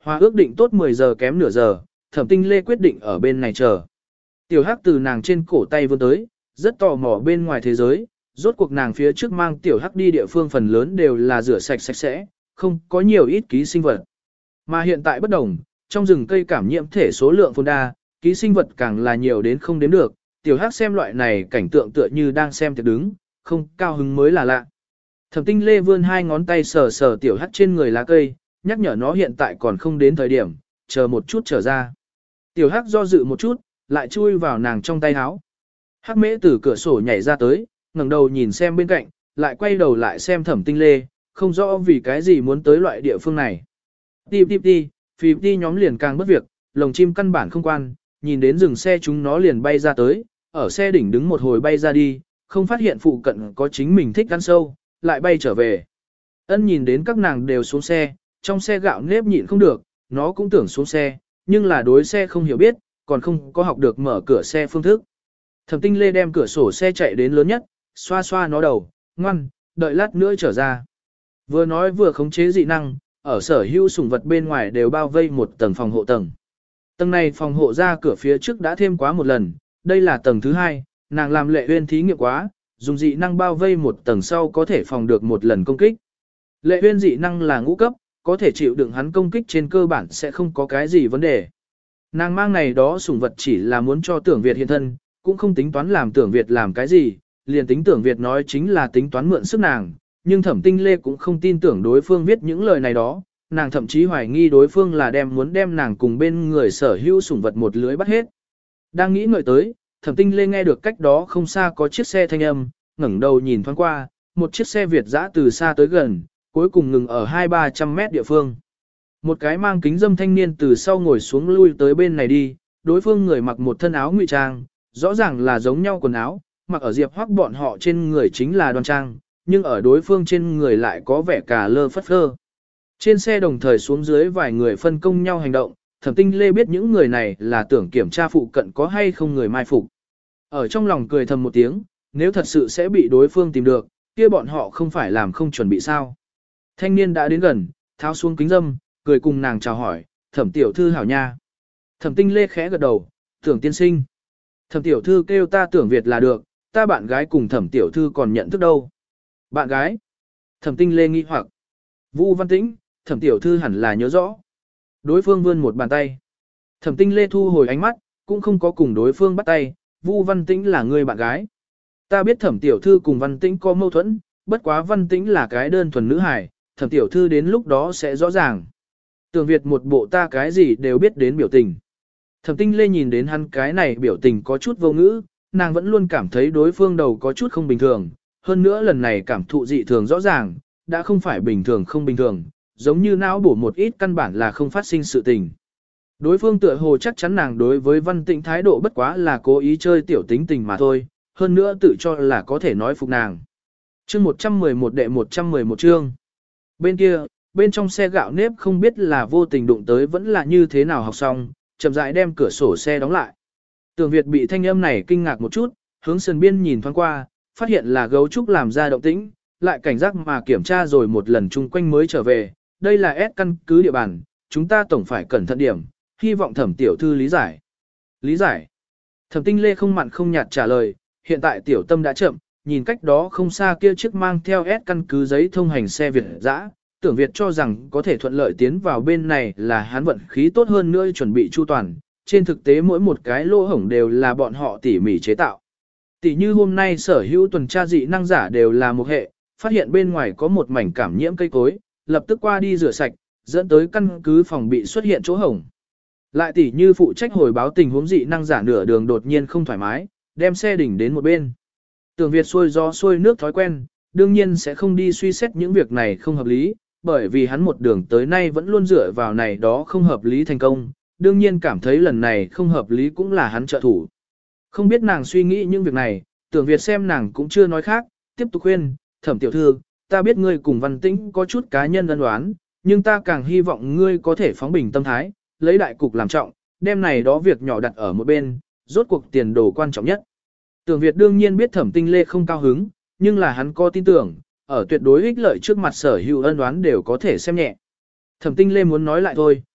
[SPEAKER 1] Hòa ước định tốt mười giờ kém nửa giờ, Thẩm Tinh Lê quyết định ở bên này chờ. Tiểu Hắc từ nàng trên cổ tay vươn tới, rất tò mò bên ngoài thế giới, rốt cuộc nàng phía trước mang Tiểu Hắc đi địa phương phần lớn đều là rửa sạch sạch sẽ, không có nhiều ít ký sinh vật. Mà hiện tại bất đồng, trong rừng cây cảm nhiễm thể số lượng phồn đa, ký sinh vật càng là nhiều đến không đếm được, Tiểu Hắc xem loại này cảnh tượng tựa như đang xem tiệc đứng, không cao hứng mới là lạ. Thẩm Tinh Lê vươn hai ngón tay sờ sờ Tiểu Hắc trên người lá cây, nhắc nhở nó hiện tại còn không đến thời điểm, chờ một chút trở ra. Tiểu Hắc do dự một chút, lại chui vào nàng trong tay áo. Hắc Mễ từ cửa sổ nhảy ra tới, ngẩng đầu nhìn xem bên cạnh, lại quay đầu lại xem Thẩm Tinh Lê, không rõ vì cái gì muốn tới loại địa phương này. Ti ti ti, phì ti nhóm liền càng bất việc, lồng chim căn bản không quan, nhìn đến dừng xe chúng nó liền bay ra tới, ở xe đỉnh đứng một hồi bay ra đi, không phát hiện phụ cận có chính mình thích ăn sâu, lại bay trở về. Ân nhìn đến các nàng đều xuống xe, trong xe gạo nếp nhịn không được, nó cũng tưởng xuống xe, nhưng là đối xe không hiểu biết, còn không có học được mở cửa xe phương thức. Thẩm Tinh Lê đem cửa sổ xe chạy đến lớn nhất, xoa xoa nó đầu, ngoan, đợi lát nữa trở ra. Vừa nói vừa khống chế dị năng, ở sở hữu sủng vật bên ngoài đều bao vây một tầng phòng hộ tầng. Tầng này phòng hộ ra cửa phía trước đã thêm quá một lần, đây là tầng thứ hai, nàng làm Lệ Uyên thí nghiệm quá, dùng dị năng bao vây một tầng sau có thể phòng được một lần công kích. Lệ Uyên dị năng là ngũ cấp, có thể chịu đựng hắn công kích trên cơ bản sẽ không có cái gì vấn đề. Nàng mang này đó sủng vật chỉ là muốn cho Tưởng Việt hiện thân, cũng không tính toán làm Tưởng Việt làm cái gì, liền tính Tưởng Việt nói chính là tính toán mượn sức nàng, nhưng Thẩm Tinh Lê cũng không tin tưởng đối phương viết những lời này đó, nàng thậm chí hoài nghi đối phương là đem muốn đem nàng cùng bên người sở hữu sủng vật một lưới bắt hết. Đang nghĩ ngợi tới, Thẩm Tinh Lê nghe được cách đó không xa có chiếc xe thanh âm, ngẩng đầu nhìn thoáng qua, một chiếc xe Việt dã từ xa tới gần, cuối cùng ngừng ở hai ba trăm mét địa phương. Một cái mang kính dâm thanh niên từ sau ngồi xuống lui tới bên này đi, đối phương người mặc một thân áo ngụy trang, rõ ràng là giống nhau quần áo, mặc ở Diệp Hoắc bọn họ trên người chính là đoan trang, nhưng ở đối phương trên người lại có vẻ cả lơ phất phơ. Trên xe đồng thời xuống dưới vài người phân công nhau hành động, Thẩm Tinh Lê biết những người này là tưởng kiểm tra phụ cận có hay không người mai phục. Ở trong lòng cười thầm một tiếng, nếu thật sự sẽ bị đối phương tìm được, kia bọn họ không phải làm không chuẩn bị sao. Thanh niên đã đến gần, tháo xuống kính dâm, cười cùng nàng chào hỏi, Thẩm tiểu thư hảo nha. Thẩm Tinh Lê khẽ gật đầu, Tưởng tiên sinh. Thẩm tiểu thư kêu ta Tưởng Việt là được, ta bạn gái cùng Thẩm tiểu thư còn nhận thức đâu. Bạn gái? Thẩm Tinh Lê nghi hoặc. Vu Văn Tĩnh, Thẩm tiểu thư hẳn là nhớ rõ. Đối phương vươn một bàn tay. Thẩm Tinh Lê thu hồi ánh mắt, cũng không có cùng đối phương bắt tay, Vu Văn Tĩnh là người bạn gái. Ta biết Thẩm tiểu thư cùng Văn Tĩnh có mâu thuẫn, bất quá Văn Tĩnh là cái đơn thuần nữ hài, Thẩm tiểu thư đến lúc đó sẽ rõ ràng. Tưởng Việt một bộ ta cái gì đều biết đến biểu tình. Thẩm Tinh Lê nhìn đến hắn cái này biểu tình có chút vô ngữ, nàng vẫn luôn cảm thấy đối phương đầu có chút không bình thường, hơn nữa lần này cảm thụ dị thường rõ ràng, đã không phải bình thường không bình thường, giống như não bổ một ít căn bản là không phát sinh sự tình. Đối phương tựa hồ chắc chắn nàng đối với Văn Tĩnh thái độ bất quá là cố ý chơi tiểu tính tình mà thôi, hơn nữa tự cho là có thể nói phục nàng. Chương một trăm mười một đệ một trăm mười một chương. Bên kia, bên trong xe gạo nếp không biết là vô tình đụng tới vẫn là như thế nào học xong, chậm rãi đem cửa sổ xe đóng lại. Tưởng Việt bị thanh âm này kinh ngạc một chút, hướng sườn biên nhìn thoáng qua, phát hiện là gấu trúc làm ra động tĩnh, lại cảnh giác mà kiểm tra rồi một lần chung quanh mới trở về, đây là S căn cứ địa bàn, chúng ta tổng phải cẩn thận điểm, hy vọng Thẩm tiểu thư lý giải. Lý giải. Thẩm Tinh Lê không mặn không nhạt trả lời, hiện tại tiểu tâm đã chậm, nhìn cách đó không xa kia chiếc mang theo S căn cứ giấy thông hành xe Việt dã, Tưởng Việt cho rằng có thể thuận lợi tiến vào bên này là hắn vận khí tốt hơn nữa chuẩn bị chu toàn, trên thực tế mỗi một cái lỗ hổng đều là bọn họ tỉ mỉ chế tạo. Tỷ như hôm nay sở hữu tuần tra dị năng giả đều là một hệ, phát hiện bên ngoài có một mảnh cảm nhiễm cây cối, lập tức qua đi rửa sạch, dẫn tới căn cứ phòng bị xuất hiện chỗ hổng. Lại tỷ như phụ trách hồi báo tình huống dị năng giả nửa đường đột nhiên không thoải mái, đem xe đỉnh đến một bên. Tưởng Việt xuôi gió xuôi nước thói quen, đương nhiên sẽ không đi suy xét những việc này không hợp lý, bởi vì hắn một đường tới nay vẫn luôn dựa vào này đó không hợp lý thành công, đương nhiên cảm thấy lần này không hợp lý cũng là hắn trợ thủ. Không biết nàng suy nghĩ những việc này, Tưởng Việt xem nàng cũng chưa nói khác, tiếp tục khuyên, Thẩm tiểu thư, ta biết ngươi cùng Văn Tĩnh có chút cá nhân ân oán, nhưng ta càng hy vọng ngươi có thể phóng bình tâm thái, lấy đại cục làm trọng, đem này đó việc nhỏ đặt ở một bên, rốt cuộc tiền đồ quan trọng nhất. Tưởng Việt đương nhiên biết Thẩm Tinh Lê không cao hứng, nhưng là hắn có tin tưởng, ở tuyệt đối ích lợi trước mặt sở hữu ân oán đều có thể xem nhẹ. Thẩm Tinh Lê muốn nói lại thôi,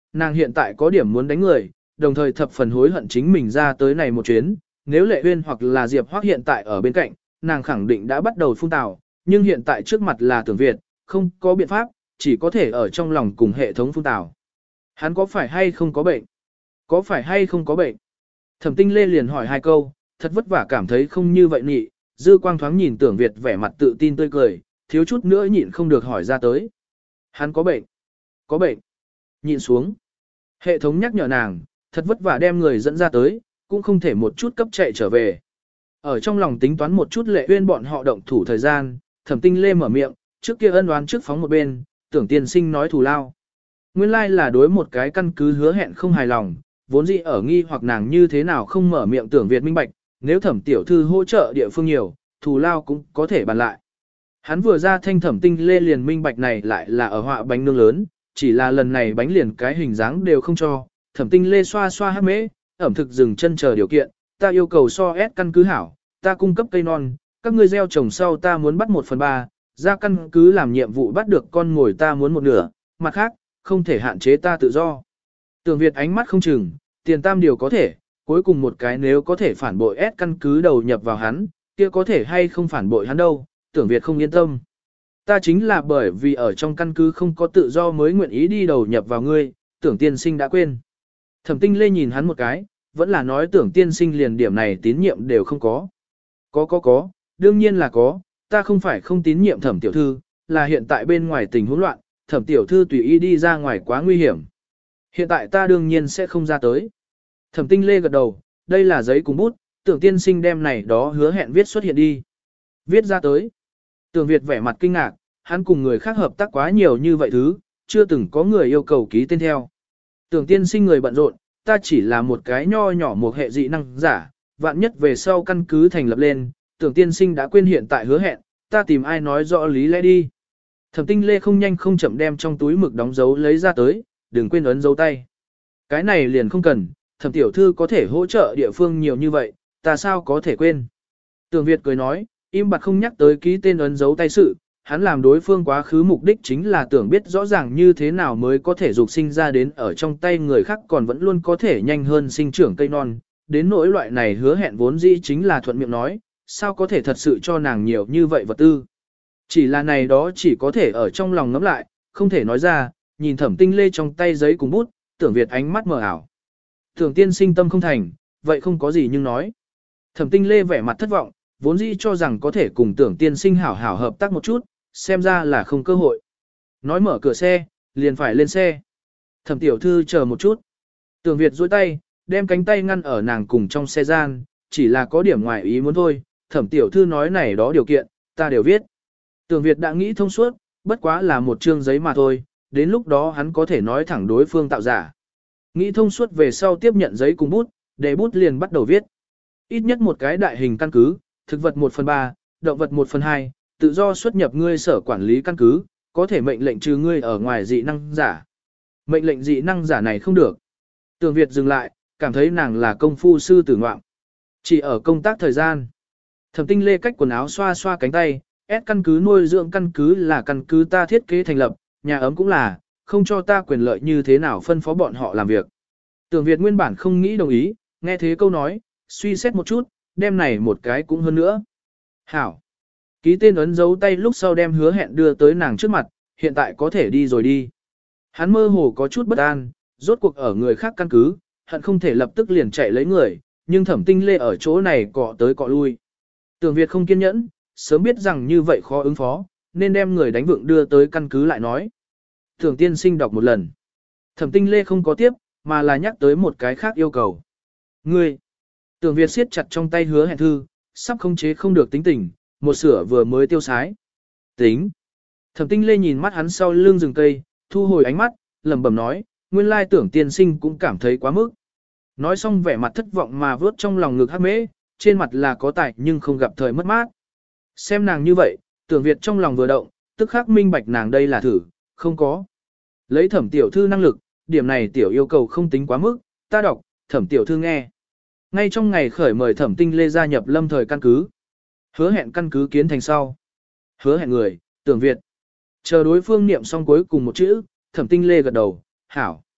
[SPEAKER 1] nàng hiện tại có điểm muốn đánh người, đồng thời thập phần hối hận chính mình ra tới này một chuyến, nếu Lệ Uyên hoặc là Diệp Hoắc hiện tại ở bên cạnh, nàng khẳng định đã bắt đầu phun tào, nhưng hiện tại trước mặt là Tưởng Việt, không có biện pháp, chỉ có thể ở trong lòng cùng hệ thống phun tào. Hắn có phải hay không có bệnh? Có phải hay không có bệnh? Thẩm Tinh Lê liền hỏi hai câu, thật vất vả cảm thấy không như vậy nhị, dư quang thoáng nhìn Tưởng Việt vẻ mặt tự tin tươi cười, thiếu chút nữa nhịn không được hỏi ra tới. Hắn có bệnh? Có bệnh? Nhịn xuống. Hệ thống nhắc nhở nàng, thật vất vả đem người dẫn ra tới, cũng không thể một chút cấp chạy trở về. Ở trong lòng tính toán một chút Lệ Uyên bọn họ động thủ thời gian, Thẩm Tinh Lê mở miệng, trước kia ân oán trước phóng một bên, Tưởng tiên sinh nói thù lao. Nguyên lai là đối một cái căn cứ hứa hẹn không hài lòng, vốn dĩ ở nghi hoặc nàng như thế nào không mở miệng Tưởng Việt minh bạch, nếu Thẩm tiểu thư hỗ trợ địa phương nhiều, thù lao cũng có thể bàn lại. Hắn vừa ra thanh Thẩm Tinh Lê liền minh bạch này lại là ở họa bánh nướng lớn, chỉ là lần này bánh liền cái hình dáng đều không cho, Thẩm Tinh Lê xoa xoa hát mễ, ẩm thực dừng chân chờ điều kiện, ta yêu cầu so ép căn cứ hảo, ta cung cấp cây non, các ngươi gieo trồng sau ta muốn bắt một phần ba, ra căn cứ làm nhiệm vụ bắt được con ngồi ta muốn một nửa, mặt khác, không thể hạn chế ta tự do. Tưởng Việt ánh mắt không chừng, tiền tam điều có thể, cuối cùng một cái nếu có thể phản bội ép căn cứ đầu nhập vào hắn, kia có thể hay không phản bội hắn đâu, Tưởng Việt không yên tâm. Ta chính là bởi vì ở trong căn cứ không có tự do mới nguyện ý đi đầu nhập vào ngươi, Tưởng tiên sinh đã quên. Thẩm Tinh Lê nhìn hắn một cái, vẫn là nói Tưởng tiên sinh liền điểm này tín nhiệm đều không có. Có có có, đương nhiên là có, ta không phải không tín nhiệm Thẩm tiểu thư, là hiện tại bên ngoài tình huống loạn, Thẩm tiểu thư tùy ý đi ra ngoài quá nguy hiểm. Hiện tại ta đương nhiên sẽ không ra tới. Thẩm Tinh Lê gật đầu, đây là giấy cùng bút, Tưởng tiên sinh đem này đó hứa hẹn viết xuất hiện đi. Viết ra tới. Tưởng Việt vẻ mặt kinh ngạc, hắn cùng người khác hợp tác quá nhiều như vậy thứ, chưa từng có người yêu cầu ký tên theo. Tưởng tiên sinh người bận rộn, ta chỉ là một cái nho nhỏ một hệ dị năng giả, vạn nhất về sau căn cứ thành lập lên, tưởng tiên sinh đã quên hiện tại hứa hẹn, ta tìm ai nói rõ lý lẽ đi. Thẩm Tinh Lê không nhanh không chậm đem trong túi mực đóng dấu lấy ra tới, đừng quên ấn dấu tay. Cái này liền không cần, Thẩm tiểu thư có thể hỗ trợ địa phương nhiều như vậy, ta sao có thể quên. Tưởng Việt cười nói, im bặt không nhắc tới ký tên ấn dấu tay sự, hắn làm đối phương quá khứ mục đích chính là tưởng biết rõ ràng như thế nào mới có thể dục sinh ra đến ở trong tay người khác còn vẫn luôn có thể nhanh hơn sinh trưởng cây non. Đến nỗi loại này hứa hẹn vốn dĩ chính là thuận miệng nói, sao có thể thật sự cho nàng nhiều như vậy vật tư. Chỉ là này đó chỉ có thể ở trong lòng ngẫm lại, không thể nói ra, nhìn Thẩm Tinh Lê trong tay giấy cùng bút, Tưởng Việt ánh mắt mờ ảo. Tưởng tiên sinh tâm không thành, vậy không có gì nhưng nói. Thẩm Tinh Lê vẻ mặt thất vọng, vốn dĩ cho rằng có thể cùng Tưởng tiên sinh hảo hảo hợp tác một chút, xem ra là không cơ hội. Nói mở cửa xe, liền phải lên xe. Thẩm tiểu thư chờ một chút. Tưởng Việt duỗi tay, đem cánh tay ngăn ở nàng cùng trong xe gian, chỉ là có điểm ngoài ý muốn thôi. Thẩm tiểu thư nói này đó điều kiện, ta đều viết. Tưởng Việt đã nghĩ thông suốt, bất quá là một chương giấy mà thôi, đến lúc đó hắn có thể nói thẳng đối phương tạo giả. Nghĩ thông suốt về sau tiếp nhận giấy cùng bút, để bút liền bắt đầu viết. Ít nhất một cái đại hình căn cứ, thực vật một phần ba, động vật một phần hai, tự do xuất nhập ngươi sở quản lý căn cứ, có thể mệnh lệnh trừ ngươi ở ngoài dị năng giả. Mệnh lệnh dị năng giả này không được. Tưởng Việt dừng lại, cảm thấy nàng là công phu sư tử ngoạm. Chỉ ở công tác thời gian. Thẩm Tinh Lê cách quần áo xoa xoa cánh tay, ép căn cứ nuôi dưỡng căn cứ là căn cứ ta thiết kế thành lập, nhà ấm cũng là, không cho ta quyền lợi như thế nào phân phó bọn họ làm việc. Tưởng Việt nguyên bản không nghĩ đồng ý, nghe thế câu nói, suy xét một chút, đem này một cái cũng hơn nữa. Hảo. Ký tên ấn dấu tay lúc sau đem hứa hẹn đưa tới nàng trước mặt, hiện tại có thể đi rồi đi. Hắn mơ hồ có chút bất an, rốt cuộc ở người khác căn cứ, hận không thể lập tức liền chạy lấy người, nhưng Thẩm Tinh Lê ở chỗ này cọ tới cọ lui. Tưởng Việt không kiên nhẫn, sớm biết rằng như vậy khó ứng phó, nên đem người đánh vượng đưa tới căn cứ lại nói. Tưởng tiên sinh đọc một lần. Thẩm Tinh Lê không có tiếp, mà là nhắc tới một cái khác yêu cầu. Ngươi. Tưởng Việt siết chặt trong tay hứa hẹn thư, sắp khống chế không được tính tình, một sửa vừa mới tiêu sái. Tính. Thẩm Tinh Lê nhìn mắt hắn sau lưng rừng cây, thu hồi ánh mắt, lẩm bẩm nói, nguyên lai Tưởng tiên sinh cũng cảm thấy quá mức. Nói xong vẻ mặt thất vọng mà vớt trong lòng ngực hát mễ, trên mặt là có tài nhưng không gặp thời mất mát. Xem nàng như vậy, Tưởng Việt trong lòng vừa động, tức khắc minh bạch nàng đây là thử, không có. Lấy Thẩm tiểu thư năng lực, điểm này tiểu yêu cầu không tính quá mức, ta đọc, Thẩm tiểu thư nghe. Ngay trong ngày khởi mời Thẩm Tinh Lê gia nhập lâm thời căn cứ. Hứa hẹn căn cứ kiến thành sau. Hứa hẹn người, Tưởng Việt. Chờ đối phương niệm xong cuối cùng một chữ, Thẩm Tinh Lê gật đầu, hảo.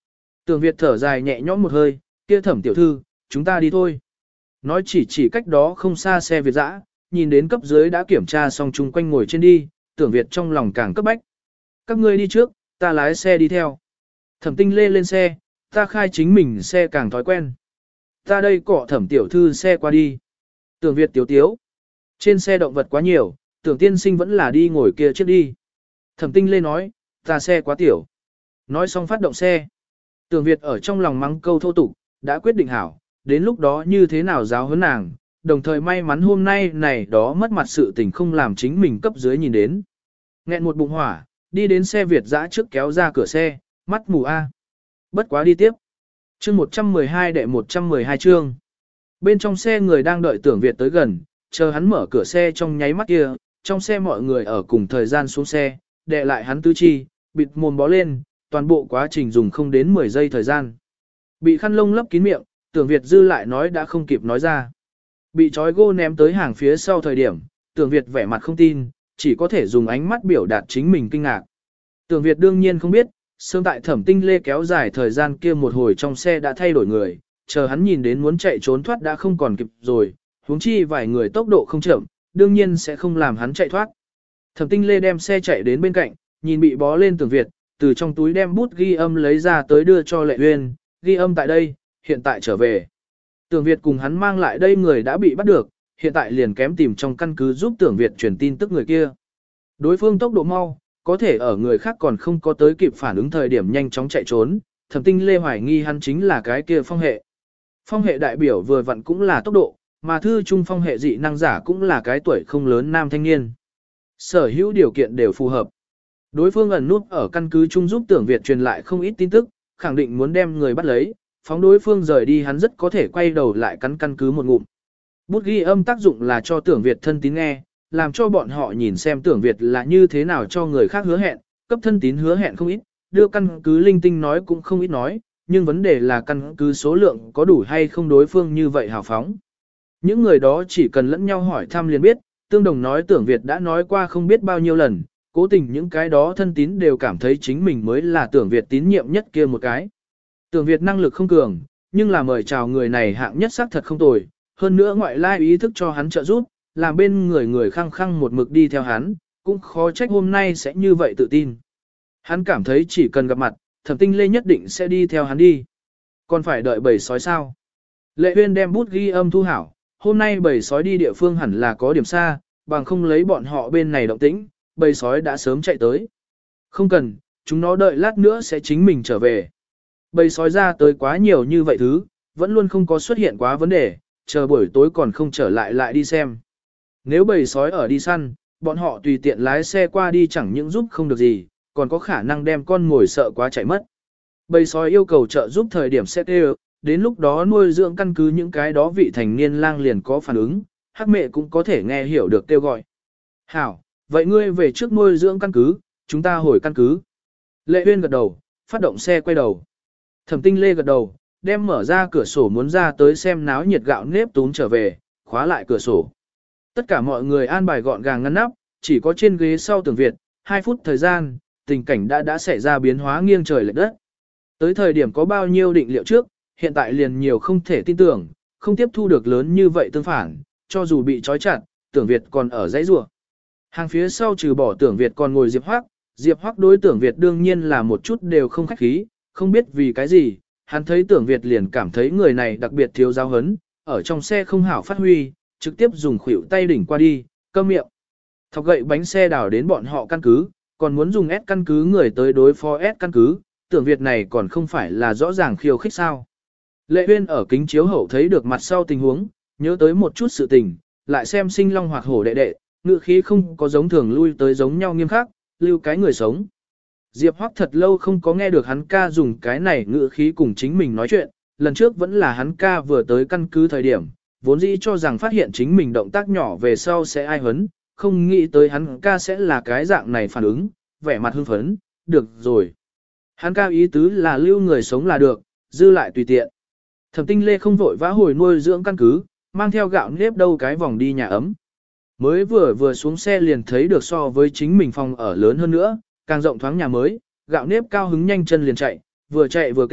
[SPEAKER 1] Tưởng Việt thở dài nhẹ nhõm một hơi, kia Thẩm tiểu thư, chúng ta đi thôi. Nói chỉ chỉ cách đó không xa xe Việt dã, nhìn đến cấp dưới đã kiểm tra xong chung quanh ngồi trên đi, Tưởng Việt trong lòng càng cấp bách. Các ngươi đi trước, ta lái xe đi theo. Thẩm Tinh Lê lên xe, ta khai chính mình xe càng thói quen. Ta đây cọ Thẩm tiểu thư xe qua đi. Tưởng Việt tiếu tiếu. Trên xe động vật quá nhiều, Tưởng tiên sinh vẫn là đi ngồi kia trước đi. Thẩm Tinh Lê nói, ta xe quá tiểu. Nói xong phát động xe. Tưởng Việt ở trong lòng mắng câu thô tục, đã quyết định hảo, đến lúc đó như thế nào giáo huấn nàng, đồng thời may mắn hôm nay này đó mất mặt sự tình không làm chính mình cấp dưới nhìn đến. Nghẹn một bụng hỏa, đi đến xe Việt dã trước kéo ra cửa xe, mắt mù A. Bất quá đi tiếp. Chương một trăm mười hai đệ một trăm mười hai chương. Bên trong xe người đang đợi Tưởng Việt tới gần, chờ hắn mở cửa xe trong nháy mắt kia, trong xe mọi người ở cùng thời gian xuống xe, đệ lại hắn tứ chi, bịt mồm bó lên, toàn bộ quá trình dùng không đến mười giây thời gian. Bị khăn lông lấp kín miệng, Tưởng Việt dư lại nói đã không kịp nói ra. Bị trói gô ném tới hàng phía sau thời điểm, Tưởng Việt vẻ mặt không tin, chỉ có thể dùng ánh mắt biểu đạt chính mình kinh ngạc. Tưởng Việt đương nhiên không biết, sớm tại Thẩm Tinh Lê kéo dài thời gian kia một hồi trong xe đã thay đổi người, chờ hắn nhìn đến muốn chạy trốn thoát đã không còn kịp rồi, huống chi vài người tốc độ không chậm, đương nhiên sẽ không làm hắn chạy thoát. Thẩm Tinh Lê đem xe chạy đến bên cạnh, nhìn bị bó lên Tưởng Việt, từ trong túi đem bút ghi âm lấy ra tới đưa cho Lệ Uyên, ghi âm tại đây, hiện tại trở về. Tưởng Việt cùng hắn mang lại đây người đã bị bắt được, hiện tại liền kém tìm trong căn cứ giúp Tưởng Việt truyền tin tức người kia. Đối phương tốc độ mau, có thể ở người khác còn không có tới kịp phản ứng thời điểm nhanh chóng chạy trốn, Thẩm Tinh Lê hoài nghi hắn chính là cái kia phong hệ. Phong hệ đại biểu vừa vặn cũng là tốc độ, mà thư trung phong hệ dị năng giả cũng là cái tuổi không lớn nam thanh niên. Sở hữu điều kiện đều phù hợp. Đối phương ẩn nút ở căn cứ trung giúp Tưởng Việt truyền lại không ít tin tức, khẳng định muốn đem người bắt lấy, phóng đối phương rời đi hắn rất có thể quay đầu lại cắn căn cứ một ngụm. Bút ghi âm tác dụng là cho Tưởng Việt thân tín nghe, làm cho bọn họ nhìn xem Tưởng Việt là như thế nào cho người khác hứa hẹn, cấp thân tín hứa hẹn không ít, đưa căn cứ linh tinh nói cũng không ít nói, nhưng vấn đề là căn cứ số lượng có đủ hay không đối phương như vậy hào phóng. Những người đó chỉ cần lẫn nhau hỏi thăm liền biết, tương đồng nói Tưởng Việt đã nói qua không biết bao nhiêu lần, cố tình những cái đó thân tín đều cảm thấy chính mình mới là Tưởng Việt tín nhiệm nhất kia một cái. Tưởng Việt năng lực không cường, nhưng là mời chào người này hạng nhất xác thật không tồi, hơn nữa ngoại lai ý thức cho hắn trợ giúp, làm bên người người khăng khăng một mực đi theo hắn, cũng khó trách hôm nay sẽ như vậy tự tin. Hắn cảm thấy chỉ cần gặp mặt, Thẩm Tinh Lê nhất định sẽ đi theo hắn đi. Còn phải đợi bầy sói sao? Lệ Uyên đem bút ghi âm thu hảo, hôm nay bầy sói đi địa phương hẳn là có điểm xa, bằng không lấy bọn họ bên này động tĩnh, bầy sói đã sớm chạy tới. Không cần, chúng nó đợi lát nữa sẽ chính mình trở về. Bầy sói ra tới quá nhiều như vậy thứ, vẫn luôn không có xuất hiện quá vấn đề, chờ buổi tối còn không trở lại lại đi xem. Nếu bầy sói ở đi săn, bọn họ tùy tiện lái xe qua đi chẳng những giúp không được gì, còn có khả năng đem con ngồi sợ quá chạy mất. Bầy sói yêu cầu trợ giúp thời điểm sẽ kêu, đến lúc đó nuôi dưỡng căn cứ những cái đó vị thành niên lang liền có phản ứng, hắc mẹ cũng có thể nghe hiểu được kêu gọi. Hảo, vậy ngươi về trước nuôi dưỡng căn cứ, chúng ta hồi căn cứ. Lệ Uyên gật đầu, phát động xe quay đầu. Thẩm Tinh Lê gật đầu, đem mở ra cửa sổ muốn ra tới xem náo nhiệt gạo nếp túm trở về, khóa lại cửa sổ. Tất cả mọi người an bài gọn gàng ngăn nắp, chỉ có trên ghế sau Tưởng Việt, hai phút thời gian, tình cảnh đã đã xảy ra biến hóa nghiêng trời lệch đất. Tới thời điểm có bao nhiêu định liệu trước, hiện tại liền nhiều không thể tin tưởng, không tiếp thu được lớn như vậy tương phản, cho dù bị trói chặt, Tưởng Việt còn ở dãy rủa. Hàng phía sau trừ bỏ Tưởng Việt còn ngồi Diệp Hoắc, Diệp Hoắc đối Tưởng Việt đương nhiên là một chút đều không khách khí, không biết vì cái gì, hắn thấy Tưởng Việt liền cảm thấy người này đặc biệt thiếu giáo hấn, ở trong xe không hảo phát huy, trực tiếp dùng khuỷu tay đỉnh qua đi, câm miệng. Thọc gậy bánh xe đảo đến bọn họ căn cứ, còn muốn dùng S căn cứ người tới đối phó S căn cứ, Tưởng Việt này còn không phải là rõ ràng khiêu khích sao. Lệ Uyên ở kính chiếu hậu thấy được mặt sau tình huống, nhớ tới một chút sự tình, lại xem sinh long hoặc hổ đệ đệ, ngữ khí không có giống thường lui tới giống nhau nghiêm khắc, lưu cái người sống. Diệp Hoắc thật lâu không có nghe được hắn ca dùng cái này ngữ khí cùng chính mình nói chuyện, lần trước vẫn là hắn ca vừa tới căn cứ thời điểm, vốn dĩ cho rằng phát hiện chính mình động tác nhỏ về sau sẽ ai hấn, không nghĩ tới hắn ca sẽ là cái dạng này phản ứng, vẻ mặt hưng phấn, được rồi. Hắn ca ý tứ là lưu người sống là được, dư lại tùy tiện. Thẩm Tinh Lê không vội vã hồi nuôi dưỡng căn cứ, mang theo gạo nếp đâu cái vòng đi nhà ấm. Mới vừa vừa xuống xe liền thấy được so với chính mình phòng ở lớn hơn nữa, càng rộng thoáng nhà mới, gạo nếp cao hứng nhanh chân liền chạy, vừa chạy vừa kêu,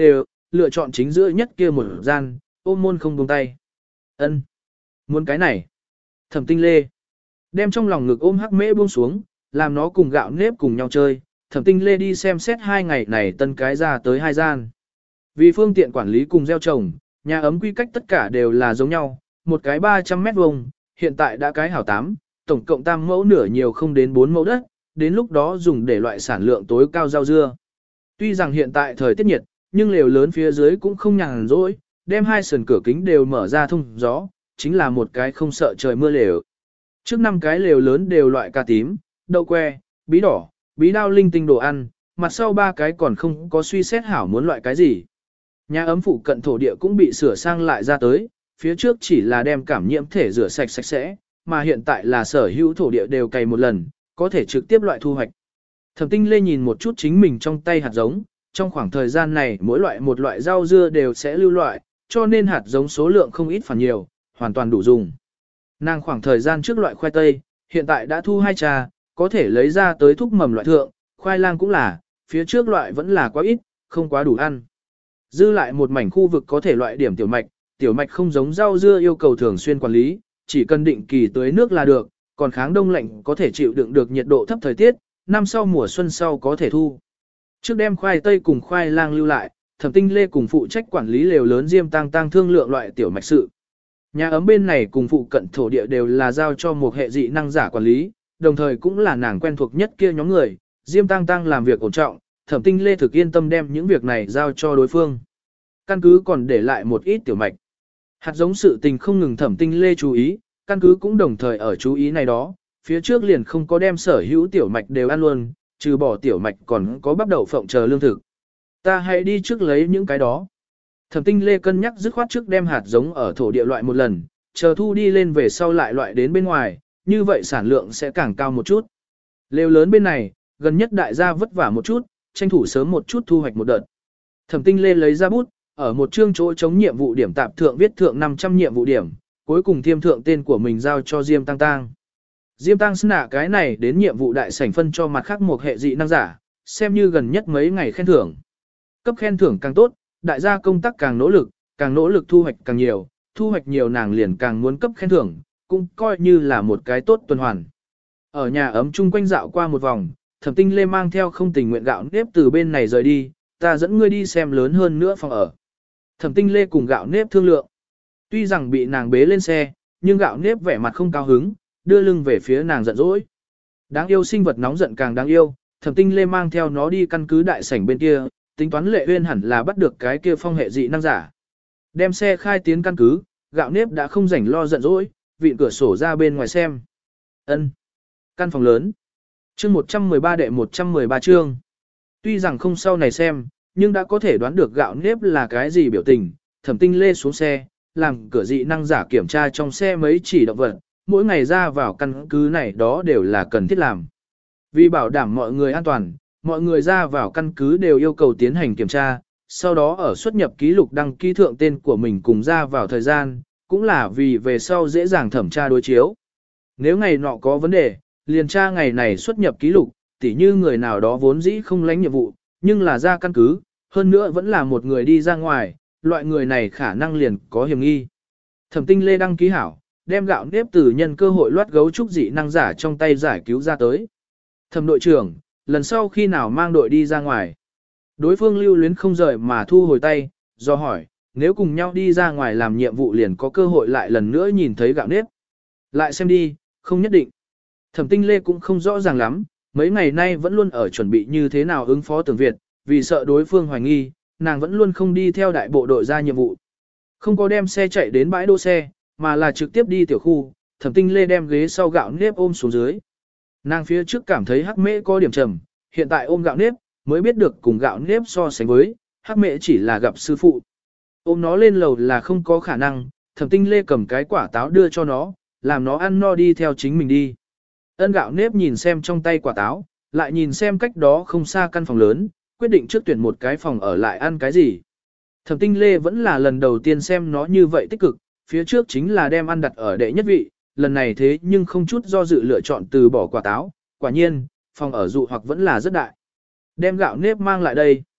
[SPEAKER 1] lựa chọn chính giữa nhất kia một gian, ôm môn không buông tay. Ân, muốn cái này. Thẩm Tinh Lê đem trong lòng ngực ôm hắc mễ buông xuống, làm nó cùng gạo nếp cùng nhau chơi. Thẩm Tinh Lê đi xem xét hai ngày này tân cái ra tới hai gian. Vì phương tiện quản lý cùng gieo trồng, nhà ấm quy cách tất cả đều là giống nhau, một cái ba trăm mét vuông, hiện tại đã cái hảo tám, tổng cộng tam mẫu nửa nhiều không đến bốn mẫu đất, đến lúc đó dùng để loại sản lượng tối cao rau dưa. Tuy rằng hiện tại thời tiết nhiệt, nhưng lều lớn phía dưới cũng không nhàn rỗi, đem hai sườn cửa kính đều mở ra thông gió, chính là một cái không sợ trời mưa lều. Trước năm cái lều lớn đều loại cà tím, đậu que, bí đỏ, bí đao linh tinh đồ ăn, mặt sau ba cái còn không có suy xét hảo muốn loại cái gì. Nhà ấm phụ cận thổ địa cũng bị sửa sang lại ra tới, phía trước chỉ là đem cảm nhiễm thể rửa sạch sạch sẽ, mà hiện tại là sở hữu thổ địa đều cày một lần, có thể trực tiếp loại thu hoạch. Thẩm Tinh Lê nhìn một chút chính mình trong tay hạt giống, trong khoảng thời gian này mỗi loại một loại rau dưa đều sẽ lưu loại, cho nên hạt giống số lượng không ít phản nhiều, hoàn toàn đủ dùng. Nàng khoảng thời gian trước loại khoai tây, hiện tại đã thu hai trà, có thể lấy ra tới thúc mầm loại thượng, khoai lang cũng là, phía trước loại vẫn là quá ít, không quá đủ ăn. Dư lại một mảnh khu vực có thể loại điểm tiểu mạch, tiểu mạch không giống rau dưa yêu cầu thường xuyên quản lý, chỉ cần định kỳ tưới nước là được, còn kháng đông lạnh có thể chịu đựng được nhiệt độ thấp thời tiết, năm sau mùa xuân sau có thể thu. Trước đem khoai tây cùng khoai lang lưu lại, Thẩm Tinh Lê cùng phụ trách quản lý lều lớn Diêm Tăng Tăng thương lượng loại tiểu mạch sự. Nhà ấm bên này cùng phụ cận thổ địa đều là giao cho một hệ dị năng giả quản lý, đồng thời cũng là nàng quen thuộc nhất kia nhóm người, Diêm Tăng Tăng làm việc ổn trọng, Thẩm Tinh Lê thực yên tâm đem những việc này giao cho đối phương. Căn cứ còn để lại một ít tiểu mạch. Hạt giống sự tình không ngừng Thẩm Tinh Lê chú ý, căn cứ cũng đồng thời ở chú ý này đó, phía trước liền không có đem sở hữu tiểu mạch đều ăn luôn, trừ bỏ tiểu mạch còn có bắp đậu phộng chờ lương thực. Ta hãy đi trước lấy những cái đó. Thẩm Tinh Lê cân nhắc dứt khoát trước đem hạt giống ở thổ địa loại một lần, chờ thu đi lên về sau lại loại đến bên ngoài, như vậy sản lượng sẽ càng cao một chút. Lều lớn bên này, gần nhất đại gia vất vả một chút, tranh thủ sớm một chút thu hoạch một đợt. Thẩm Tinh Lê lấy ra bút, ở một chương chỗ chống nhiệm vụ điểm tạp thượng viết thượng năm trăm nhiệm vụ điểm, cuối cùng thiêm thượng tên của mình giao cho Diêm Tăng Tăng. Diêm Tăng Sna cái này đến nhiệm vụ đại sảnh phân cho mặt khác một hệ dị năng giả, xem như gần nhất mấy ngày khen thưởng. Cấp khen thưởng càng tốt, đại gia công tác càng nỗ lực, càng nỗ lực thu hoạch càng nhiều, thu hoạch nhiều nàng liền càng muốn cấp khen thưởng, cũng coi như là một cái tốt tuần hoàn. Ở nhà ấm chung quanh dạo qua một vòng, Thẩm Tinh Lê mang theo không tình nguyện gạo nếp từ bên này rời đi, ta dẫn ngươi đi xem lớn hơn nữa phòng ở. Thẩm Tinh Lê cùng gạo nếp thương lượng. Tuy rằng bị nàng bế lên xe, nhưng gạo nếp vẻ mặt không cao hứng, đưa lưng về phía nàng giận dỗi. Đáng yêu sinh vật nóng giận càng đáng yêu, Thẩm Tinh Lê mang theo nó đi căn cứ đại sảnh bên kia, tính toán Lệ Uyên hẳn là bắt được cái kia phong hệ dị năng giả. Đem xe khai tiến căn cứ, gạo nếp đã không rảnh lo giận dỗi, vịn cửa sổ ra bên ngoài xem. Ân. Căn phòng lớn. Chương một trăm mười ba đệ một trăm mười ba chương. Tuy rằng không sau này xem, nhưng đã có thể đoán được gạo nếp là cái gì biểu tình. Thẩm Tinh Lê xuống xe, làm cửa dị năng giả kiểm tra trong xe mấy chỉ động vật, mỗi ngày ra vào căn cứ này đó đều là cần thiết làm. Vì bảo đảm mọi người an toàn, mọi người ra vào căn cứ đều yêu cầu tiến hành kiểm tra, sau đó ở xuất nhập ký lục đăng ký thượng tên của mình cùng ra vào thời gian, cũng là vì về sau dễ dàng thẩm tra đối chiếu. Nếu ngày nọ có vấn đề, liền tra ngày này xuất nhập ký lục, tỉ như người nào đó vốn dĩ không lãnh nhiệm vụ, nhưng là ra căn cứ, hơn nữa vẫn là một người đi ra ngoài, loại người này khả năng liền có hiểm nghi. Thẩm Tinh Lê đăng ký hảo, đem gạo nếp từ nhân cơ hội loát gấu trúc dị năng giả trong tay giải cứu ra tới. Thẩm đội trưởng, lần sau khi nào mang đội đi ra ngoài? Đối phương lưu luyến không rời mà thu hồi tay, do hỏi, nếu cùng nhau đi ra ngoài làm nhiệm vụ liền có cơ hội lại lần nữa nhìn thấy gạo nếp. Lại xem đi, không nhất định. Thẩm Tinh Lê cũng không rõ ràng lắm, mấy ngày nay vẫn luôn ở chuẩn bị như thế nào ứng phó Tưởng Việt, vì sợ đối phương hoài nghi, nàng vẫn luôn không đi theo đại bộ đội ra nhiệm vụ. Không có đem xe chạy đến bãi đỗ xe, mà là trực tiếp đi tiểu khu, Thẩm Tinh Lê đem ghế sau gạo nếp ôm xuống dưới. Nàng phía trước cảm thấy hắc mễ có điểm trầm, hiện tại ôm gạo nếp, mới biết được cùng gạo nếp so sánh với, hắc mễ chỉ là gặp sư phụ. Ôm nó lên lầu là không có khả năng, Thẩm Tinh Lê cầm cái quả táo đưa cho nó, làm nó ăn no đi theo chính mình đi. Ân gạo nếp nhìn xem trong tay quả táo, lại nhìn xem cách đó không xa căn phòng lớn, quyết định trước tuyển một cái phòng ở lại ăn cái gì. Thẩm Tinh Lê vẫn là lần đầu tiên xem nó như vậy tích cực, phía trước chính là đem ăn đặt ở đệ nhất vị, lần này thế nhưng không chút do dự lựa chọn từ bỏ quả táo, quả nhiên, phòng ở dụ hoặc vẫn là rất đại. Đem gạo nếp mang lại đây.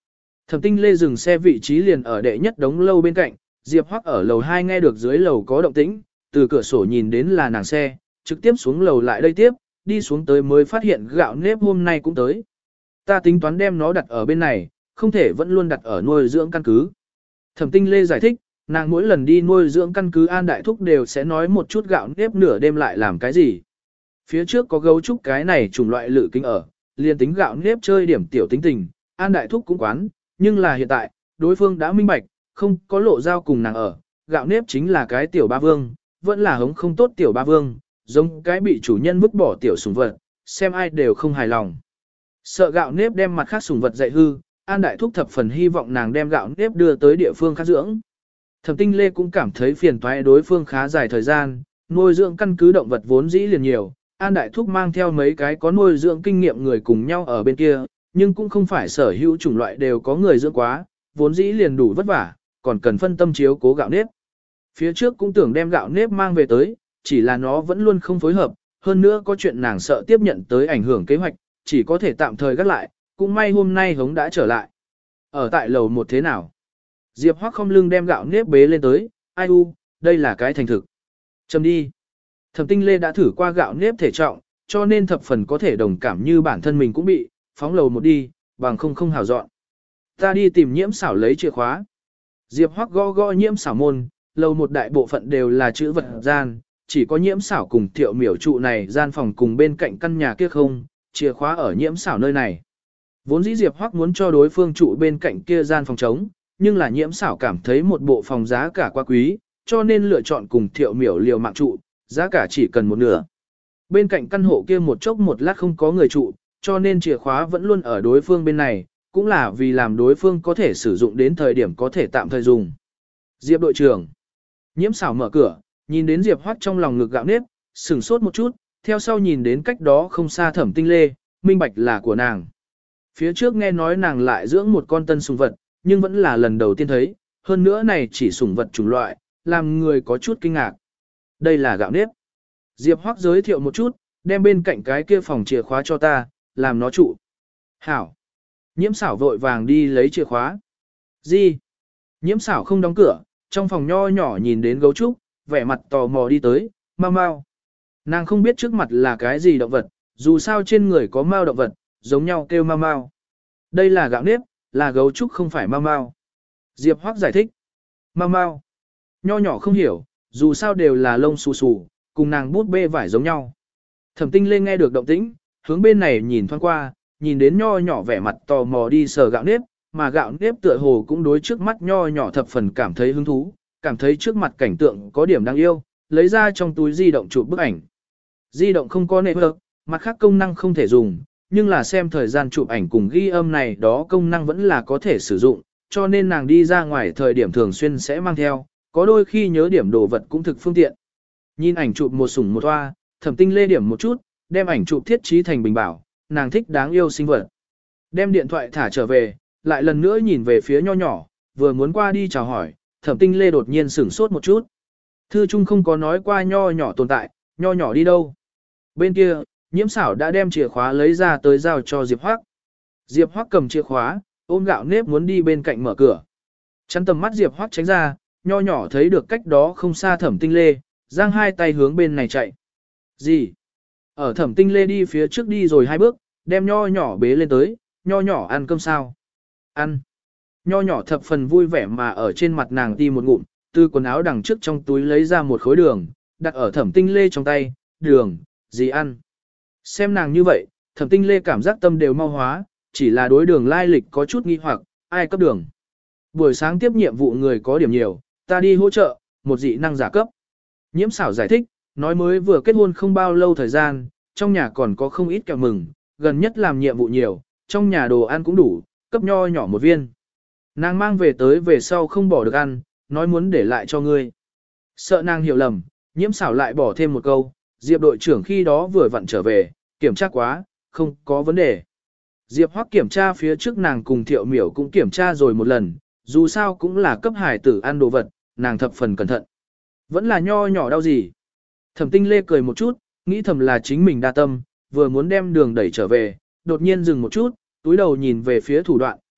[SPEAKER 1] Thẩm Tinh Lê dừng xe vị trí liền ở đệ nhất đống lâu bên cạnh, Diệp Hoắc ở lầu hai nghe được dưới lầu có động tĩnh, từ cửa sổ nhìn đến là nàng xe, trực tiếp xuống lầu lại đây tiếp, đi xuống tới mới phát hiện gạo nếp hôm nay cũng tới. Ta tính toán đem nó đặt ở bên này, không thể vẫn luôn đặt ở nuôi dưỡng căn cứ. Thẩm Tinh Lê giải thích, nàng mỗi lần đi nuôi dưỡng căn cứ An Đại Thúc đều sẽ nói một chút gạo nếp nửa đêm lại làm cái gì. Phía trước có gấu trúc cái này chủng loại lự kính ở, liền tính gạo nếp chơi điểm tiểu tính tình, An Đại Thúc cũng quán, nhưng là hiện tại, đối phương đã minh bạch, không có lộ giao cùng nàng ở, gạo nếp chính là cái tiểu ba vương, vẫn là hống không tốt tiểu ba vương, giống cái bị chủ nhân vứt bỏ tiểu sủng vật, xem ai đều không hài lòng. Sợ gạo nếp đem mặt khác sủng vật dạy hư, An Đại Thúc thập phần hy vọng nàng đem gạo nếp đưa tới địa phương khác dưỡng. Thẩm Tinh Lê cũng cảm thấy phiền toái đối phương khá dài thời gian, nuôi dưỡng căn cứ động vật vốn dĩ liền nhiều, An Đại Thúc mang theo mấy cái có nuôi dưỡng kinh nghiệm người cùng nhau ở bên kia, nhưng cũng không phải sở hữu chủng loại đều có người dưỡng quá, vốn dĩ liền đủ vất vả, còn cần phân tâm chiếu cố gạo nếp. Phía trước cũng tưởng đem gạo nếp mang về tới, chỉ là nó vẫn luôn không phối hợp, hơn nữa có chuyện nàng sợ tiếp nhận tới ảnh hưởng kế hoạch, chỉ có thể tạm thời gác lại, cũng may hôm nay hống đã trở lại. Ở tại lầu một thế nào? Diệp Hoắc không lưng đem gạo nếp bế lên tới, ai u, đây là cái thành thực. Châm đi. Thẩm Tinh Lê đã thử qua gạo nếp thể trọng, cho nên thập phần có thể đồng cảm như bản thân mình cũng bị, phóng lầu một đi, bằng không không hào dọn. Ta đi tìm nhiễm xảo lấy chìa khóa. Diệp Hoắc gõ gõ nhiễm xảo môn, lầu một đại bộ phận đều là chữ vật gian, chỉ có nhiễm xảo cùng thiệu miểu trụ này gian phòng cùng bên cạnh căn nhà kia không, chìa khóa ở nhiễm xảo nơi này. Vốn dĩ Diệp Hoắc muốn cho đối phương trụ bên cạnh kia gian phòng trống, nhưng là nhiễm xảo cảm thấy một bộ phòng giá cả quá quý, cho nên lựa chọn cùng thiệu miểu liều mạng trụ, giá cả chỉ cần một nửa. Bên cạnh căn hộ kia một chốc một lát không có người trụ, cho nên chìa khóa vẫn luôn ở đối phương bên này, cũng là vì làm đối phương có thể sử dụng đến thời điểm có thể tạm thời dùng. Diệp đội trưởng. Nhiễm xảo mở cửa, nhìn đến Diệp Hoắc trong lòng ngực gạo nếp, sửng sốt một chút, theo sau nhìn đến cách đó không xa Thẩm Tinh Lê, minh bạch là của nàng. Phía trước nghe nói nàng lại dưỡng một con tân sủng vật, nhưng vẫn là lần đầu tiên thấy, hơn nữa này chỉ sủng vật chủng loại, làm người có chút kinh ngạc. Đây là gạo nếp. Diệp Hoắc giới thiệu một chút, đem bên cạnh cái kia phòng chìa khóa cho ta, làm nó trụ. Hảo. Nhiễm xảo vội vàng đi lấy chìa khóa. Gì? Nhiễm xảo không đóng cửa, trong phòng nho nhỏ nhìn đến gấu trúc, vẻ mặt tò mò đi tới, mau mau. Nàng không biết trước mặt là cái gì động vật, dù sao trên người có mao động vật, giống nhau kêu mau mau. Đây là gạo nếp, là gấu trúc không phải mau mau. Diệp Hoắc giải thích. Mau mau. Nho nhỏ không hiểu, dù sao đều là lông xù xù, cùng nàng bút bê vải giống nhau. Thẩm Tinh Lê nghe được động tĩnh, hướng bên này nhìn thoáng qua, nhìn đến nho nhỏ vẻ mặt tò mò đi sờ gạo nếp, mà gạo nếp tựa hồ cũng đối trước mắt nho nhỏ thập phần cảm thấy hứng thú, cảm thấy trước mặt cảnh tượng có điểm đáng yêu, lấy ra trong túi di động chụp bức ảnh. Di động không có network, mặt khác công năng không thể dùng, nhưng là xem thời gian chụp ảnh cùng ghi âm này đó công năng vẫn là có thể sử dụng, cho nên nàng đi ra ngoài thời điểm thường xuyên sẽ mang theo, có đôi khi nhớ điểm đồ vật cũng thực phương tiện. Nhìn ảnh chụp một sủng một hoa, Thẩm Tinh Lê điểm một chút, đem ảnh chụp thiết trí thành bình bảo, nàng thích đáng yêu sinh vật. Đem điện thoại thả trở về, lại lần nữa nhìn về phía nho nhỏ, vừa muốn qua đi chào hỏi, Thẩm Tinh Lê đột nhiên sửng sốt một chút. Thư Trung không có nói qua nho nhỏ tồn tại, nho nhỏ đi đâu. Bên kia, nhiễm xảo đã đem chìa khóa lấy ra tới giao cho Diệp Hoắc. Diệp Hoắc cầm chìa khóa, ôm gạo nếp muốn đi bên cạnh mở cửa. Chắn tầm mắt Diệp Hoắc tránh ra, nho nhỏ thấy được cách đó không xa Thẩm Tinh Lê, giang hai tay hướng bên này chạy. Gì? Ở Thẩm Tinh Lê đi phía trước đi rồi hai bước, đem nho nhỏ bế lên tới, nho nhỏ ăn cơm sao? Ăn. Nho nhỏ thập phần vui vẻ mà ở trên mặt nàng đi một ngụm, từ quần áo đằng trước trong túi lấy ra một khối đường, đặt ở Thẩm Tinh Lê trong tay, đường, gì ăn? Xem nàng như vậy, Thẩm Tinh Lê cảm giác tâm đều mau hóa, chỉ là đối đường lai lịch có chút nghi hoặc, ai cấp đường. Buổi sáng tiếp nhiệm vụ người có điểm nhiều, ta đi hỗ trợ, một dị năng giả cấp. Nhiễm xảo giải thích, nói mới vừa kết hôn không bao lâu thời gian, trong nhà còn có không ít kẹo mừng, gần nhất làm nhiệm vụ nhiều, trong nhà đồ ăn cũng đủ, cấp nho nhỏ một viên. Nàng mang về tới về sau không bỏ được ăn, nói muốn để lại cho ngươi. Sợ nàng hiểu lầm, nhiễm xảo lại bỏ thêm một câu, Diệp đội trưởng khi đó vừa vặn trở về, kiểm tra quá, không có vấn đề. Diệp Hoắc kiểm tra phía trước nàng cùng Thiệu Miểu cũng kiểm tra rồi một lần, dù sao cũng là cấp hải tử ăn đồ vật, nàng thập phần cẩn thận. Vẫn là nho nhỏ đau gì. Thẩm Tinh Lê cười một chút, nghĩ thầm là chính mình đa tâm, vừa muốn đem đường đẩy trở về, đột nhiên dừng một chút, túi đầu nhìn về phía thủ đoạn,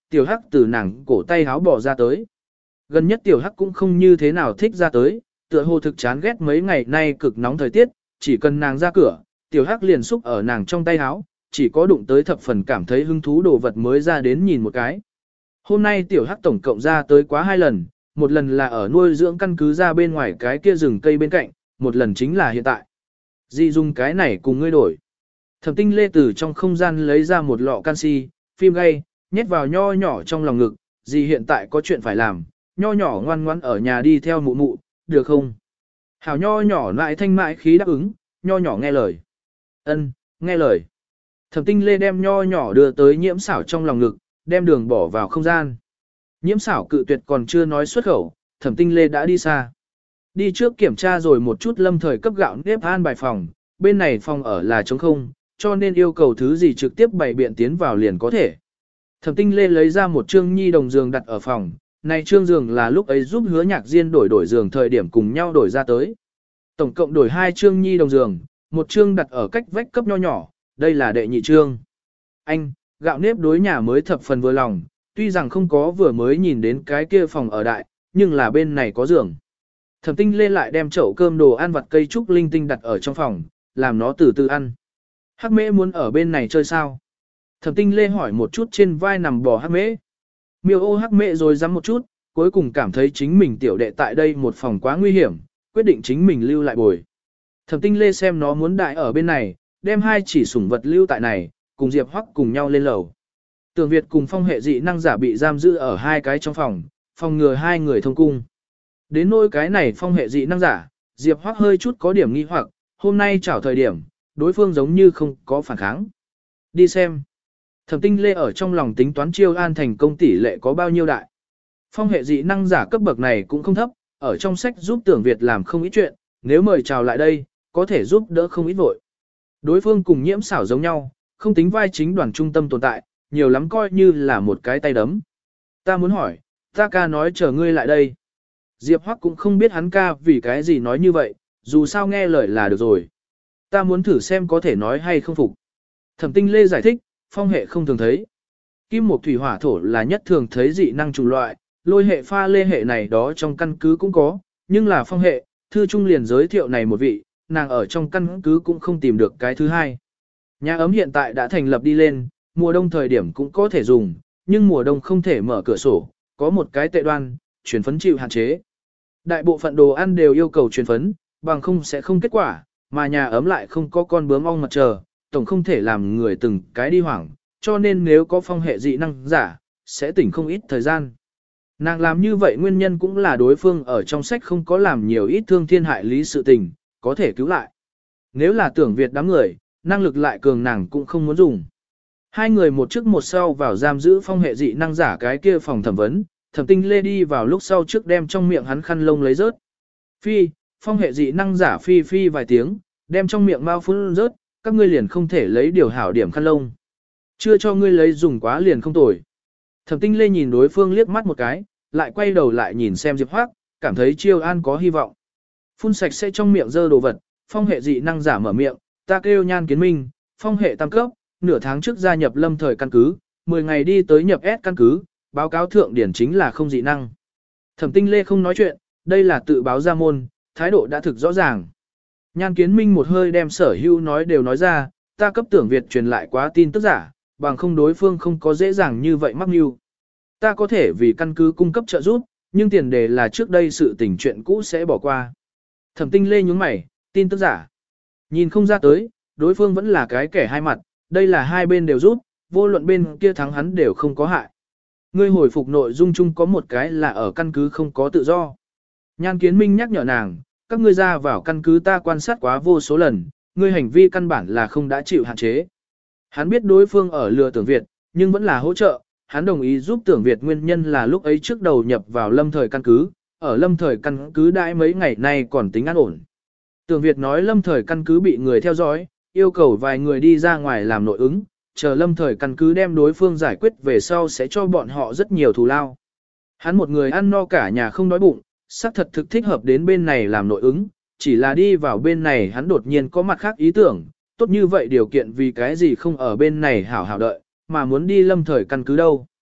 [SPEAKER 1] tiểu hắc từ nàng cổ tay háo bỏ ra tới. Gần nhất tiểu hắc cũng không như thế nào thích ra tới, tựa hồ thực chán ghét mấy ngày nay cực nóng thời tiết, chỉ cần nàng ra cửa, tiểu hắc liền xúc ở nàng trong tay háo, chỉ có đụng tới thập phần cảm thấy hứng thú đồ vật mới ra đến nhìn một cái. Hôm nay tiểu hắc tổng cộng ra tới quá hai lần, một lần là ở nuôi dưỡng căn cứ ra bên ngoài cái kia rừng cây bên cạnh, một lần chính là hiện tại. Di dùng cái này cùng ngươi đổi. Thẩm Tinh Lê từ trong không gian lấy ra một lọ canxi, phim gay, nhét vào nho nhỏ trong lòng ngực, dì hiện tại có chuyện phải làm, nho nhỏ ngoan ngoãn ở nhà đi theo mụ mụ, được không? Hảo nho nhỏ lại thanh mại khí đáp ứng, nho nhỏ nghe lời. Ân, nghe lời. Thẩm Tinh Lê đem nho nhỏ đưa tới nhiễm xảo trong lòng ngực, đem đường bỏ vào không gian. Nhiễm xảo cự tuyệt còn chưa nói xuất khẩu, Thẩm Tinh Lê đã đi xa. Đi trước kiểm tra rồi một chút lâm thời cấp gạo nếp an bài phòng, bên này phòng ở là trống không, cho nên yêu cầu thứ gì trực tiếp bày biện tiến vào liền có thể. Thẩm Tinh Lê lấy ra một trương nhi đồng giường đặt ở phòng, này trương giường là lúc ấy giúp Hứa Nhạc Diên đổi đổi giường thời điểm cùng nhau đổi ra tới. Tổng cộng đổi hai trương nhi đồng giường, một trương đặt ở cách vách cấp nho nhỏ, đây là đệ nhị trương. Anh, gạo nếp đối nhà mới thập phần vừa lòng, tuy rằng không có vừa mới nhìn đến cái kia phòng ở đại, nhưng là bên này có giường. Thẩm Tinh Lê lại đem chậu cơm đồ ăn vặt cây trúc linh tinh đặt ở trong phòng, làm nó từ từ ăn. Hắc Mễ muốn ở bên này chơi sao? Thẩm Tinh Lê hỏi một chút trên vai nằm bò Hắc Mễ. Miêu ô Hắc Mễ rồi dám một chút, cuối cùng cảm thấy chính mình tiểu đệ tại đây một phòng quá nguy hiểm, quyết định chính mình lưu lại bồi. Thẩm Tinh Lê xem nó muốn đại ở bên này, đem hai chỉ sủng vật lưu tại này, cùng Diệp Hoắc cùng nhau lên lầu. Tường Việt cùng Phong hệ dị năng giả bị giam giữ ở hai cái trong phòng, phòng ngừa hai người thông cung. Đến nỗi cái này Phong hệ dị năng giả, Diệp Hoắc hơi chút có điểm nghi hoặc, hôm nay chảo thời điểm, đối phương giống như không có phản kháng. Đi xem. Thẩm Tinh Lê ở trong lòng tính toán chiêu an thành công tỷ lệ có bao nhiêu đại. Phong hệ dị năng giả cấp bậc này cũng không thấp, ở trong sách giúp Tưởng Việt làm không ít chuyện, nếu mời chào lại đây, có thể giúp đỡ không ít vội. Đối phương cùng nhiễm xảo giống nhau, không tính vai chính đoàn trung tâm tồn tại, nhiều lắm coi như là một cái tay đấm. Ta muốn hỏi, ta ca nói chờ ngươi lại đây. Diệp Hoắc cũng không biết hắn ca vì cái gì nói như vậy, dù sao nghe lời là được rồi. Ta muốn thử xem có thể nói hay không phục. Thẩm Tinh Lê giải thích, phong hệ không thường thấy. Kim một thủy hỏa thổ là nhất thường thấy dị năng chủng loại, lôi hệ pha lê hệ này đó trong căn cứ cũng có, nhưng là phong hệ, thư trung liền giới thiệu này một vị, nàng ở trong căn cứ cũng không tìm được cái thứ hai. Nhà ấm hiện tại đã thành lập đi lên, mùa đông thời điểm cũng có thể dùng, nhưng mùa đông không thể mở cửa sổ, có một cái tệ đoan, truyền phấn chịu hạn chế. Đại bộ phận đồ ăn đều yêu cầu truyền phấn, bằng không sẽ không kết quả, mà nhà ấm lại không có con bướm ong mặt trời, tổng không thể làm người từng cái đi hoảng, cho nên nếu có phong hệ dị năng giả, sẽ tỉnh không ít thời gian. Nàng làm như vậy nguyên nhân cũng là đối phương ở trong sách không có làm nhiều ít thương thiên hại lý sự tình, có thể cứu lại. Nếu là Tưởng Việt đám người, năng lực lại cường nàng cũng không muốn dùng. Hai người một trước một sau vào giam giữ phong hệ dị năng giả cái kia phòng thẩm vấn, Thẩm Tinh Lê đi vào lúc sau trước đem trong miệng hắn khăn lông lấy rớt. Phi, phong hệ dị năng giả phi phi vài tiếng, đem trong miệng mau phun rớt, các ngươi liền không thể lấy điều hảo điểm khăn lông. Chưa cho ngươi lấy dùng quá liền không tồi. Thẩm Tinh Lê nhìn đối phương liếc mắt một cái, lại quay đầu lại nhìn xem Diệp Hoắc, cảm thấy chiêu an có hy vọng. Phun sạch sẽ trong miệng dơ đồ vật, phong hệ dị năng giả mở miệng, ta kêu Nhan Kiến Minh, phong hệ tam cấp, nửa tháng trước gia nhập lâm thời căn cứ, mười ngày đi tới nhập S căn cứ, báo cáo thượng điển chính là không dị năng. Thẩm Tinh Lê không nói chuyện, đây là tự báo ra môn, thái độ đã thực rõ ràng. Nhan Kiến Minh một hơi đem sở hữu nói đều nói ra, ta cấp Tưởng Việt truyền lại quá tin tức giả, bằng không đối phương không có dễ dàng như vậy mắc mưu. Ta có thể vì căn cứ cung cấp trợ giúp, nhưng tiền đề là trước đây sự tình chuyện cũ sẽ bỏ qua. Thẩm Tinh Lê nhướng mày, tin tức giả. Nhìn không ra tới, đối phương vẫn là cái kẻ hai mặt, đây là hai bên đều giúp, vô luận bên kia thắng hắn đều không có hại. Ngươi hồi phục nội dung chung có một cái là ở căn cứ không có tự do. Nhan Kiến Minh nhắc nhở nàng, các ngươi ra vào căn cứ ta quan sát quá vô số lần, ngươi hành vi căn bản là không đã chịu hạn chế. Hắn biết đối phương ở lừa Tưởng Việt, nhưng vẫn là hỗ trợ, hắn đồng ý giúp Tưởng Việt nguyên nhân là lúc ấy trước đầu nhập vào lâm thời căn cứ, ở lâm thời căn cứ đãi mấy ngày nay còn tính an ổn. Tưởng Việt nói lâm thời căn cứ bị người theo dõi, yêu cầu vài người đi ra ngoài làm nội ứng, chờ lâm thời căn cứ đem đối phương giải quyết về sau sẽ cho bọn họ rất nhiều thù lao. Hắn một người ăn no cả nhà không đói bụng, xác thật thực thích hợp đến bên này làm nội ứng, chỉ là đi vào bên này hắn đột nhiên có mặt khác ý tưởng, tốt như vậy điều kiện vì cái gì không ở bên này hảo hảo đợi, mà muốn đi lâm thời căn cứ đâu.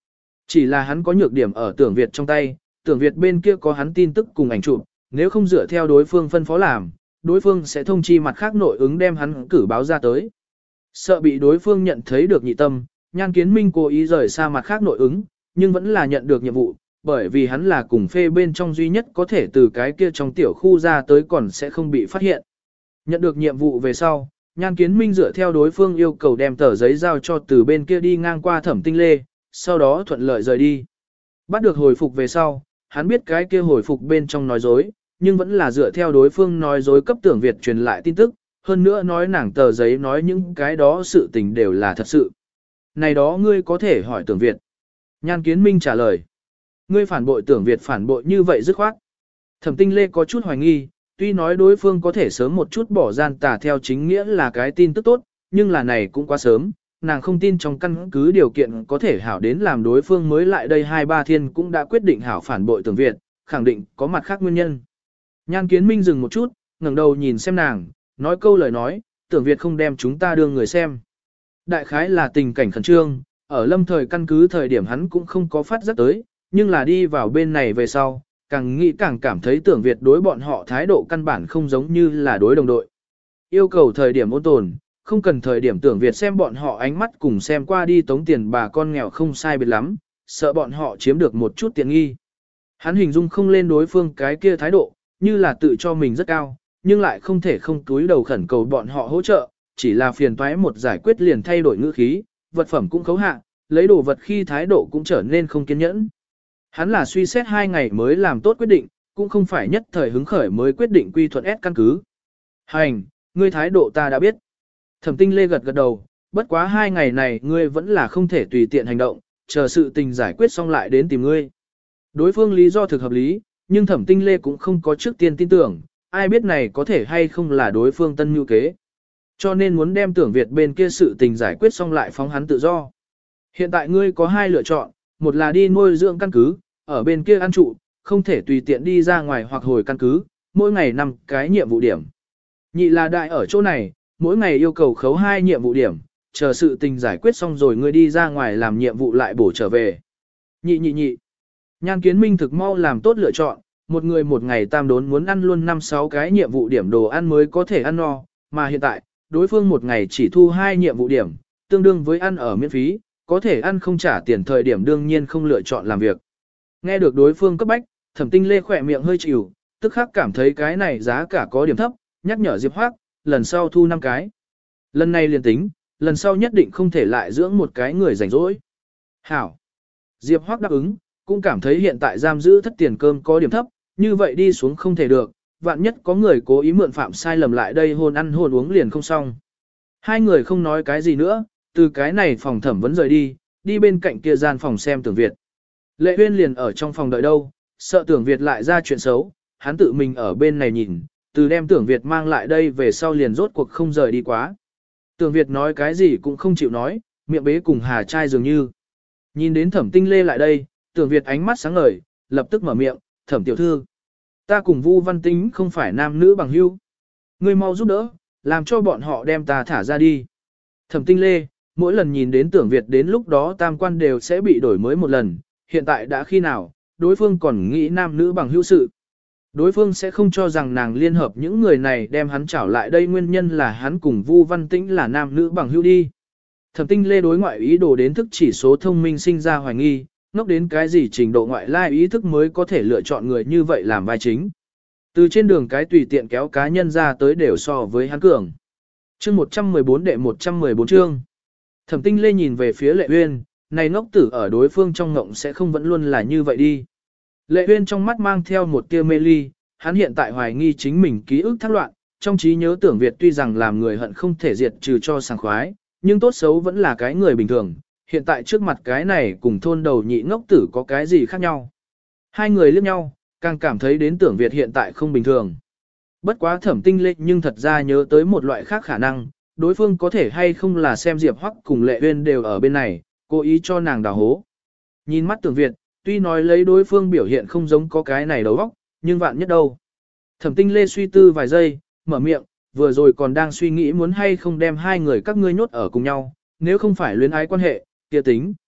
[SPEAKER 1] Chỉ là hắn có nhược điểm ở Tưởng Việt trong tay, Tưởng Việt bên kia có hắn tin tức cùng ảnh chụp, nếu không dựa theo đối phương phân phó làm, đối phương sẽ thông chi mặt khác nội ứng đem hắn cử báo ra tới. Sợ bị đối phương nhận thấy được nhị tâm, Nhan Kiến Minh cố ý rời xa mặt khác nội ứng, nhưng vẫn là nhận được nhiệm vụ, bởi vì hắn là cùng phê bên trong duy nhất có thể từ cái kia trong tiểu khu ra tới còn sẽ không bị phát hiện. Nhận được nhiệm vụ về sau, Nhan Kiến Minh dựa theo đối phương yêu cầu đem tờ giấy giao cho từ bên kia đi ngang qua Thẩm Tinh Lê, sau đó thuận lợi rời đi. Bắt được hồi phục về sau, hắn biết cái kia hồi phục bên trong nói dối, nhưng vẫn là dựa theo đối phương nói dối cấp Tưởng Việt truyền lại tin tức, hơn nữa nói nàng tờ giấy nói những cái đó sự tình đều là thật sự. Này đó ngươi có thể hỏi Tưởng Việt. Nhan Kiến Minh trả lời. Ngươi phản bội Tưởng Việt phản bội như vậy dứt khoát. Thẩm Tinh Lê có chút hoài nghi, tuy nói đối phương có thể sớm một chút bỏ gian tà theo chính nghĩa là cái tin tức tốt, nhưng là này cũng quá sớm, nàng không tin trong căn cứ điều kiện có thể hảo đến làm đối phương mới lại đây hai ba thiên cũng đã quyết định hảo phản bội Tưởng Việt, khẳng định có mặt khác nguyên nhân. Nhan Kiến Minh dừng một chút, ngẩng đầu nhìn xem nàng, nói câu lời nói, Tưởng Việt không đem chúng ta đưa người xem. Đại khái là tình cảnh khẩn trương, ở lâm thời căn cứ thời điểm hắn cũng không có phát giác tới, nhưng là đi vào bên này về sau, càng nghĩ càng cảm thấy Tưởng Việt đối bọn họ thái độ căn bản không giống như là đối đồng đội. Yêu cầu thời điểm ôn tồn, không cần thời điểm Tưởng Việt xem bọn họ ánh mắt cùng xem qua đi tống tiền bà con nghèo không sai biệt lắm, sợ bọn họ chiếm được một chút tiện nghi. Hắn hình dung không lên đối phương cái kia thái độ, như là tự cho mình rất cao, nhưng lại không thể không túi đầu khẩn cầu bọn họ hỗ trợ, chỉ là phiền toái một giải quyết liền thay đổi ngữ khí, vật phẩm cũng khấu hạ, lấy đồ vật khi thái độ cũng trở nên không kiên nhẫn. Hắn là suy xét hai ngày mới làm tốt quyết định, cũng không phải nhất thời hứng khởi mới quyết định quy thuận S căn cứ. Hành, ngươi thái độ ta đã biết. Thẩm Tinh Lê gật gật đầu, bất quá hai ngày này ngươi vẫn là không thể tùy tiện hành động, chờ sự tình giải quyết xong lại đến tìm ngươi. Đối phương lý do thực hợp lý, nhưng Thẩm Tinh Lê cũng không có trước tiên tin tưởng, ai biết này có thể hay không là đối phương tân mưu kế. Cho nên muốn đem Tưởng Việt bên kia sự tình giải quyết xong lại phóng hắn tự do. Hiện tại ngươi có hai lựa chọn, một là đi nuôi dưỡng căn cứ, ở bên kia ăn trụ, không thể tùy tiện đi ra ngoài hoặc hồi căn cứ, mỗi ngày năm cái nhiệm vụ điểm. Nhị là đại ở chỗ này, mỗi ngày yêu cầu khấu hai nhiệm vụ điểm, chờ sự tình giải quyết xong rồi ngươi đi ra ngoài làm nhiệm vụ lại bổ trở về. Nhị nhị nhị. Nhan Kiến Minh thực mau làm tốt lựa chọn, một người một ngày tam đốn muốn ăn luôn năm sáu cái nhiệm vụ điểm đồ ăn mới có thể ăn no, mà hiện tại, đối phương một ngày chỉ thu hai nhiệm vụ điểm, tương đương với ăn ở miễn phí, có thể ăn không trả tiền thời điểm đương nhiên không lựa chọn làm việc. Nghe được đối phương cấp bách, Thẩm Tinh Lê khỏe miệng hơi chịu, tức khắc cảm thấy cái này giá cả có điểm thấp, nhắc nhở Diệp Hoác, lần sau thu năm cái. Lần này liền tính, lần sau nhất định không thể lại dưỡng một cái người rảnh rỗi. Hảo. Diệp Hoác đáp ứng, cũng cảm thấy hiện tại giam giữ thất tiền cơm có điểm thấp, như vậy đi xuống không thể được, vạn nhất có người cố ý mượn phạm sai lầm lại đây hôn ăn hôn uống liền không xong. Hai người không nói cái gì nữa, từ cái này phòng thẩm vấn rời đi, đi bên cạnh kia gian phòng xem Tưởng Việt. Lệ Uyên liền ở trong phòng đợi đâu, sợ Tưởng Việt lại ra chuyện xấu, hắn tự mình ở bên này nhìn, từ đem Tưởng Việt mang lại đây về sau liền rốt cuộc không rời đi quá. Tưởng Việt nói cái gì cũng không chịu nói, miệng bế cùng hà trai dường như. Nhìn đến Thẩm Tinh Lê lại đây, Tưởng Việt ánh mắt sáng ngời, lập tức mở miệng, Thẩm tiểu thư. Ta cùng Vu Văn Tính không phải nam nữ bằng hữu. Ngươi mau giúp đỡ, làm cho bọn họ đem ta thả ra đi. Thẩm Tinh Lê, mỗi lần nhìn đến Tưởng Việt đến lúc đó tam quan đều sẽ bị đổi mới một lần, hiện tại đã khi nào, đối phương còn nghĩ nam nữ bằng hữu sự. Đối phương sẽ không cho rằng nàng liên hợp những người này đem hắn trảo lại đây nguyên nhân là hắn cùng Vu Văn Tĩnh là nam nữ bằng hữu đi. Thẩm Tinh Lê đối ngoại ý đồ đến thức chỉ số thông minh sinh ra hoài nghi, ngốc đến cái gì trình độ ngoại lai ý thức mới có thể lựa chọn người như vậy làm vai chính. Từ trên đường cái tùy tiện kéo cá nhân ra tới đều so với hắn cường. Chương một trăm mười bốn đệ một trăm mười bốn chương. Thẩm Tinh Lê nhìn về phía Lệ Uyên, này ngốc tử ở đối phương trong ngộng sẽ không vẫn luôn là như vậy đi. Lệ Uyên trong mắt mang theo một tia mê ly, hắn hiện tại hoài nghi chính mình ký ức thác loạn, trong trí nhớ Tưởng Việt tuy rằng làm người hận không thể diệt trừ cho sảng khoái, nhưng tốt xấu vẫn là cái người bình thường, hiện tại trước mặt cái này cùng thôn đầu nhị ngốc tử có cái gì khác nhau. Hai người liếc nhau, càng cảm thấy đến Tưởng Việt hiện tại không bình thường. Bất quá Thẩm Tinh Lê nhưng thật ra nhớ tới một loại khác khả năng, đối phương có thể hay không là xem Diệp Hoắc cùng Lệ Uyên đều ở bên này, cố ý cho nàng đào hố. Nhìn mắt Tưởng Việt, tuy nói lấy đối phương biểu hiện không giống có cái này đầu óc, nhưng vạn nhất đâu. Thẩm Tinh Lê suy tư vài giây, mở miệng, vừa rồi còn đang suy nghĩ muốn hay không đem hai người các ngươi nhốt ở cùng nhau, nếu không phải luyến ái quan hệ, kia tính.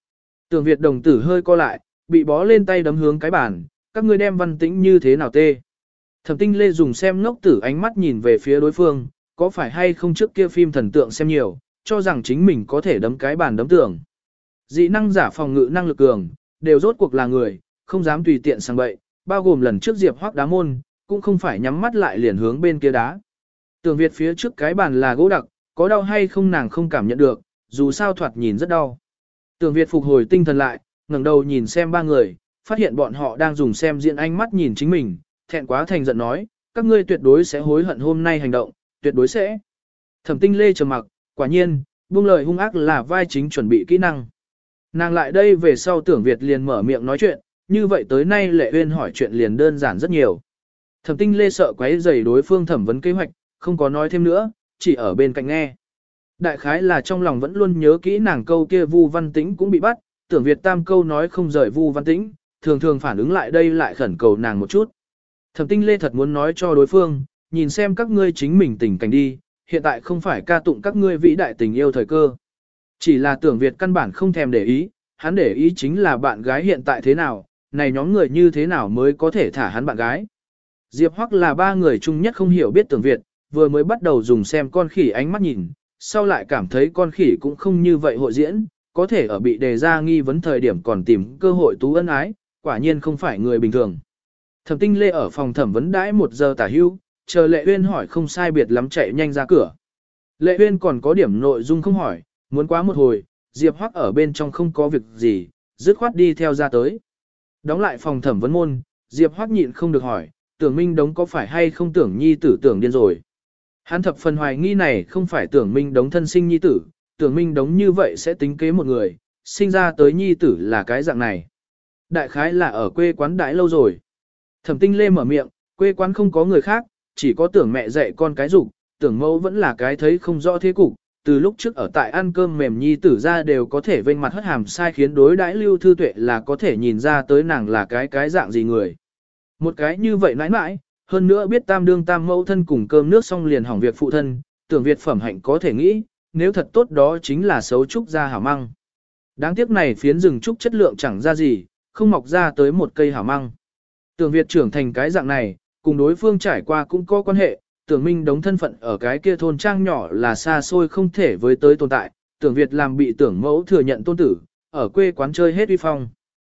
[SPEAKER 1] Tưởng Việt đồng tử hơi co lại, bị bó lên tay đấm hướng cái bàn, các ngươi đem Văn Tĩnh như thế nào tê. Thẩm Tinh Lê dùng xem ngốc tử ánh mắt nhìn về phía đối phương, có phải hay không trước kia phim thần tượng xem nhiều, cho rằng chính mình có thể đấm cái bàn đấm tưởng. Dị năng giả phòng ngự năng lực cường, đều rốt cuộc là người, không dám tùy tiện sang bậy, bao gồm lần trước Diệp Hoắc đá môn, cũng không phải nhắm mắt lại liền hướng bên kia đá. Tưởng Việt phía trước cái bàn là gỗ đặc, có đau hay không nàng không cảm nhận được, dù sao thoạt nhìn rất đau. Tưởng Việt phục hồi tinh thần lại, ngẩng đầu nhìn xem ba người, phát hiện bọn họ đang dùng xem diễn ánh mắt nhìn chính mình, thẹn quá thành giận nói, các ngươi tuyệt đối sẽ hối hận hôm nay hành động, tuyệt đối sẽ. Thẩm Tinh Lê trầm mặc, quả nhiên, buông lời hung ác là vai chính chuẩn bị kỹ năng. Nàng lại đây về sau Tưởng Việt liền mở miệng nói chuyện, như vậy tới nay Lệ Uyên hỏi chuyện liền đơn giản rất nhiều. Thẩm Tinh Lê sợ quấy rầy đối phương thẩm vấn kế hoạch, không có nói thêm nữa, chỉ ở bên cạnh nghe. Đại khái là trong lòng vẫn luôn nhớ kỹ nàng câu kia Vu Văn Tĩnh cũng bị bắt, Tưởng Việt tam câu nói không rời Vu Văn Tĩnh, thường thường phản ứng lại đây lại khẩn cầu nàng một chút. Thẩm Tinh Lê thật muốn nói cho đối phương, nhìn xem các ngươi chính mình tình cảnh đi, hiện tại không phải ca tụng các ngươi vĩ đại tình yêu thời cơ. Chỉ là Tưởng Việt căn bản không thèm để ý, hắn để ý chính là bạn gái hiện tại thế nào, này nhóm người như thế nào mới có thể thả hắn bạn gái. Diệp Hoắc là ba người chung nhất không hiểu biết Tưởng Việt, vừa mới bắt đầu dùng xem con khỉ ánh mắt nhìn, sau lại cảm thấy con khỉ cũng không như vậy hội diễn, có thể ở bị đề ra nghi vấn thời điểm còn tìm cơ hội tú ân ái, quả nhiên không phải người bình thường. Thẩm Tinh Lê ở phòng thẩm vấn đãi một giờ tả hưu, chờ Lệ Uyên hỏi không sai biệt lắm chạy nhanh ra cửa. Lệ Uyên còn có điểm nội dung không hỏi, muốn quá một hồi, Diệp Hoắc ở bên trong không có việc gì, dứt khoát đi theo ra tới. Đóng lại phòng thẩm vấn môn, Diệp Hoắc nhịn không được hỏi, Tưởng Minh Đống có phải hay không Tưởng nhi tử tưởng điên rồi. Hắn thập phần hoài nghi này không phải Tưởng Minh Đống thân sinh nhi tử, Tưởng Minh Đống như vậy sẽ tính kế một người, sinh ra tới nhi tử là cái dạng này. Đại khái là ở quê quán đãi lâu rồi. Thẩm Tinh Lê mở miệng, quê quán không có người khác, chỉ có Tưởng mẹ dạy con cái dục, Tưởng mẫu vẫn là cái thấy không rõ thế cục, từ lúc trước ở tại ăn cơm mềm nhi tử ra đều có thể vênh mặt hất hàm sai khiến đối đãi Lưu Thư Tuệ là có thể nhìn ra tới nàng là cái cái dạng gì người. Một cái như vậy nãi nãi, hơn nữa biết tam đương tam mẫu thân cùng cơm nước xong liền hỏng việc phụ thân, Tưởng Việt phẩm hạnh có thể nghĩ, nếu thật tốt đó chính là xấu trúc ra hảo măng. Đáng tiếc này phiến rừng trúc chất lượng chẳng ra gì, không mọc ra tới một cây hảo măng. Tưởng Việt trưởng thành cái dạng này, cùng đối phương trải qua cũng có quan hệ, Tưởng Minh Đống thân phận ở cái kia thôn trang nhỏ là xa xôi không thể với tới tồn tại, Tưởng Việt làm bị Tưởng mẫu thừa nhận tôn tử, ở quê quán chơi hết uy phong.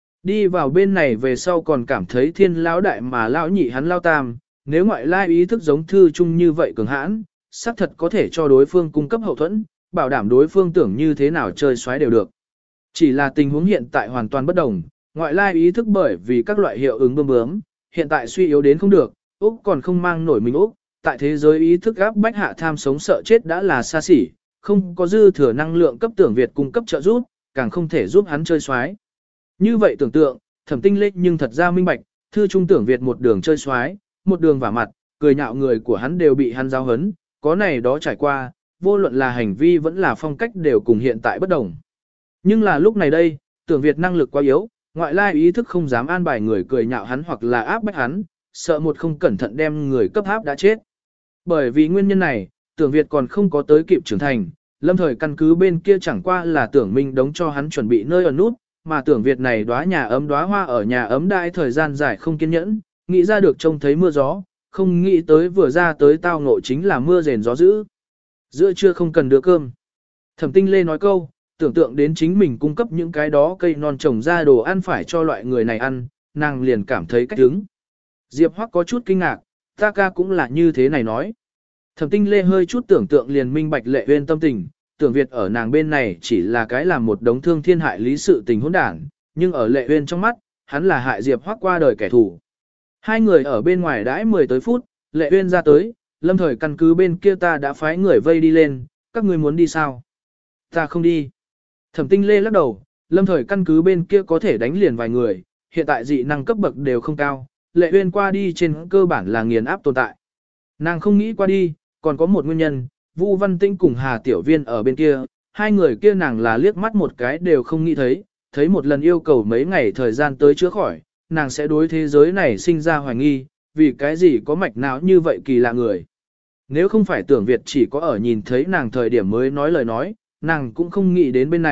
[SPEAKER 1] Đi vào bên này về sau còn cảm thấy thiên lão đại mà lão nhị hắn lao tam, nếu ngoại lai ý thức giống thư chung như vậy cường hãn, xác thật có thể cho đối phương cung cấp hậu thuẫn, bảo đảm đối phương tưởng như thế nào chơi xoáy đều được. Chỉ là tình huống hiện tại hoàn toàn bất đồng, ngoại lai ý thức bởi vì các loại hiệu ứng bơm bướm, hiện tại suy yếu đến không được, Úc còn không mang nổi mình Úc, tại thế giới ý thức áp bách hạ tham sống sợ chết đã là xa xỉ, không có dư thừa năng lượng cấp Tưởng Việt cung cấp trợ giúp, càng không thể giúp hắn chơi xoáy. Như vậy tưởng tượng, Thẩm Tinh Lê nhưng thật ra minh bạch, thư trung Tưởng Việt một đường chơi xoáy, một đường vả mặt, cười nhạo người của hắn đều bị hắn giáo hấn, có này đó trải qua, vô luận là hành vi vẫn là phong cách đều cùng hiện tại bất đồng. Nhưng là lúc này đây, Tưởng Việt năng lực quá yếu, ngoại lai ý thức không dám an bài người cười nhạo hắn hoặc là áp bách hắn, sợ một không cẩn thận đem người cấp áp đã chết. Bởi vì nguyên nhân này, Tưởng Việt còn không có tới kịp trưởng thành, lâm thời căn cứ bên kia chẳng qua là Tưởng Minh Đống cho hắn chuẩn bị nơi ở nút, mà Tưởng Việt này đóa nhà ấm đóa hoa ở nhà ấm đại thời gian dài không kiên nhẫn, nghĩ ra được trông thấy mưa gió, không nghĩ tới vừa ra tới tao ngộ chính là mưa rền gió dữ. Giữa trưa không cần đưa cơm. Thẩm Tinh Lê nói câu, tưởng tượng đến chính mình cung cấp những cái đó cây non trồng ra đồ ăn phải cho loại người này ăn, nàng liền cảm thấy cách hứng. Diệp Hoắc có chút kinh ngạc, ta ca cũng là như thế này nói. Thẩm Tinh Lê hơi chút tưởng tượng liền minh bạch Lệ Uyên tâm tình, Tưởng Việt ở nàng bên này chỉ là cái làm một đống thương thiên hại lý sự tình hỗn đản, nhưng ở Lệ Uyên trong mắt, hắn là hại Diệp Hoắc qua đời kẻ thù. Hai người ở bên ngoài đãi mười tới phút, Lệ Uyên ra tới, lâm thời căn cứ bên kia ta đã phái người vây đi lên, các ngươi muốn đi sao? Ta không đi. Thẩm Tinh Lê lắc đầu, lâm thời căn cứ bên kia có thể đánh liền vài người, hiện tại dị năng cấp bậc đều không cao, Lệ Uyên qua đi trên cơ bản là nghiền áp tồn tại. Nàng không nghĩ qua đi, còn có một nguyên nhân, Vu Văn Tĩnh cùng Hà Tiểu Viên ở bên kia, hai người kia nàng là liếc mắt một cái đều không nghĩ thấy, thấy một lần yêu cầu mấy ngày thời gian tới chữa khỏi, nàng sẽ đối thế giới này sinh ra hoài nghi, vì cái gì có mạch não như vậy kỳ lạ người. Nếu không phải Tưởng Việt chỉ có ở nhìn thấy nàng thời điểm mới nói lời nói, nàng cũng không nghĩ đến bên này,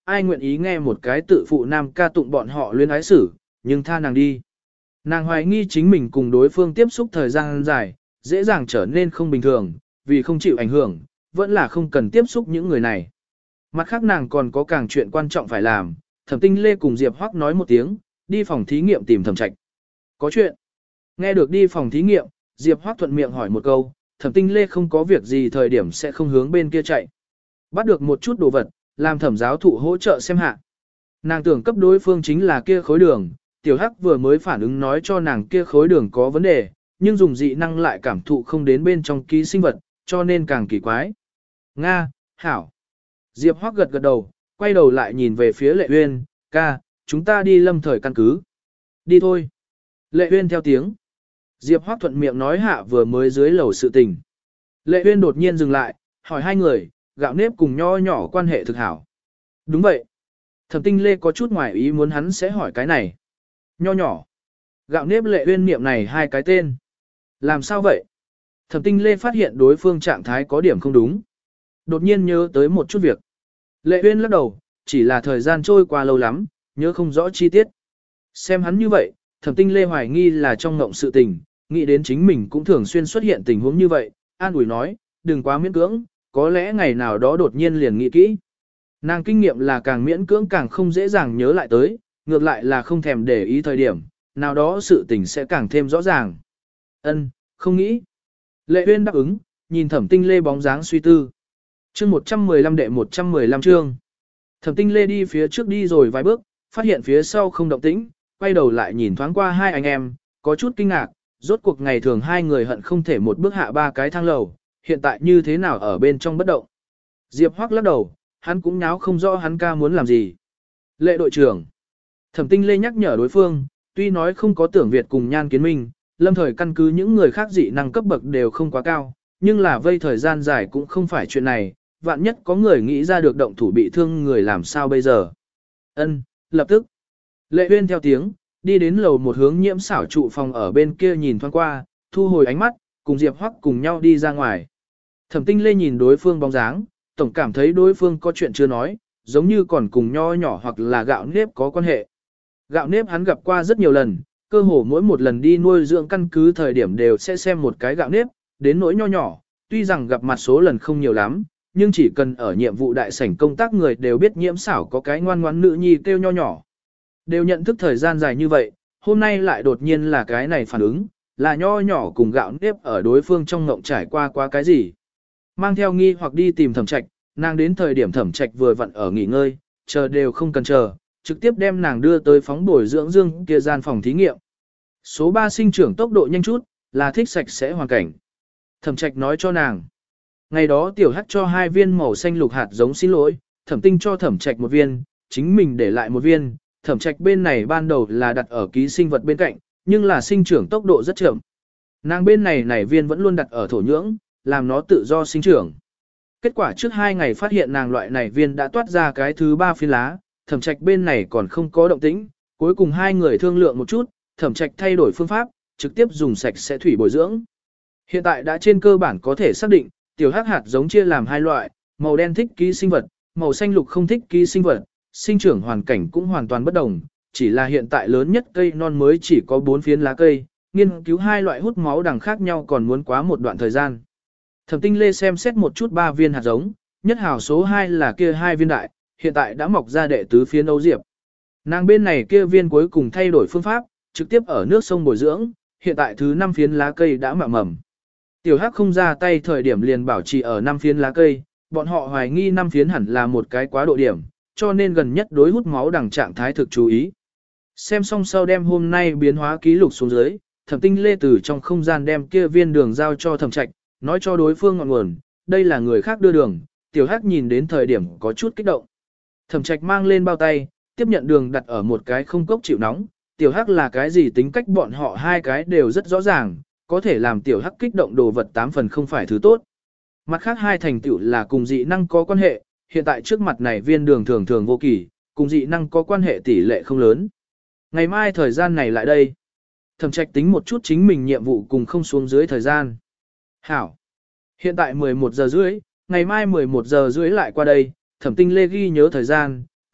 [SPEAKER 1] ai nguyện ý nghe một cái tự phụ nam ca tụng bọn họ luyến ái xử, nhưng tha nàng đi. Nàng hoài nghi chính mình cùng đối phương tiếp xúc thời gian dài, dễ dàng trở nên không bình thường, vì không chịu ảnh hưởng, vẫn là không cần tiếp xúc những người này. Mặt khác nàng còn có càng chuyện quan trọng phải làm, Thẩm Tinh Lê cùng Diệp Hoắc nói một tiếng, đi phòng thí nghiệm tìm Thẩm Trạch. Có chuyện. Nghe được đi phòng thí nghiệm, Diệp Hoắc thuận miệng hỏi một câu, Thẩm Tinh Lê không có việc gì thời điểm sẽ không hướng bên kia chạy. Bắt được một chút đồ vật, làm Thẩm giáo thụ hỗ trợ xem hạ. Nàng tưởng cấp đối phương chính là kia khối đường, Tiểu Hắc vừa mới phản ứng nói cho nàng kia khối đường có vấn đề, nhưng dùng dị năng lại cảm thụ không đến bên trong ký sinh vật, cho nên càng kỳ quái. Nga, hảo. Diệp Hoắc gật gật đầu, quay đầu lại nhìn về phía Lệ Uyên, ca, chúng ta đi lâm thời căn cứ. Đi thôi. Lệ Uyên theo tiếng. Diệp Hoắc thuận miệng nói hạ vừa mới dưới lầu sự tình. Lệ Uyên đột nhiên dừng lại, hỏi hai người, gạo nếp cùng nho nhỏ quan hệ thực hảo. Đúng vậy. Thẩm Tinh Lê có chút ngoài ý muốn hắn sẽ hỏi cái này. Nho nhỏ. Gạo nếp Lệ Uyên niệm này hai cái tên. Làm sao vậy? Thẩm Tinh Lê phát hiện đối phương trạng thái có điểm không đúng. Đột nhiên nhớ tới một chút việc. Lệ Uyên lắc đầu, chỉ là thời gian trôi qua lâu lắm, nhớ không rõ chi tiết. Xem hắn như vậy, Thẩm Tinh Lê hoài nghi là trong ngộng sự tình, nghĩ đến chính mình cũng thường xuyên xuất hiện tình huống như vậy, an ủi nói, đừng quá miễn cưỡng, có lẽ ngày nào đó đột nhiên liền nghĩ kỹ. Nàng kinh nghiệm là càng miễn cưỡng càng không dễ dàng nhớ lại tới, ngược lại là không thèm để ý thời điểm, nào đó sự tình sẽ càng thêm rõ ràng. Ân, không nghĩ. Lệ Uyên đáp ứng, nhìn Thẩm Tinh Lê bóng dáng suy tư. Chương một trăm mười lăm đệ một trăm mười lăm chương. Thẩm Tinh Lê đi phía trước đi rồi vài bước, phát hiện phía sau không động tĩnh, quay đầu lại nhìn thoáng qua hai anh em, có chút kinh ngạc, rốt cuộc ngày thường hai người hận không thể một bước hạ ba cái thang lầu, hiện tại như thế nào ở bên trong bất động. Diệp Hoắc lắc đầu, hắn cũng nháo không rõ hắn ca muốn làm gì. Lệ đội trưởng. Thẩm Tinh Lê nhắc nhở đối phương, tuy nói không có Tưởng Việt cùng Nhan Kiến Minh, lâm thời căn cứ những người khác dị năng cấp bậc đều không quá cao, nhưng là vây thời gian dài cũng không phải chuyện này, vạn nhất có người nghĩ ra được động thủ bị thương người làm sao bây giờ. Ân, lập tức. Lệ Uyên theo tiếng, đi đến lầu một hướng nhiễm xảo trụ phòng ở bên kia nhìn thoáng qua, thu hồi ánh mắt, cùng Diệp Hoắc cùng nhau đi ra ngoài. Thẩm Tinh Lê nhìn đối phương bóng dáng, tổng cảm thấy đối phương có chuyện chưa nói, giống như còn cùng nho nhỏ hoặc là gạo nếp có quan hệ. Gạo nếp hắn gặp qua rất nhiều lần, cơ hồ mỗi một lần đi nuôi dưỡng căn cứ thời điểm đều sẽ xem một cái gạo nếp, đến nỗi nho nhỏ, tuy rằng gặp mặt số lần không nhiều lắm, nhưng chỉ cần ở nhiệm vụ đại sảnh công tác người đều biết nhiễm xảo có cái ngoan ngoãn nữ nhi kêu nho nhỏ. Đều nhận thức thời gian dài như vậy, hôm nay lại đột nhiên là cái này phản ứng, là nho nhỏ cùng gạo nếp ở đối phương trong ngộng trải qua qua cái gì. Mang theo nghi hoặc đi tìm Thẩm Trạch, nàng đến thời điểm Thẩm Trạch vừa vặn ở nghỉ ngơi, chờ đều không cần chờ, trực tiếp đem nàng đưa tới phóng bồi dưỡng dương kia gian phòng thí nghiệm. Số ba sinh trưởng tốc độ nhanh chút, là thích sạch sẽ hoàn cảnh. Thẩm Trạch nói cho nàng. Ngày đó tiểu hắc cho hai viên màu xanh lục hạt giống xin lỗi, Thẩm Tinh cho Thẩm Trạch một viên, chính mình để lại một viên. Thẩm Trạch bên này ban đầu là đặt ở ký sinh vật bên cạnh, nhưng là sinh trưởng tốc độ rất chậm. Nàng bên này nảy viên vẫn luôn đặt ở thổ nhưỡng, làm nó tự do sinh trưởng. Kết quả trước hai ngày phát hiện nàng loại nảy viên đã toát ra cái thứ ba phiến lá, Thẩm Trạch bên này còn không có động tĩnh, cuối cùng hai người thương lượng một chút, Thẩm Trạch thay đổi phương pháp, trực tiếp dùng sạch sẽ thủy bồi dưỡng. Hiện tại đã trên cơ bản có thể xác định, tiểu hắc hạt giống chia làm hai loại, màu đen thích ký sinh vật, màu xanh lục không thích ký sinh vật, sinh trưởng hoàn cảnh cũng hoàn toàn bất đồng, chỉ là hiện tại lớn nhất cây non mới chỉ có bốn phiến lá cây, nghiên cứu hai loại hút máu đằng khác nhau còn muốn quá một đoạn thời gian. Thẩm Tinh Lê xem xét một chút ba viên hạt giống, nhất hào số hai là kia hai viên đại, hiện tại đã mọc ra đệ tứ phiến ấu diệp. Nàng bên này kia viên cuối cùng thay đổi phương pháp, trực tiếp ở nước sông bồi dưỡng, hiện tại thứ năm phiến lá cây đã mạ mầm. Tiểu Hắc không ra tay thời điểm liền bảo trì ở năm phiến lá cây, bọn họ hoài nghi năm phiến hẳn là một cái quá độ điểm, cho nên gần nhất đối hút máu đằng trạng thái thực chú ý. Xem xong sau đem hôm nay biến hóa ký lục xuống dưới, Thẩm Tinh Lê từ trong không gian đem kia viên đường giao cho Thẩm Trạch, nói cho đối phương ngọn nguồn, đây là người khác đưa đường, Tiểu Hắc nhìn đến thời điểm có chút kích động. Thẩm Trạch mang lên bao tay, tiếp nhận đường đặt ở một cái không cốc chịu nóng, Tiểu Hắc là cái gì tính cách bọn họ hai cái đều rất rõ ràng, có thể làm Tiểu Hắc kích động đồ vật tám phần không phải thứ tốt. Mặt khác hai thành tựu là cùng dị năng có quan hệ, hiện tại trước mặt này viên đường thường thường vô kỳ, cùng dị năng có quan hệ tỷ lệ không lớn. Ngày mai thời gian này lại đây. Thẩm Trạch tính một chút chính mình nhiệm vụ cùng không xuống dưới thời gian. Hảo. Hiện tại mười một giờ rưỡi, ngày mai mười một giờ rưỡi lại qua đây, Thẩm Tinh Lê ghi nhớ thời gian,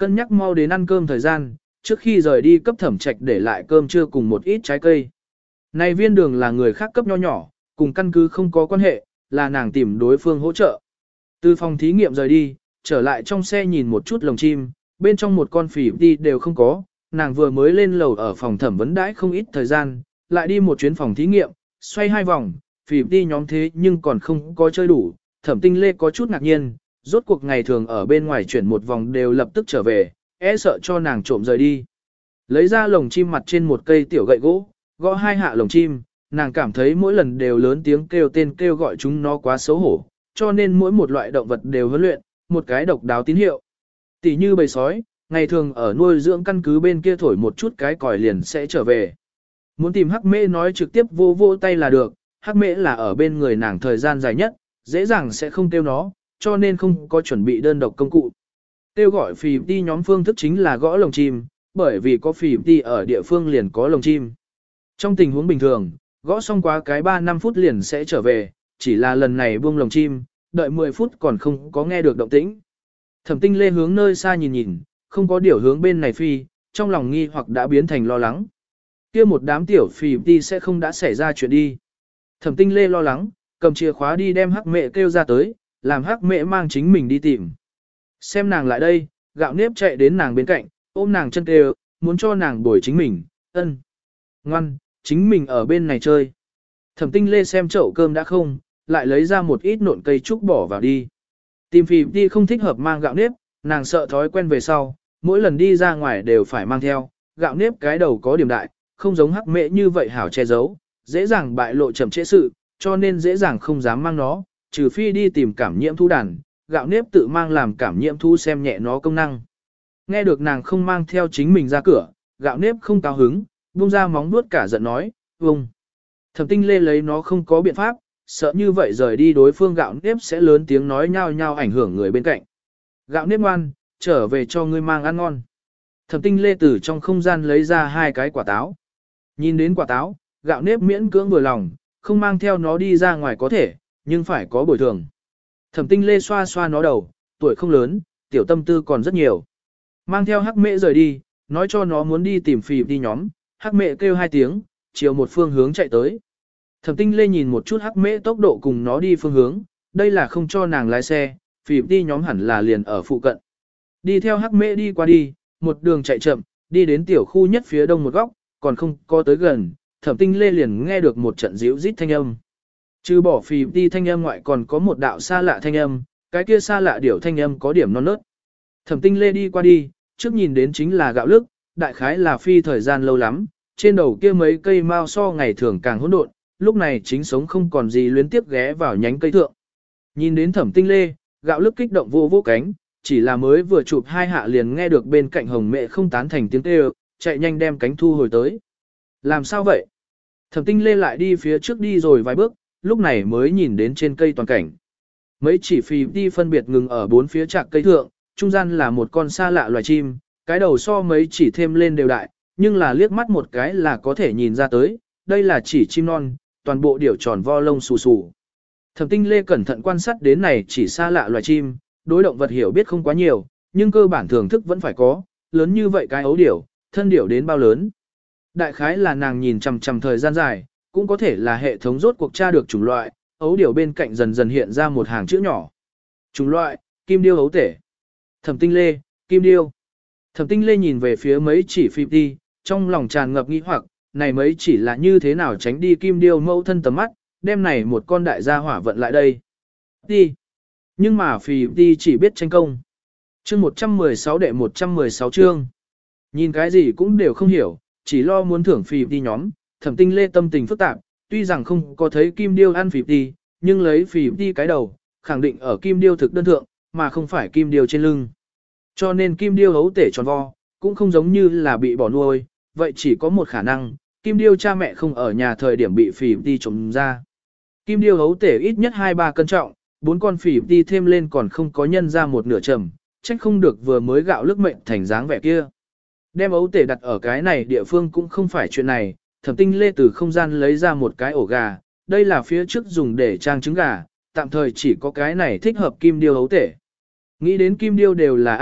[SPEAKER 1] cân nhắc mau đến ăn cơm thời gian, trước khi rời đi cấp thẩm trạch để lại cơm trưa cùng một ít trái cây. Này viên đường là người khác cấp nho nhỏ, cùng căn cứ không có quan hệ, là nàng tìm đối phương hỗ trợ. Từ phòng thí nghiệm rời đi, trở lại trong xe nhìn một chút lồng chim, bên trong một con phỉ đi đều không có, nàng vừa mới lên lầu ở phòng thẩm vấn đãi không ít thời gian, lại đi một chuyến phòng thí nghiệm, xoay hai vòng, phỉ đi nhóm thế nhưng còn không có chơi đủ, thẩm tinh lê có chút ngạc nhiên, rốt cuộc ngày thường ở bên ngoài chuyển một vòng đều lập tức trở về, e sợ cho nàng trộm rời đi. Lấy ra lồng chim mặt trên một cây tiểu gậy gỗ, gõ hai hạ lồng chim, nàng cảm thấy mỗi lần đều lớn tiếng kêu tên kêu gọi chúng nó quá xấu hổ, cho nên mỗi một loại động vật đều huấn luyện, một cái độc đáo tín hiệu. Tỷ như bầy sói, ngày thường ở nuôi dưỡng căn cứ bên kia thổi một chút cái còi liền sẽ trở về. Muốn tìm Hắc Mễ nói trực tiếp vô vô tay là được, Hắc Mễ là ở bên người nàng thời gian dài nhất, dễ dàng sẽ không kêu nó, cho nên không có chuẩn bị đơn độc công cụ. Kêu gọi phì đi nhóm phương thức chính là gõ lồng chim, bởi vì có phì đi ở địa phương liền có lồng chim. Trong tình huống bình thường, gõ xong quá cái ba năm phút liền sẽ trở về, chỉ là lần này buông lồng chim, đợi mười phút còn không có nghe được động tĩnh. Thẩm Tinh Lê hướng nơi xa nhìn nhìn, không có điều hướng bên này phi, trong lòng nghi hoặc đã biến thành lo lắng. Kia một đám tiểu phì đi sẽ không đã xảy ra chuyện đi. Thẩm Tinh Lê lo lắng, cầm chìa khóa đi đem Hắc Mẹ kêu ra tới, làm Hắc Mẹ mang chính mình đi tìm. Xem nàng lại đây, Gạo Nếp chạy đến nàng bên cạnh, ôm nàng chân kêu, muốn cho nàng bồi chính mình, ân. Ngoan, chính mình ở bên này chơi. Thẩm Tinh Lê xem chậu cơm đã không, lại lấy ra một ít nộn cây trúc bỏ vào đi. Tìm phì đi không thích hợp mang gạo nếp, nàng sợ thói quen về sau, mỗi lần đi ra ngoài đều phải mang theo, gạo nếp cái đầu có điểm đại, không giống Hắc Mễ như vậy hảo che giấu, dễ dàng bại lộ chậm trễ sự, cho nên dễ dàng không dám mang nó, trừ phi đi tìm cảm nhiễm thú đàn, gạo nếp tự mang làm cảm nhiễm thú xem nhẹ nó công năng. Nghe được nàng không mang theo chính mình ra cửa, gạo nếp không cao hứng, buông ra móng nuốt cả giận nói, vông. Thẩm Tinh Lê lấy nó không có biện pháp, sợ như vậy rời đi đối phương gạo nếp sẽ lớn tiếng nói nhao nhao ảnh hưởng người bên cạnh. Gạo nếp ngoan, trở về cho ngươi mang ăn ngon. Thẩm Tinh Lê từ trong không gian lấy ra hai cái quả táo. Nhìn đến quả táo, gạo nếp miễn cưỡng vừa lòng, không mang theo nó đi ra ngoài có thể, nhưng phải có bồi thường. Thẩm Tinh Lê xoa xoa nó đầu, tuổi không lớn, tiểu tâm tư còn rất nhiều. Mang theo Hắc Mễ rời đi, nói cho nó muốn đi tìm phì đi nhóm, Hắc Mễ kêu hai tiếng, chiều một phương hướng chạy tới. Thẩm Tinh Lê nhìn một chút Hắc Mễ tốc độ cùng nó đi phương hướng, đây là không cho nàng lái xe, phì đi nhóm hẳn là liền ở phụ cận. Đi theo Hắc Mễ đi qua đi, một đường chạy chậm, đi đến tiểu khu nhất phía đông một góc, còn không có tới gần, Thẩm Tinh Lê liền nghe được một trận ríu rít thanh âm. Trừ bỏ phì đi thanh âm ngoại còn có một đạo xa lạ thanh âm, cái kia xa lạ điểu thanh âm có điểm non nớt. Thẩm Tinh Lê đi qua đi, trước nhìn đến chính là gạo lức, đại khái là phi thời gian lâu lắm, trên đầu kia mấy cây mao so ngày thường càng hỗn độn, lúc này chính sống không còn gì luyến tiếp ghé vào nhánh cây thượng. Nhìn đến Thẩm Tinh Lê, gạo lức kích động vô vô cánh, chỉ là mới vừa chụp hai hạ liền nghe được bên cạnh hồng mẹ không tán thành tiếng kêu, chạy nhanh đem cánh thu hồi tới. Làm sao vậy? Thẩm Tinh Lê lại đi phía trước đi rồi vài bước, lúc này mới nhìn đến trên cây toàn cảnh. Mấy chỉ phì đi phân biệt ngừng ở bốn phía trạc cây thượng, trung gian là một con xa lạ loài chim, cái đầu so mấy chỉ thêm lên đều đại, nhưng là liếc mắt một cái là có thể nhìn ra tới, đây là chỉ chim non, toàn bộ điểu tròn vo lông xù xù. Thẩm Tinh Lê cẩn thận quan sát đến này chỉ xa lạ loài chim, đối động vật hiểu biết không quá nhiều, nhưng cơ bản thưởng thức vẫn phải có, lớn như vậy cái ấu điểu, thân điểu đến bao lớn. Đại khái là nàng nhìn chằm chằm thời gian dài, cũng có thể là hệ thống rốt cuộc tra được chủng loại, ấu điểu bên cạnh dần dần hiện ra một hàng chữ nhỏ. Chủng loại, kim điêu ấu tể. Thẩm Tinh Lê, kim điêu. Thẩm Tinh Lê nhìn về phía mấy chỉ phi đi, trong lòng tràn ngập nghi hoặc, này mấy chỉ là như thế nào tránh đi kim điêu mẫu thân tầm mắt, đem này một con đại gia hỏa vận lại đây. Đi. Nhưng mà phi đi chỉ biết tranh công. Chương một trăm mười sáu đệ một trăm mười sáu chương. Nhìn cái gì cũng đều không hiểu, chỉ lo muốn thưởng phi đi nhóm, Thẩm Tinh Lê tâm tình phức tạp, tuy rằng không có thấy kim điêu ăn phi đi, nhưng lấy phi đi cái đầu, khẳng định ở kim điêu thực đơn thượng, mà không phải kim điêu trên lưng. Cho nên kim điêu hấu tể tròn vo, cũng không giống như là bị bỏ nuôi, vậy chỉ có một khả năng, kim điêu cha mẹ không ở nhà thời điểm bị phỉ đi trộm ra. Kim điêu hấu tể ít nhất hai ba cân trọng, bốn con phỉ đi thêm lên còn không có nhân ra một nửa trầm, trách không được vừa mới gạo lức mệnh thành dáng vẻ kia. Đem ấu tể đặt ở cái này địa phương cũng không phải chuyện này, Thẩm Tinh Lê từ không gian lấy ra một cái ổ gà, đây là phía trước dùng để trang trứng gà, tạm thời chỉ có cái này thích hợp kim điêu hấu tể. Nghĩ đến kim điêu đều là ăn thịt,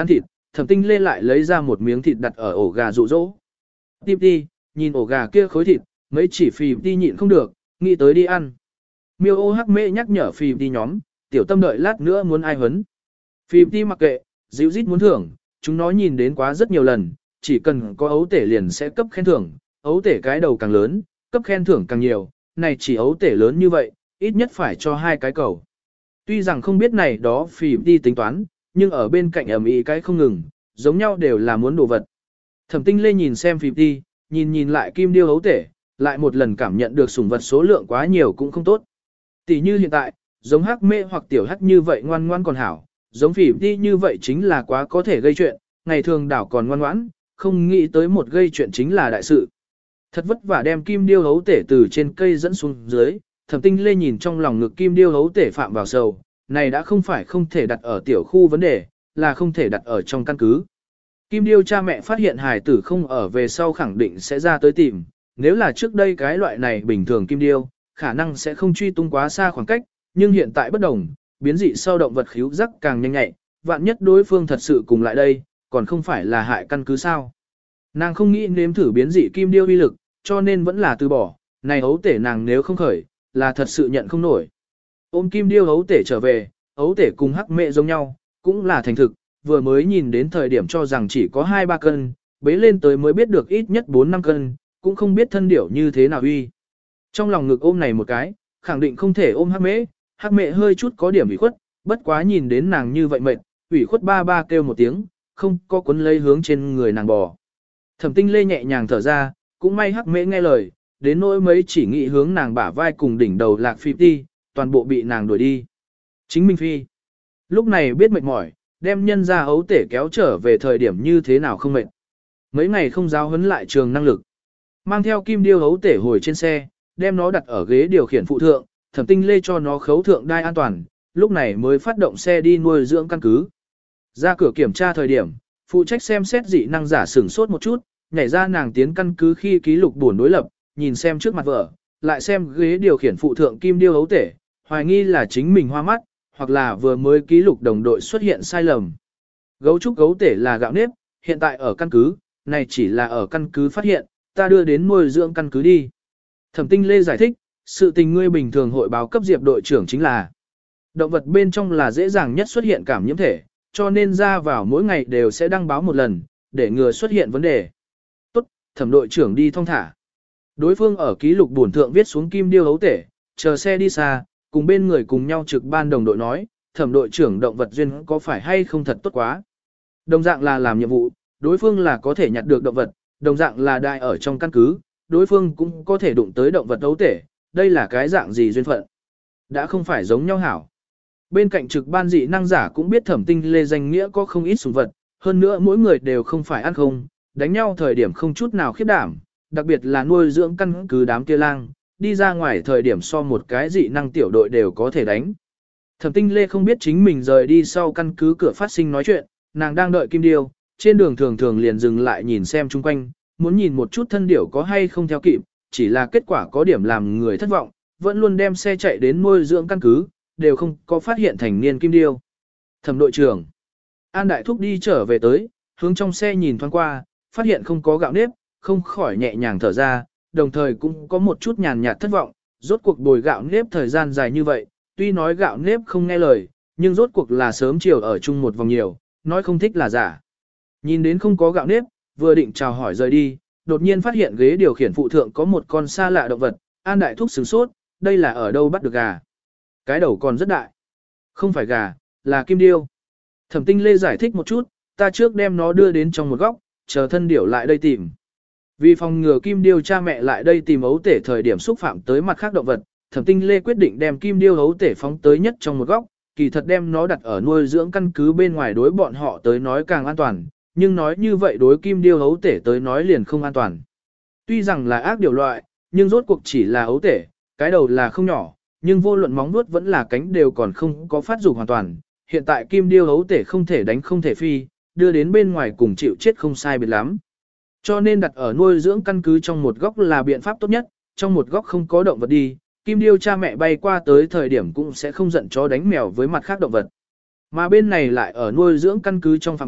[SPEAKER 1] Thẩm Tinh Lê lại lấy ra một miếng thịt đặt ở ổ gà dụ dỗ. Tiếp đi, nhìn ổ gà kia khối thịt, mấy chỉ phì đi nhịn không được, nghĩ tới đi ăn. Miêu ô hắc mễ nhắc nhở phì đi nhóm, tiểu tâm đợi lát nữa muốn ai huấn. Phì đi mặc kệ, dịu rít muốn thưởng, chúng nó nhìn đến quá rất nhiều lần, chỉ cần có ấu tể liền sẽ cấp khen thưởng, ấu tể cái đầu càng lớn, cấp khen thưởng càng nhiều, này chỉ ấu tể lớn như vậy, ít nhất phải cho hai cái cầu. Tuy rằng không biết này đó phì đi tính toán, nhưng ở bên cạnh ẩm ý cái không ngừng, giống nhau đều là muốn đồ vật. Thẩm Tinh Lê nhìn xem phì đi, nhìn nhìn lại kim điêu ấu tể, lại một lần cảm nhận được sủng vật số lượng quá nhiều cũng không tốt. Tỷ như hiện tại, giống hắc mễ hoặc tiểu hắc như vậy ngoan ngoan còn hảo, giống phỉ đi như vậy chính là quá có thể gây chuyện, ngày thường đảo còn ngoan ngoãn, không nghĩ tới một gây chuyện chính là đại sự. Thật vất vả đem kim điêu hấu tể từ trên cây dẫn xuống dưới, Thẩm Tinh Lê nhìn trong lòng ngực kim điêu hấu tể phạm vào sầu, này đã không phải không thể đặt ở tiểu khu vấn đề, là không thể đặt ở trong căn cứ. Kim điêu cha mẹ phát hiện hài tử không ở về sau khẳng định sẽ ra tới tìm, nếu là trước đây cái loại này bình thường kim điêu, khả năng sẽ không truy tung quá xa khoảng cách, nhưng hiện tại bất đồng, biến dị sau động vật khíu giác càng nhanh nhạy, vạn nhất đối phương thật sự cùng lại đây, còn không phải là hại căn cứ sao. Nàng không nghĩ nếm thử biến dị kim điêu uy lực, cho nên vẫn là từ bỏ, này ấu tể nàng nếu không khởi, là thật sự nhận không nổi. Ôm kim điêu ấu tể trở về, ấu tể cùng hắc mẹ giống nhau, cũng là thành thực, vừa mới nhìn đến thời điểm cho rằng chỉ có hai ba cân, bế lên tới mới biết được ít nhất bốn năm cân, cũng không biết thân điểu như thế nào uy. Trong lòng ngực ôm này một cái, khẳng định không thể ôm hắc mễ, hắc mẹ hơi chút có điểm ủy khuất, bất quá nhìn đến nàng như vậy mệt, ủy khuất ba ba kêu một tiếng, không có cuốn lấy hướng trên người nàng bò. Thẩm Tinh Lê nhẹ nhàng thở ra, cũng may hắc mễ nghe lời, đến nỗi mấy chỉ nghĩ hướng nàng bả vai cùng đỉnh đầu lạc phi đi, toàn bộ bị nàng đuổi đi. Chính Minh Phi, lúc này biết mệt mỏi, đem nhân ra ấu tể kéo trở về thời điểm như thế nào không mệt. Mấy ngày không giáo huấn lại trường năng lực. Mang theo kim điêu ấu tể hồi trên xe, đem nó đặt ở ghế điều khiển phụ thượng, Thẩm Tinh Lê cho nó khấu thượng đai an toàn, lúc này mới phát động xe đi nuôi dưỡng căn cứ. Ra cửa kiểm tra thời điểm, phụ trách xem xét dị năng giả sửng sốt một chút, nhảy ra nàng tiến căn cứ khi ký lục buồn đối lập, nhìn xem trước mặt vợ, lại xem ghế điều khiển phụ thượng kim điêu ấu tể, hoài nghi là chính mình hoa mắt, hoặc là vừa mới ký lục đồng đội xuất hiện sai lầm. Gấu trúc gấu tể là gạo nếp, hiện tại ở căn cứ, này chỉ là ở căn cứ phát hiện, ta đưa đến nuôi dưỡng căn cứ đi. Thẩm Tinh Lê giải thích, sự tình ngươi bình thường hội báo cấp Diệp đội trưởng chính là động vật bên trong là dễ dàng nhất xuất hiện cảm nhiễm thể, cho nên ra vào mỗi ngày đều sẽ đăng báo một lần, để ngừa xuất hiện vấn đề. Tốt, Thẩm đội trưởng đi thong thả. Đối phương ở ký lục bổn thượng viết xuống kim điêu hấu tể, chờ xe đi xa, cùng bên người cùng nhau trực ban đồng đội nói, Thẩm đội trưởng động vật duyên có phải hay không thật tốt quá. Đồng dạng là làm nhiệm vụ, đối phương là có thể nhặt được động vật, đồng dạng là đại ở trong căn cứ, đối phương cũng có thể đụng tới động vật ấu tể, đây là cái dạng gì duyên phận. Đã không phải giống nhau hảo. Bên cạnh trực ban dị năng giả cũng biết Thẩm Tinh Lê danh nghĩa có không ít sủng vật, hơn nữa mỗi người đều không phải ăn không, đánh nhau thời điểm không chút nào khiếp đảm, đặc biệt là nuôi dưỡng căn cứ đám kia lang, đi ra ngoài thời điểm so một cái dị năng tiểu đội đều có thể đánh. Thẩm Tinh Lê không biết chính mình rời đi sau căn cứ cửa phát sinh nói chuyện, nàng đang đợi Kim Điêu, trên đường thường thường liền dừng lại nhìn xem chung quanh, muốn nhìn một chút thân điểu có hay không theo kịp, chỉ là kết quả có điểm làm người thất vọng, vẫn luôn đem xe chạy đến nuôi dưỡng căn cứ, đều không có phát hiện thành niên Kim Điêu. Thẩm đội trưởng, An Đại Thúc đi trở về tới, hướng trong xe nhìn thoáng qua, phát hiện không có gạo nếp, không khỏi nhẹ nhàng thở ra, đồng thời cũng có một chút nhàn nhạt thất vọng, rốt cuộc bồi gạo nếp thời gian dài như vậy, tuy nói gạo nếp không nghe lời, nhưng rốt cuộc là sớm chiều ở chung một vòng nhiều, nói không thích là giả. Nhìn đến không có gạo nếp, vừa định chào hỏi rời đi, đột nhiên phát hiện ghế điều khiển phụ thượng có một con xa lạ động vật, An Đại Thúc sửng sốt, đây là ở đâu bắt được gà. Cái đầu còn rất đại. Không phải gà, là kim điêu. Thẩm Tinh Lê giải thích một chút, ta trước đem nó đưa đến trong một góc, chờ thân điểu lại đây tìm. Vì phòng ngừa kim điêu cha mẹ lại đây tìm ấu tể thời điểm xúc phạm tới mặt khác động vật, Thẩm Tinh Lê quyết định đem kim điêu ấu tể phóng tới nhất trong một góc, kỳ thật đem nó đặt ở nuôi dưỡng căn cứ bên ngoài đối bọn họ tới nói càng an toàn, nhưng nói như vậy đối kim điêu ấu tể tới nói liền không an toàn. Tuy rằng là ác điều loại, nhưng rốt cuộc chỉ là ấu tể, cái đầu là không nhỏ, nhưng vô luận móng vuốt vẫn là cánh đều còn không có phát dục hoàn toàn. Hiện tại kim điêu ấu tể không thể đánh không thể phi, đưa đến bên ngoài cùng chịu chết không sai biệt lắm. Cho nên đặt ở nuôi dưỡng căn cứ trong một góc là biện pháp tốt nhất, trong một góc không có động vật đi, kim điêu cha mẹ bay qua tới thời điểm cũng sẽ không giận chó đánh mèo với mặt khác động vật. Mà bên này lại ở nuôi dưỡng căn cứ trong phạm vi,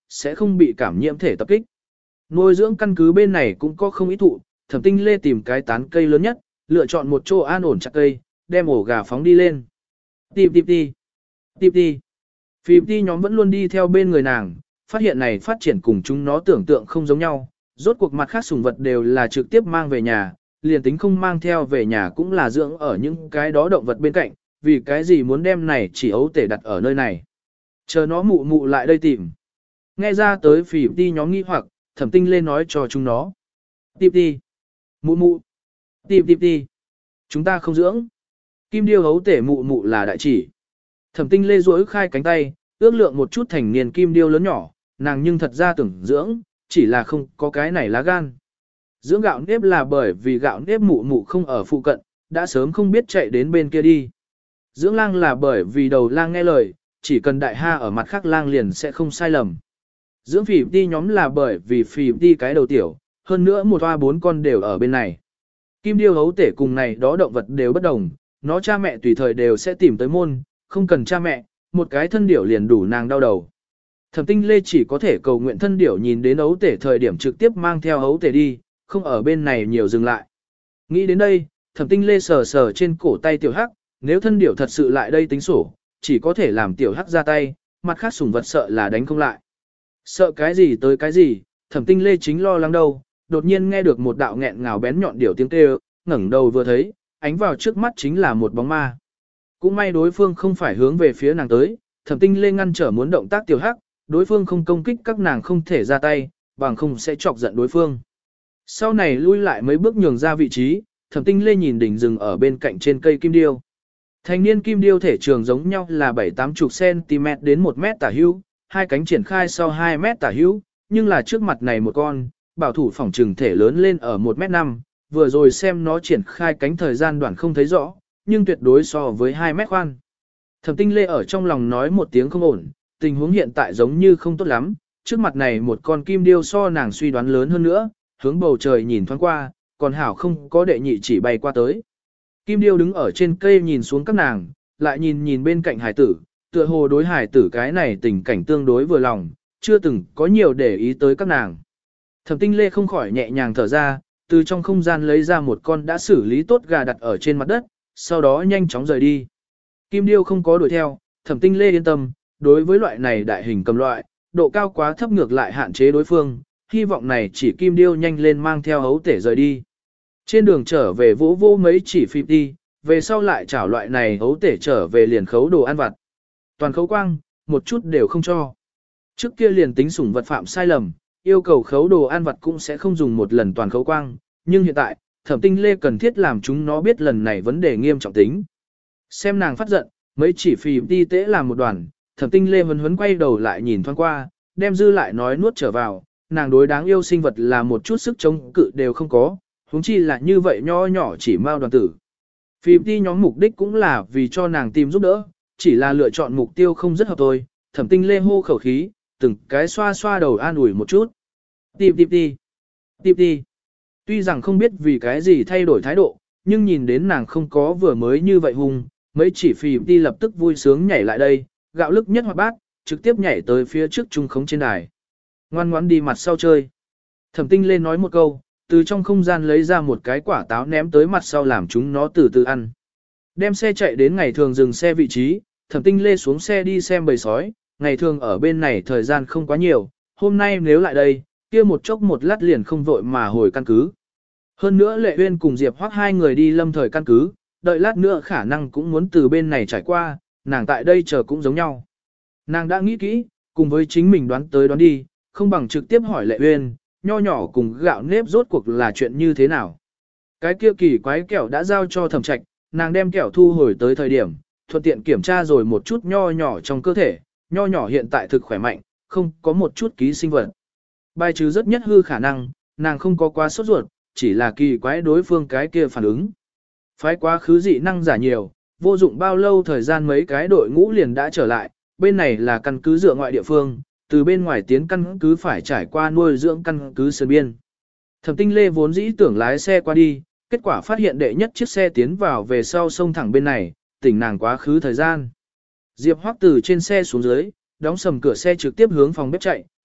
[SPEAKER 1] sẽ không bị cảm nhiễm thể tập kích. Nuôi dưỡng căn cứ bên này cũng có không ít thụ, Thẩm Tinh Lê tìm cái tán cây lớn nhất, lựa chọn một chỗ an ổn chặt cây, đem ổ gà phóng đi lên. Tìm tìm đi. Tìm đi. Phim ti nhóm vẫn luôn đi theo bên người nàng, phát hiện này phát triển cùng chúng nó tưởng tượng không giống nhau. Rốt cuộc mặt khác sủng vật đều là trực tiếp mang về nhà, liền tính không mang theo về nhà cũng là dưỡng ở những cái đó động vật bên cạnh, vì cái gì muốn đem này chỉ ấu tể đặt ở nơi này. Chờ nó mụ mụ lại đây tìm. Nghe ra tới phim ti nhóm nghi hoặc, Thẩm Tinh Lê nói cho chúng nó. Tìm đi. Mụ mụ. Tìm tìm đi. Chúng ta không dưỡng. Kim điêu ấu tể mụ mụ là đại chỉ. Thẩm Tinh Lê duỗi khai cánh tay, ước lượng một chút thành niên kim điêu lớn nhỏ, nàng nhưng thật ra tưởng dưỡng, chỉ là không có cái này lá gan. Dưỡng gạo nếp là bởi vì gạo nếp mụ mụ không ở phụ cận, đã sớm không biết chạy đến bên kia đi. Dưỡng lang là bởi vì đầu lang nghe lời, chỉ cần đại ha ở mặt khác lang liền sẽ không sai lầm. Dưỡng phỉ đi nhóm là bởi vì phỉ đi cái đầu tiểu, hơn nữa một hoa bốn con đều ở bên này. Kim điêu hấu tể cùng này đó động vật đều bất đồng, nó cha mẹ tùy thời đều sẽ tìm tới môn, không cần cha mẹ, một cái thân điểu liền đủ nàng đau đầu. Thẩm Tinh Lê chỉ có thể cầu nguyện thân điểu nhìn đến ấu tể thời điểm trực tiếp mang theo ấu tể đi, không ở bên này nhiều dừng lại. Nghĩ đến đây, Thẩm Tinh Lê sờ sờ trên cổ tay tiểu hắc, nếu thân điểu thật sự lại đây tính sổ, chỉ có thể làm tiểu hắc ra tay, mặt khác sủng vật sợ là đánh không lại. Sợ cái gì tới cái gì, Thẩm Tinh Lê chính lo lắng đâu, đột nhiên nghe được một đạo nghẹn ngào bén nhọn điểu tiếng kêu, ngẩng đầu vừa thấy, ánh vào trước mắt chính là một bóng ma. Cũng may đối phương không phải hướng về phía nàng tới, Thẩm Tinh Lê ngăn trở muốn động tác tiểu hắc, đối phương không công kích các nàng không thể ra tay, bằng không sẽ chọc giận đối phương. Sau này lui lại mấy bước nhường ra vị trí, Thẩm Tinh Lê nhìn đỉnh rừng ở bên cạnh trên cây kim điêu. Thành niên kim điêu thể trường giống nhau là bảy tám mươi cm đến một mét tả hữu, hai cánh triển khai sau hai mét tả hữu, nhưng là trước mặt này một con, bảo thủ phỏng trừng thể lớn lên ở một mét năm, vừa rồi xem nó triển khai cánh thời gian đoạn không thấy rõ, nhưng tuyệt đối so với hai mét khoan. Thẩm Tinh Lê ở trong lòng nói một tiếng không ổn, tình huống hiện tại giống như không tốt lắm, trước mặt này một con kim điêu so nàng suy đoán lớn hơn nữa, hướng bầu trời nhìn thoáng qua, còn hảo không có đệ nhị chỉ bay qua tới. Kim điêu đứng ở trên cây nhìn xuống các nàng, lại nhìn nhìn bên cạnh hải tử, tựa hồ đối hải tử cái này tình cảnh tương đối vừa lòng, chưa từng có nhiều để ý tới các nàng. Thẩm Tinh Lê không khỏi nhẹ nhàng thở ra, từ trong không gian lấy ra một con đã xử lý tốt gà đặt ở trên mặt đất, sau đó nhanh chóng rời đi. Kim điêu không có đuổi theo, Thẩm Tinh Lê yên tâm, đối với loại này đại hình cầm loại, độ cao quá thấp ngược lại hạn chế đối phương, hy vọng này chỉ kim điêu nhanh lên mang theo hấu tể rời đi. Trên đường trở về vỗ vô mấy chỉ phim đi, về sau lại chảo loại này hấu tể trở về liền khấu đồ ăn vặt. Toàn khấu quang, một chút đều không cho. Trước kia liền tính sủng vật phạm sai lầm, yêu cầu khấu đồ ăn vặt cũng sẽ không dùng một lần toàn khấu quang, nhưng hiện tại, Thẩm Tinh Lê cần thiết làm chúng nó biết lần này vấn đề nghiêm trọng tính. Xem nàng phát giận, mấy chỉ phì đi tễ làm một đoàn, Thẩm Tinh Lê hấn hấn quay đầu lại nhìn thoáng qua, đem dư lại nói nuốt trở vào, nàng đối đáng yêu sinh vật là một chút sức chống cự đều không có, huống chi là như vậy nho nhỏ chỉ mau đoàn tử. Phì đi nhóm mục đích cũng là vì cho nàng tìm giúp đỡ, chỉ là lựa chọn mục tiêu không rất hợp thôi, Thẩm Tinh Lê hô khẩu khí, từng cái xoa xoa đầu an ủi một chút. Tìm tìm đi, tìm đi. Tuy rằng không biết vì cái gì thay đổi thái độ, nhưng nhìn đến nàng không có vừa mới như vậy hung, mấy chỉ phì đi lập tức vui sướng nhảy lại đây, gạo lức nhất hoạt bát, trực tiếp nhảy tới phía trước trung khống trên đài. Ngoan ngoãn đi mặt sau chơi. Thẩm Tinh Lê nói một câu, từ trong không gian lấy ra một cái quả táo ném tới mặt sau làm chúng nó từ từ ăn. Đem xe chạy đến ngày thường dừng xe vị trí, Thẩm Tinh Lê xuống xe đi xem bầy sói, ngày thường ở bên này thời gian không quá nhiều, hôm nay nếu lại đây, kia một chốc một lát liền không vội mà hồi căn cứ. Hơn nữa Lệ Uyên cùng Diệp Hoắc hai người đi lâm thời căn cứ, đợi lát nữa khả năng cũng muốn từ bên này trải qua, nàng tại đây chờ cũng giống nhau. Nàng đã nghĩ kỹ, cùng với chính mình đoán tới đoán đi, không bằng trực tiếp hỏi Lệ Uyên, nho nhỏ cùng gạo nếp rốt cuộc là chuyện như thế nào. Cái kia kỳ quái kẹo đã giao cho Thẩm Trạch, nàng đem kẹo thu hồi tới thời điểm, thuận tiện kiểm tra rồi một chút nho nhỏ trong cơ thể, nho nhỏ hiện tại thực khỏe mạnh, không có một chút ký sinh vật. Bài trừ rất nhất hư khả năng, nàng không có quá sốt ruột, chỉ là kỳ quái đối phương cái kia phản ứng. Phái quá khứ dị năng giả nhiều, vô dụng bao lâu thời gian mấy cái đội ngũ liền đã trở lại, bên này là căn cứ dựa ngoại địa phương, từ bên ngoài tiến căn cứ phải trải qua nuôi dưỡng căn cứ sơn biên. Thẩm Tinh Lê vốn dĩ tưởng lái xe qua đi, kết quả phát hiện đệ nhất chiếc xe tiến vào về sau sông thẳng bên này, tỉnh nàng quá khứ thời gian. Diệp Hoắc từ trên xe xuống dưới, đóng sầm cửa xe trực tiếp hướng phòng bếp chạy,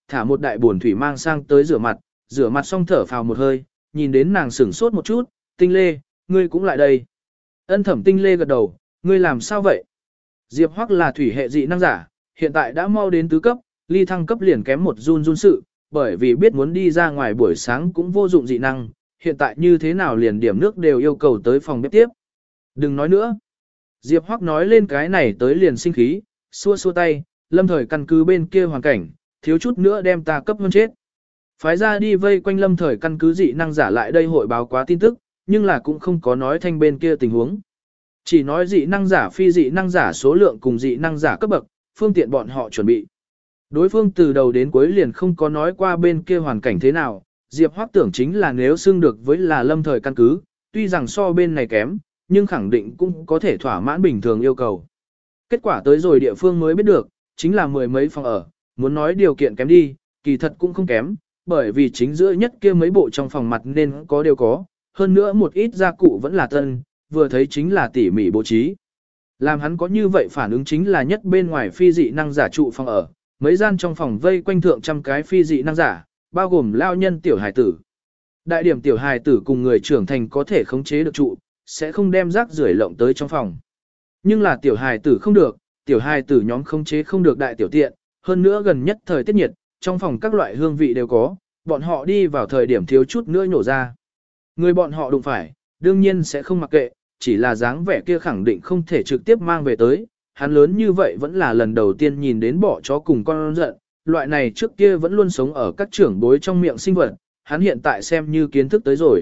[SPEAKER 1] thả một đại buồn thủy mang sang tới rửa mặt, rửa mặt xong thở phào một hơi, nhìn đến nàng sửng sốt một chút, Tinh Lê, ngươi cũng lại đây. Ân Thẩm Tinh Lê gật đầu, ngươi làm sao vậy? Diệp Hoắc là thủy hệ dị năng giả, hiện tại đã mau đến tứ cấp, ly thăng cấp liền kém một run run sự, bởi vì biết muốn đi ra ngoài buổi sáng cũng vô dụng dị năng, hiện tại như thế nào liền điểm nước đều yêu cầu tới phòng bếp tiếp. Đừng nói nữa. Diệp Hoắc nói lên cái này tới liền sinh khí, xua xua tay, lâm thời căn cứ bên kia hoàn cảnh, thiếu chút nữa đem ta cấp hơn chết. Phái ra đi vây quanh lâm thời căn cứ dị năng giả lại đây hội báo quá tin tức, nhưng là cũng không có nói thanh bên kia tình huống. Chỉ nói dị năng giả phi dị năng giả số lượng cùng dị năng giả cấp bậc, phương tiện bọn họ chuẩn bị. Đối phương từ đầu đến cuối liền không có nói qua bên kia hoàn cảnh thế nào, Diệp Hoắc tưởng chính là nếu xưng được với là lâm thời căn cứ, tuy rằng so bên này kém, nhưng khẳng định cũng có thể thỏa mãn bình thường yêu cầu. Kết quả tới rồi địa phương mới biết được, chính là mười mấy phòng ở, muốn nói điều kiện kém đi, kỳ thật cũng không kém, bởi vì chính giữa nhất kia mấy bộ trong phòng mặt nên có đều có, hơn nữa một ít gia cụ vẫn là tân, vừa thấy chính là tỉ mỉ bố trí. Làm hắn có như vậy phản ứng chính là nhất bên ngoài phi dị năng giả trụ phòng ở, mấy gian trong phòng vây quanh thượng trăm cái phi dị năng giả, bao gồm lao nhân tiểu hài tử. Đại điểm tiểu hài tử cùng người trưởng thành có thể khống chế được trụ, sẽ không đem rác rưởi lộng tới trong phòng. Nhưng là tiểu hài tử không được, tiểu hài tử nhóm khống chế không được đại tiểu tiện, hơn nữa gần nhất thời tiết nhiệt, trong phòng các loại hương vị đều có, bọn họ đi vào thời điểm thiếu chút nữa nhổ ra. Người bọn họ đụng phải, đương nhiên sẽ không mặc kệ, chỉ là dáng vẻ kia khẳng định không thể trực tiếp mang về tới, hắn lớn như vậy vẫn là lần đầu tiên nhìn đến bọ chó cùng con giận, loại này trước kia vẫn luôn sống ở các trưởng bối trong miệng sinh vật, hắn hiện tại xem như kiến thức tới rồi.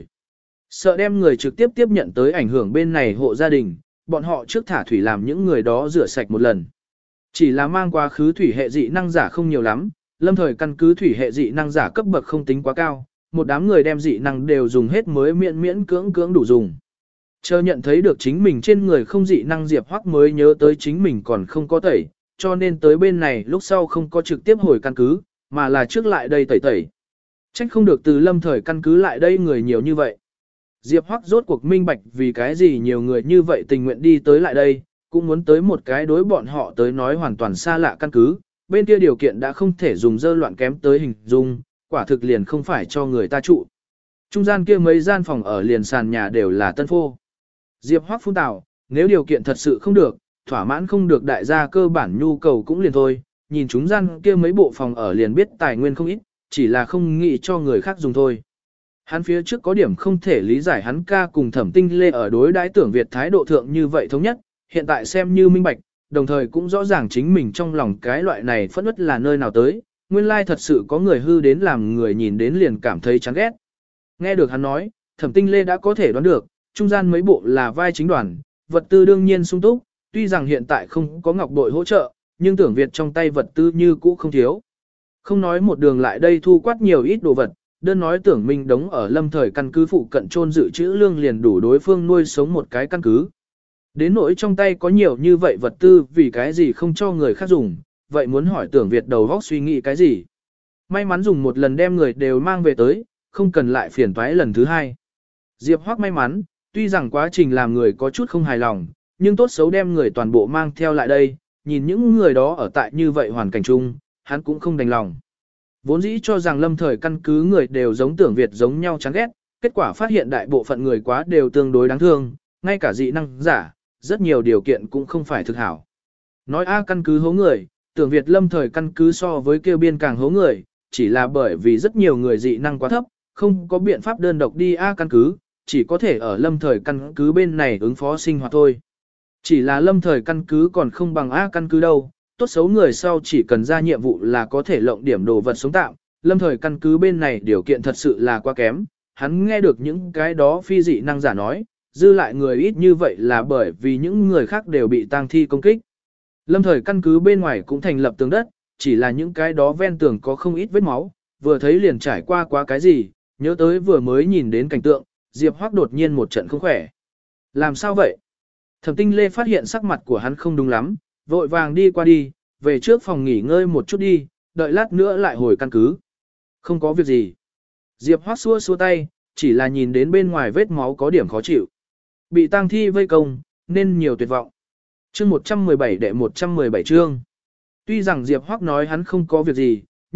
[SPEAKER 1] Sợ đem người trực tiếp tiếp nhận tới ảnh hưởng bên này hộ gia đình, bọn họ trước thả thủy làm những người đó rửa sạch một lần. Chỉ là mang quá khứ thủy hệ dị năng giả không nhiều lắm, lâm thời căn cứ thủy hệ dị năng giả cấp bậc không tính quá cao, một đám người đem dị năng đều dùng hết mới miễn miễn cưỡng cưỡng đủ dùng. Chờ nhận thấy được chính mình trên người không dị năng Diệp Hoắc mới nhớ tới chính mình còn không có tẩy, cho nên tới bên này lúc sau không có trực tiếp hồi căn cứ, mà là trước lại đây tẩy tẩy. Trách không được từ lâm thời căn cứ lại đây người nhiều như vậy. Diệp Hoắc rốt cuộc minh bạch vì cái gì nhiều người như vậy tình nguyện đi tới lại đây, cũng muốn tới một cái đối bọn họ tới nói hoàn toàn xa lạ căn cứ, bên kia điều kiện đã không thể dùng dơ loạn kém tới hình dung, quả thực liền không phải cho người ta trụ. Trung gian kia mấy gian phòng ở liền sàn nhà đều là tân phô. Diệp Hoắc phun tào, nếu điều kiện thật sự không được, thỏa mãn không được đại gia cơ bản nhu cầu cũng liền thôi, nhìn chúng gian kia mấy bộ phòng ở liền biết tài nguyên không ít, chỉ là không nghĩ cho người khác dùng thôi. Hắn phía trước có điểm không thể lý giải hắn ca cùng Thẩm Tinh Lê ở đối đãi tưởng Việt thái độ thượng như vậy thống nhất, hiện tại xem như minh bạch, đồng thời cũng rõ ràng chính mình trong lòng cái loại này phẫn uất là nơi nào tới, nguyên lai thật sự có người hư đến làm người nhìn đến liền cảm thấy chán ghét. Nghe được hắn nói, Thẩm Tinh Lê đã có thể đoán được, trung gian mấy bộ là vai chính đoàn, vật tư đương nhiên sung túc, tuy rằng hiện tại không có ngọc bội hỗ trợ, nhưng tưởng Việt trong tay vật tư như cũ không thiếu. Không nói một đường lại đây thu quát nhiều ít đồ vật, đơn nói tưởng minh đống ở lâm thời căn cứ phụ cận trôn dự trữ lương liền đủ đối phương nuôi sống một cái căn cứ. Đến nỗi trong tay có nhiều như vậy vật tư vì cái gì không cho người khác dùng, vậy muốn hỏi tưởng Việt đầu góc suy nghĩ cái gì. May mắn dùng một lần đem người đều mang về tới, không cần lại phiền toái lần thứ hai. Diệp Hoắc may mắn, tuy rằng quá trình làm người có chút không hài lòng, nhưng tốt xấu đem người toàn bộ mang theo lại đây, nhìn những người đó ở tại như vậy hoàn cảnh chung, hắn cũng không đành lòng. Vốn dĩ cho rằng lâm thời căn cứ người đều giống tưởng Việt giống nhau chán ghét, kết quả phát hiện đại bộ phận người quá đều tương đối đáng thương, ngay cả dị năng giả, rất nhiều điều kiện cũng không phải thực hảo. Nói A căn cứ hố người, tưởng Việt lâm thời căn cứ so với kêu biên càng hố người, chỉ là bởi vì rất nhiều người dị năng quá thấp, không có biện pháp đơn độc đi A căn cứ, chỉ có thể ở lâm thời căn cứ bên này ứng phó sinh hoạt thôi. Chỉ là lâm thời căn cứ còn không bằng A căn cứ đâu, tốt xấu người sau chỉ cần ra nhiệm vụ là có thể lộng điểm đồ vật sống tạm, lâm thời căn cứ bên này điều kiện thật sự là quá kém, hắn nghe được những cái đó phi dị năng giả nói, dư lại người ít như vậy là bởi vì những người khác đều bị tang thi công kích. Lâm thời căn cứ bên ngoài cũng thành lập tường đất, chỉ là những cái đó ven tường có không ít vết máu, vừa thấy liền trải qua quá cái gì, nhớ tới vừa mới nhìn đến cảnh tượng, Diệp Hoắc đột nhiên một trận không khỏe. Làm sao vậy? Thẩm Tinh Lê phát hiện sắc mặt của hắn không đúng lắm, vội vàng đi qua đi, về trước phòng nghỉ ngơi một chút đi, đợi lát nữa lại hồi căn cứ. Không có việc gì. Diệp Hoắc xua xua tay, chỉ là nhìn đến bên ngoài vết máu có điểm khó chịu. Bị tang thi vây công, nên nhiều tuyệt vọng. Chương một trăm mười bảy đệ một trăm mười bảy chương. Tuy rằng Diệp Hoắc nói hắn không có việc gì,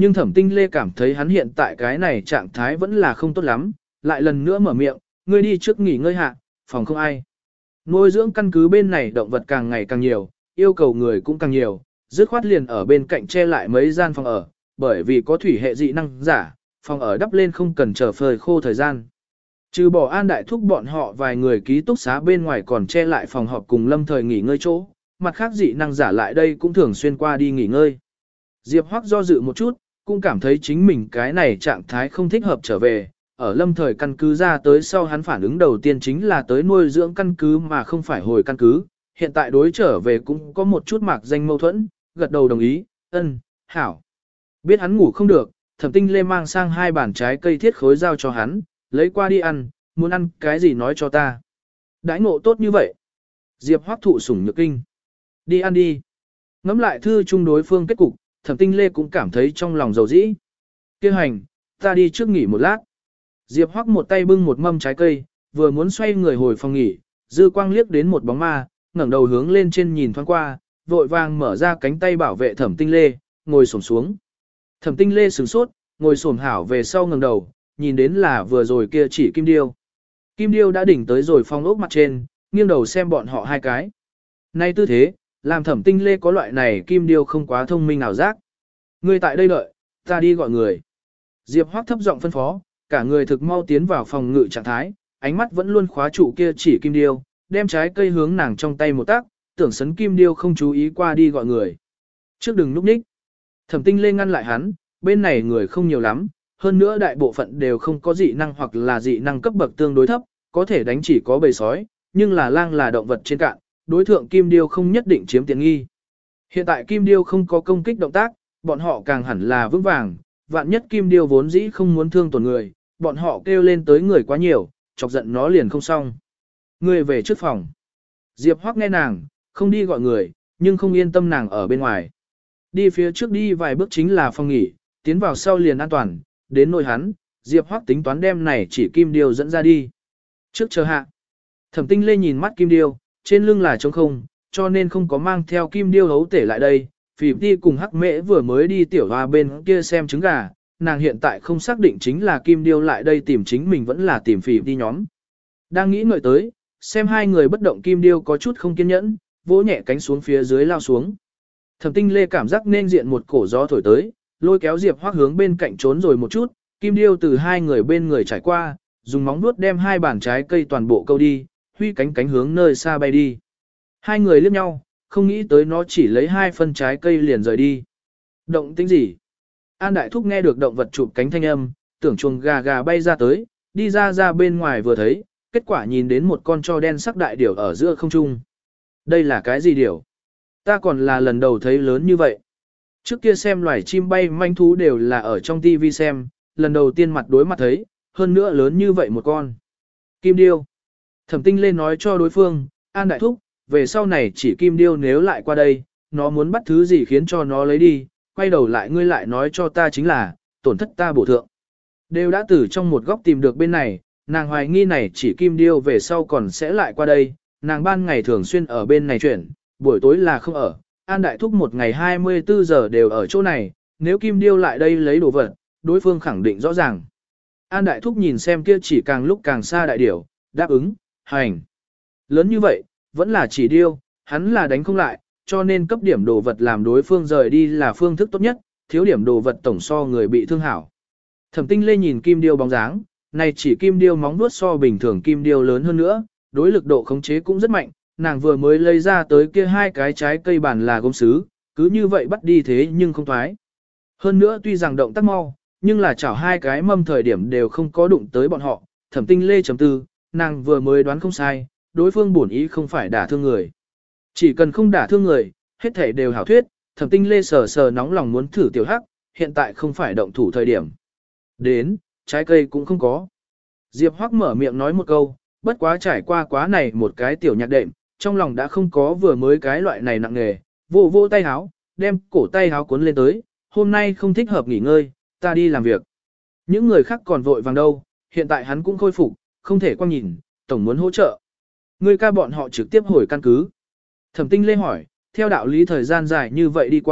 [SPEAKER 1] nhưng Thẩm Tinh Lê cảm thấy hắn hiện tại cái này trạng thái vẫn là không tốt lắm, lại lần nữa mở miệng, ngươi đi trước nghỉ ngơi hạ, phòng không ai. Nuôi dưỡng căn cứ bên này động vật càng ngày càng nhiều, yêu cầu người cũng càng nhiều, dứt khoát liền ở bên cạnh che lại mấy gian phòng ở, bởi vì có thủy hệ dị năng giả, phòng ở đắp lên không cần chờ phơi khô thời gian. Trừ bỏ An Đại Thúc bọn họ vài người ký túc xá bên ngoài còn che lại phòng họp cùng lâm thời nghỉ ngơi chỗ, mặt khác dị năng giả lại đây cũng thường xuyên qua đi nghỉ ngơi. Diệp Hoắc do dự một chút, cũng cảm thấy chính mình cái này trạng thái không thích hợp trở về, ở lâm thời căn cứ ra tới sau hắn phản ứng đầu tiên chính là tới nuôi dưỡng căn cứ mà không phải hồi căn cứ, hiện tại đối trở về cũng có một chút mạc danh mâu thuẫn, gật đầu đồng ý, ân, hảo. Biết hắn ngủ không được, Thẩm Tinh Lê mang sang hai bàn trái cây thiết khối giao cho hắn, lấy qua đi ăn, muốn ăn cái gì nói cho ta. Đãi ngộ tốt như vậy. Diệp Hoắc thụ sủng nhược kinh. Đi ăn đi. Ngắm lại thư chung đối phương kết cục, Thẩm Tinh Lê cũng cảm thấy trong lòng dầu dĩ. Kêu hành, ta đi trước nghỉ một lát. Diệp Hoắc một tay bưng một mâm trái cây, vừa muốn xoay người hồi phòng nghỉ, dư quang liếc đến một bóng ma, ngẩng đầu hướng lên trên nhìn thoáng qua, vội vàng mở ra cánh tay bảo vệ Thẩm Tinh Lê, ngồi xổm xuống. Thẩm Tinh Lê sửng sốt, ngồi xổm hảo về sau ngẩng đầu, nhìn đến là vừa rồi kia chỉ kim điêu. Kim điêu đã đỉnh tới rồi phong ốc mặt trên, nghiêng đầu xem bọn họ hai cái. Nay tư thế, làm Thẩm Tinh Lê có loại này kim điêu không quá thông minh nào giác. Ngươi tại đây đợi, ta đi gọi người. Diệp Hoắc thấp giọng phân phó, cả người thực mau tiến vào phòng ngự trạng thái, ánh mắt vẫn luôn khóa trụ kia chỉ kim điêu, đem trái cây hướng nàng trong tay một tác, tưởng sấn kim điêu không chú ý qua đi gọi người. Trước đừng núp ních. Thẩm Tinh Lê ngăn lại hắn, bên này người không nhiều lắm, hơn nữa đại bộ phận đều không có dị năng hoặc là dị năng cấp bậc tương đối thấp, có thể đánh chỉ có bầy sói, nhưng là lang là động vật trên cạn, đối thượng kim điêu không nhất định chiếm tiện nghi. Hiện tại kim điêu không có công kích động tác, bọn họ càng hẳn là vững vàng, vạn nhất kim điêu vốn dĩ không muốn thương tổn người, bọn họ kêu lên tới người quá nhiều, chọc giận nó liền không xong. Người về trước phòng. Diệp Hoắc nghe nàng, không đi gọi người, nhưng không yên tâm nàng ở bên ngoài. Đi phía trước đi vài bước chính là phòng nghỉ, tiến vào sau liền an toàn, đến nỗi hắn, Diệp Hoắc tính toán đem này chỉ kim điêu dẫn ra đi. Trước chờ hạ. Thẩm Tinh Lê nhìn mắt kim điêu, trên lưng là trống không, cho nên không có mang theo kim điêu hấu tể lại đây. Phỉ đi cùng Hắc Mễ vừa mới đi tiểu hoa bên kia xem trứng gà, nàng hiện tại không xác định chính là kim điêu lại đây tìm chính mình vẫn là tìm Phỉ đi nhóm. Đang nghĩ ngợi tới, xem hai người bất động kim điêu có chút không kiên nhẫn, vỗ nhẹ cánh xuống phía dưới lao xuống. Thẩm Tinh Lê cảm giác nên diện một cổ gió thổi tới, lôi kéo Diệp Hoắc hướng bên cạnh trốn rồi một chút, kim điêu từ hai người bên người trải qua, dùng móng vuốt đem hai bàn trái cây toàn bộ câu đi, huy cánh cánh hướng nơi xa bay đi. Hai người liếc nhau, không nghĩ tới nó chỉ lấy hai phân trái cây liền rời đi. Động tĩnh gì? An Đại Thúc nghe được động vật chụp cánh thanh âm, tưởng chuồng gà gà bay ra tới, đi ra ra bên ngoài vừa thấy, kết quả nhìn đến một con tro đen sắc đại điểu ở giữa không trung. Đây là cái gì điểu? Ta còn là lần đầu thấy lớn như vậy. Trước kia xem loài chim bay manh thú đều là ở trong tivi xem, lần đầu tiên mặt đối mặt thấy, hơn nữa lớn như vậy một con. Kim điêu. Thẩm Tinh lên nói cho đối phương, An Đại Thúc, về sau này chỉ kim điêu nếu lại qua đây, nó muốn bắt thứ gì khiến cho nó lấy đi, quay đầu lại ngươi lại nói cho ta chính là, tổn thất ta bổ thượng. Đều đã từ trong một góc tìm được bên này, nàng hoài nghi này chỉ kim điêu về sau còn sẽ lại qua đây, nàng ban ngày thường xuyên ở bên này chuyển, buổi tối là không ở, An Đại Thúc một ngày hai mươi tư giờ đều ở chỗ này, nếu kim điêu lại đây lấy đồ vật, đối phương khẳng định rõ ràng. An Đại Thúc nhìn xem kia chỉ càng lúc càng xa đại điểu, đáp ứng, hành. Lớn như vậy, vẫn là chỉ điêu, hắn là đánh không lại, cho nên cấp điểm đồ vật làm đối phương rời đi là phương thức tốt nhất, thiếu điểm đồ vật tổng so người bị thương hảo. Thẩm Tinh Lê nhìn kim điêu bóng dáng, này chỉ kim điêu móng vuốt so bình thường kim điêu lớn hơn nữa, đối lực độ khống chế cũng rất mạnh, nàng vừa mới lấy ra tới kia hai cái trái cây bản là gốm sứ, cứ như vậy bắt đi thế nhưng không thoái. Hơn nữa tuy rằng động tác mau, nhưng là chảo hai cái mâm thời điểm đều không có đụng tới bọn họ, Thẩm Tinh Lê chấm tư, nàng vừa mới đoán không sai, đối phương bổn ý không phải đả thương người. Chỉ cần không đả thương người, hết thảy đều hảo thuyết, Thẩm Tinh Lê sờ sờ nóng lòng muốn thử tiểu hắc, hiện tại không phải động thủ thời điểm. Đến, trái cây cũng không có. Diệp Hoắc mở miệng nói một câu, bất quá trải qua quá này một cái tiểu nhạc đệm, trong lòng đã không có vừa mới cái loại này nặng nghề, vô vô tay háo, đem cổ tay háo cuốn lên tới, hôm nay không thích hợp nghỉ ngơi, ta đi làm việc. Những người khác còn vội vàng đâu, hiện tại hắn cũng khôi phục, không thể quăng nhìn, tổng muốn hỗ trợ. Người ca bọn họ trực tiếp hồi căn cứ. Thẩm Tinh Lê hỏi, theo đạo lý thời gian dài như vậy đi qua,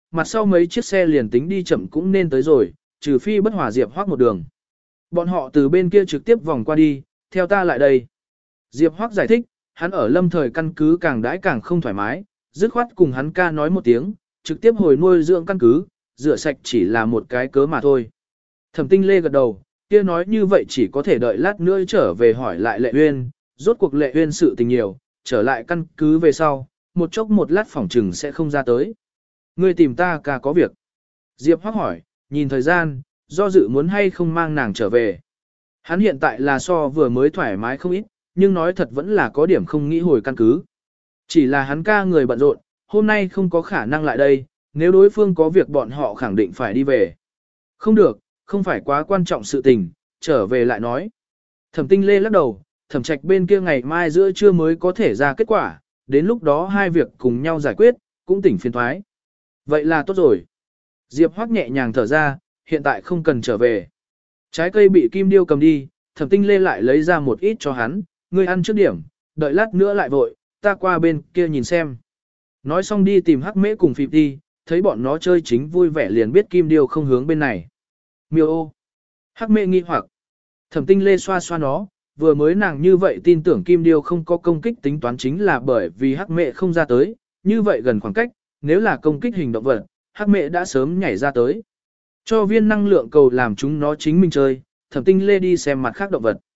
[SPEAKER 1] mặt sau mấy chiếc xe liền tính đi chậm cũng nên tới rồi, trừ phi bất hòa Diệp Hoắc một đường. Bọn họ từ bên kia trực tiếp vòng qua đi, theo ta lại đây. Diệp Hoắc giải thích, hắn ở lâm thời căn cứ càng đãi càng không thoải mái, dứt khoát cùng hắn ca nói một tiếng, trực tiếp hồi nuôi dưỡng căn cứ, rửa sạch chỉ là một cái cớ mà thôi. Thẩm Tinh Lê gật đầu, kia nói như vậy chỉ có thể đợi lát nữa trở về hỏi lại Lệ Uyên, rốt cuộc Lệ Uyên sự tình nhiều, trở lại căn cứ về sau, một chốc một lát phỏng trừng sẽ không ra tới. Ngươi tìm ta ca có việc. Diệp Hoắc hỏi, nhìn thời gian, do dự muốn hay không mang nàng trở về. Hắn hiện tại là so vừa mới thoải mái không ít, nhưng nói thật vẫn là có điểm không nghĩ hồi căn cứ. Chỉ là hắn ca người bận rộn, hôm nay không có khả năng lại đây, nếu đối phương có việc bọn họ khẳng định phải đi về. Không được, không phải quá quan trọng sự tình, trở về lại nói. Thẩm Tinh Lê lắc đầu, Thẩm Trạch bên kia ngày mai giữa trưa mới có thể ra kết quả, đến lúc đó hai việc cùng nhau giải quyết, cũng tỉnh phiền thoái. Vậy là tốt rồi. Diệp Hoắc nhẹ nhàng thở ra, hiện tại không cần trở về. Trái cây bị Kim Điêu cầm đi, Thẩm Tinh Lê lại lấy ra một ít cho hắn, ngươi ăn trước điểm, đợi lát nữa lại vội, ta qua bên kia nhìn xem. Nói xong đi tìm Hắc Mễ cùng Phịp đi, thấy bọn nó chơi chính vui vẻ liền biết Kim Điêu không hướng bên này. Miêu ô. Hắc Mễ nghi hoặc. Thẩm Tinh Lê xoa xoa nó, vừa mới nàng như vậy tin tưởng Kim Điêu không có công kích tính toán chính là bởi vì Hắc Mễ không ra tới, như vậy gần khoảng cách, nếu là công kích hình động vật, Hắc Mễ đã sớm nhảy ra tới. Cho viên năng lượng cầu làm chúng nó chính mình chơi, Thẩm Tinh Lê đi xem mặt khác động vật.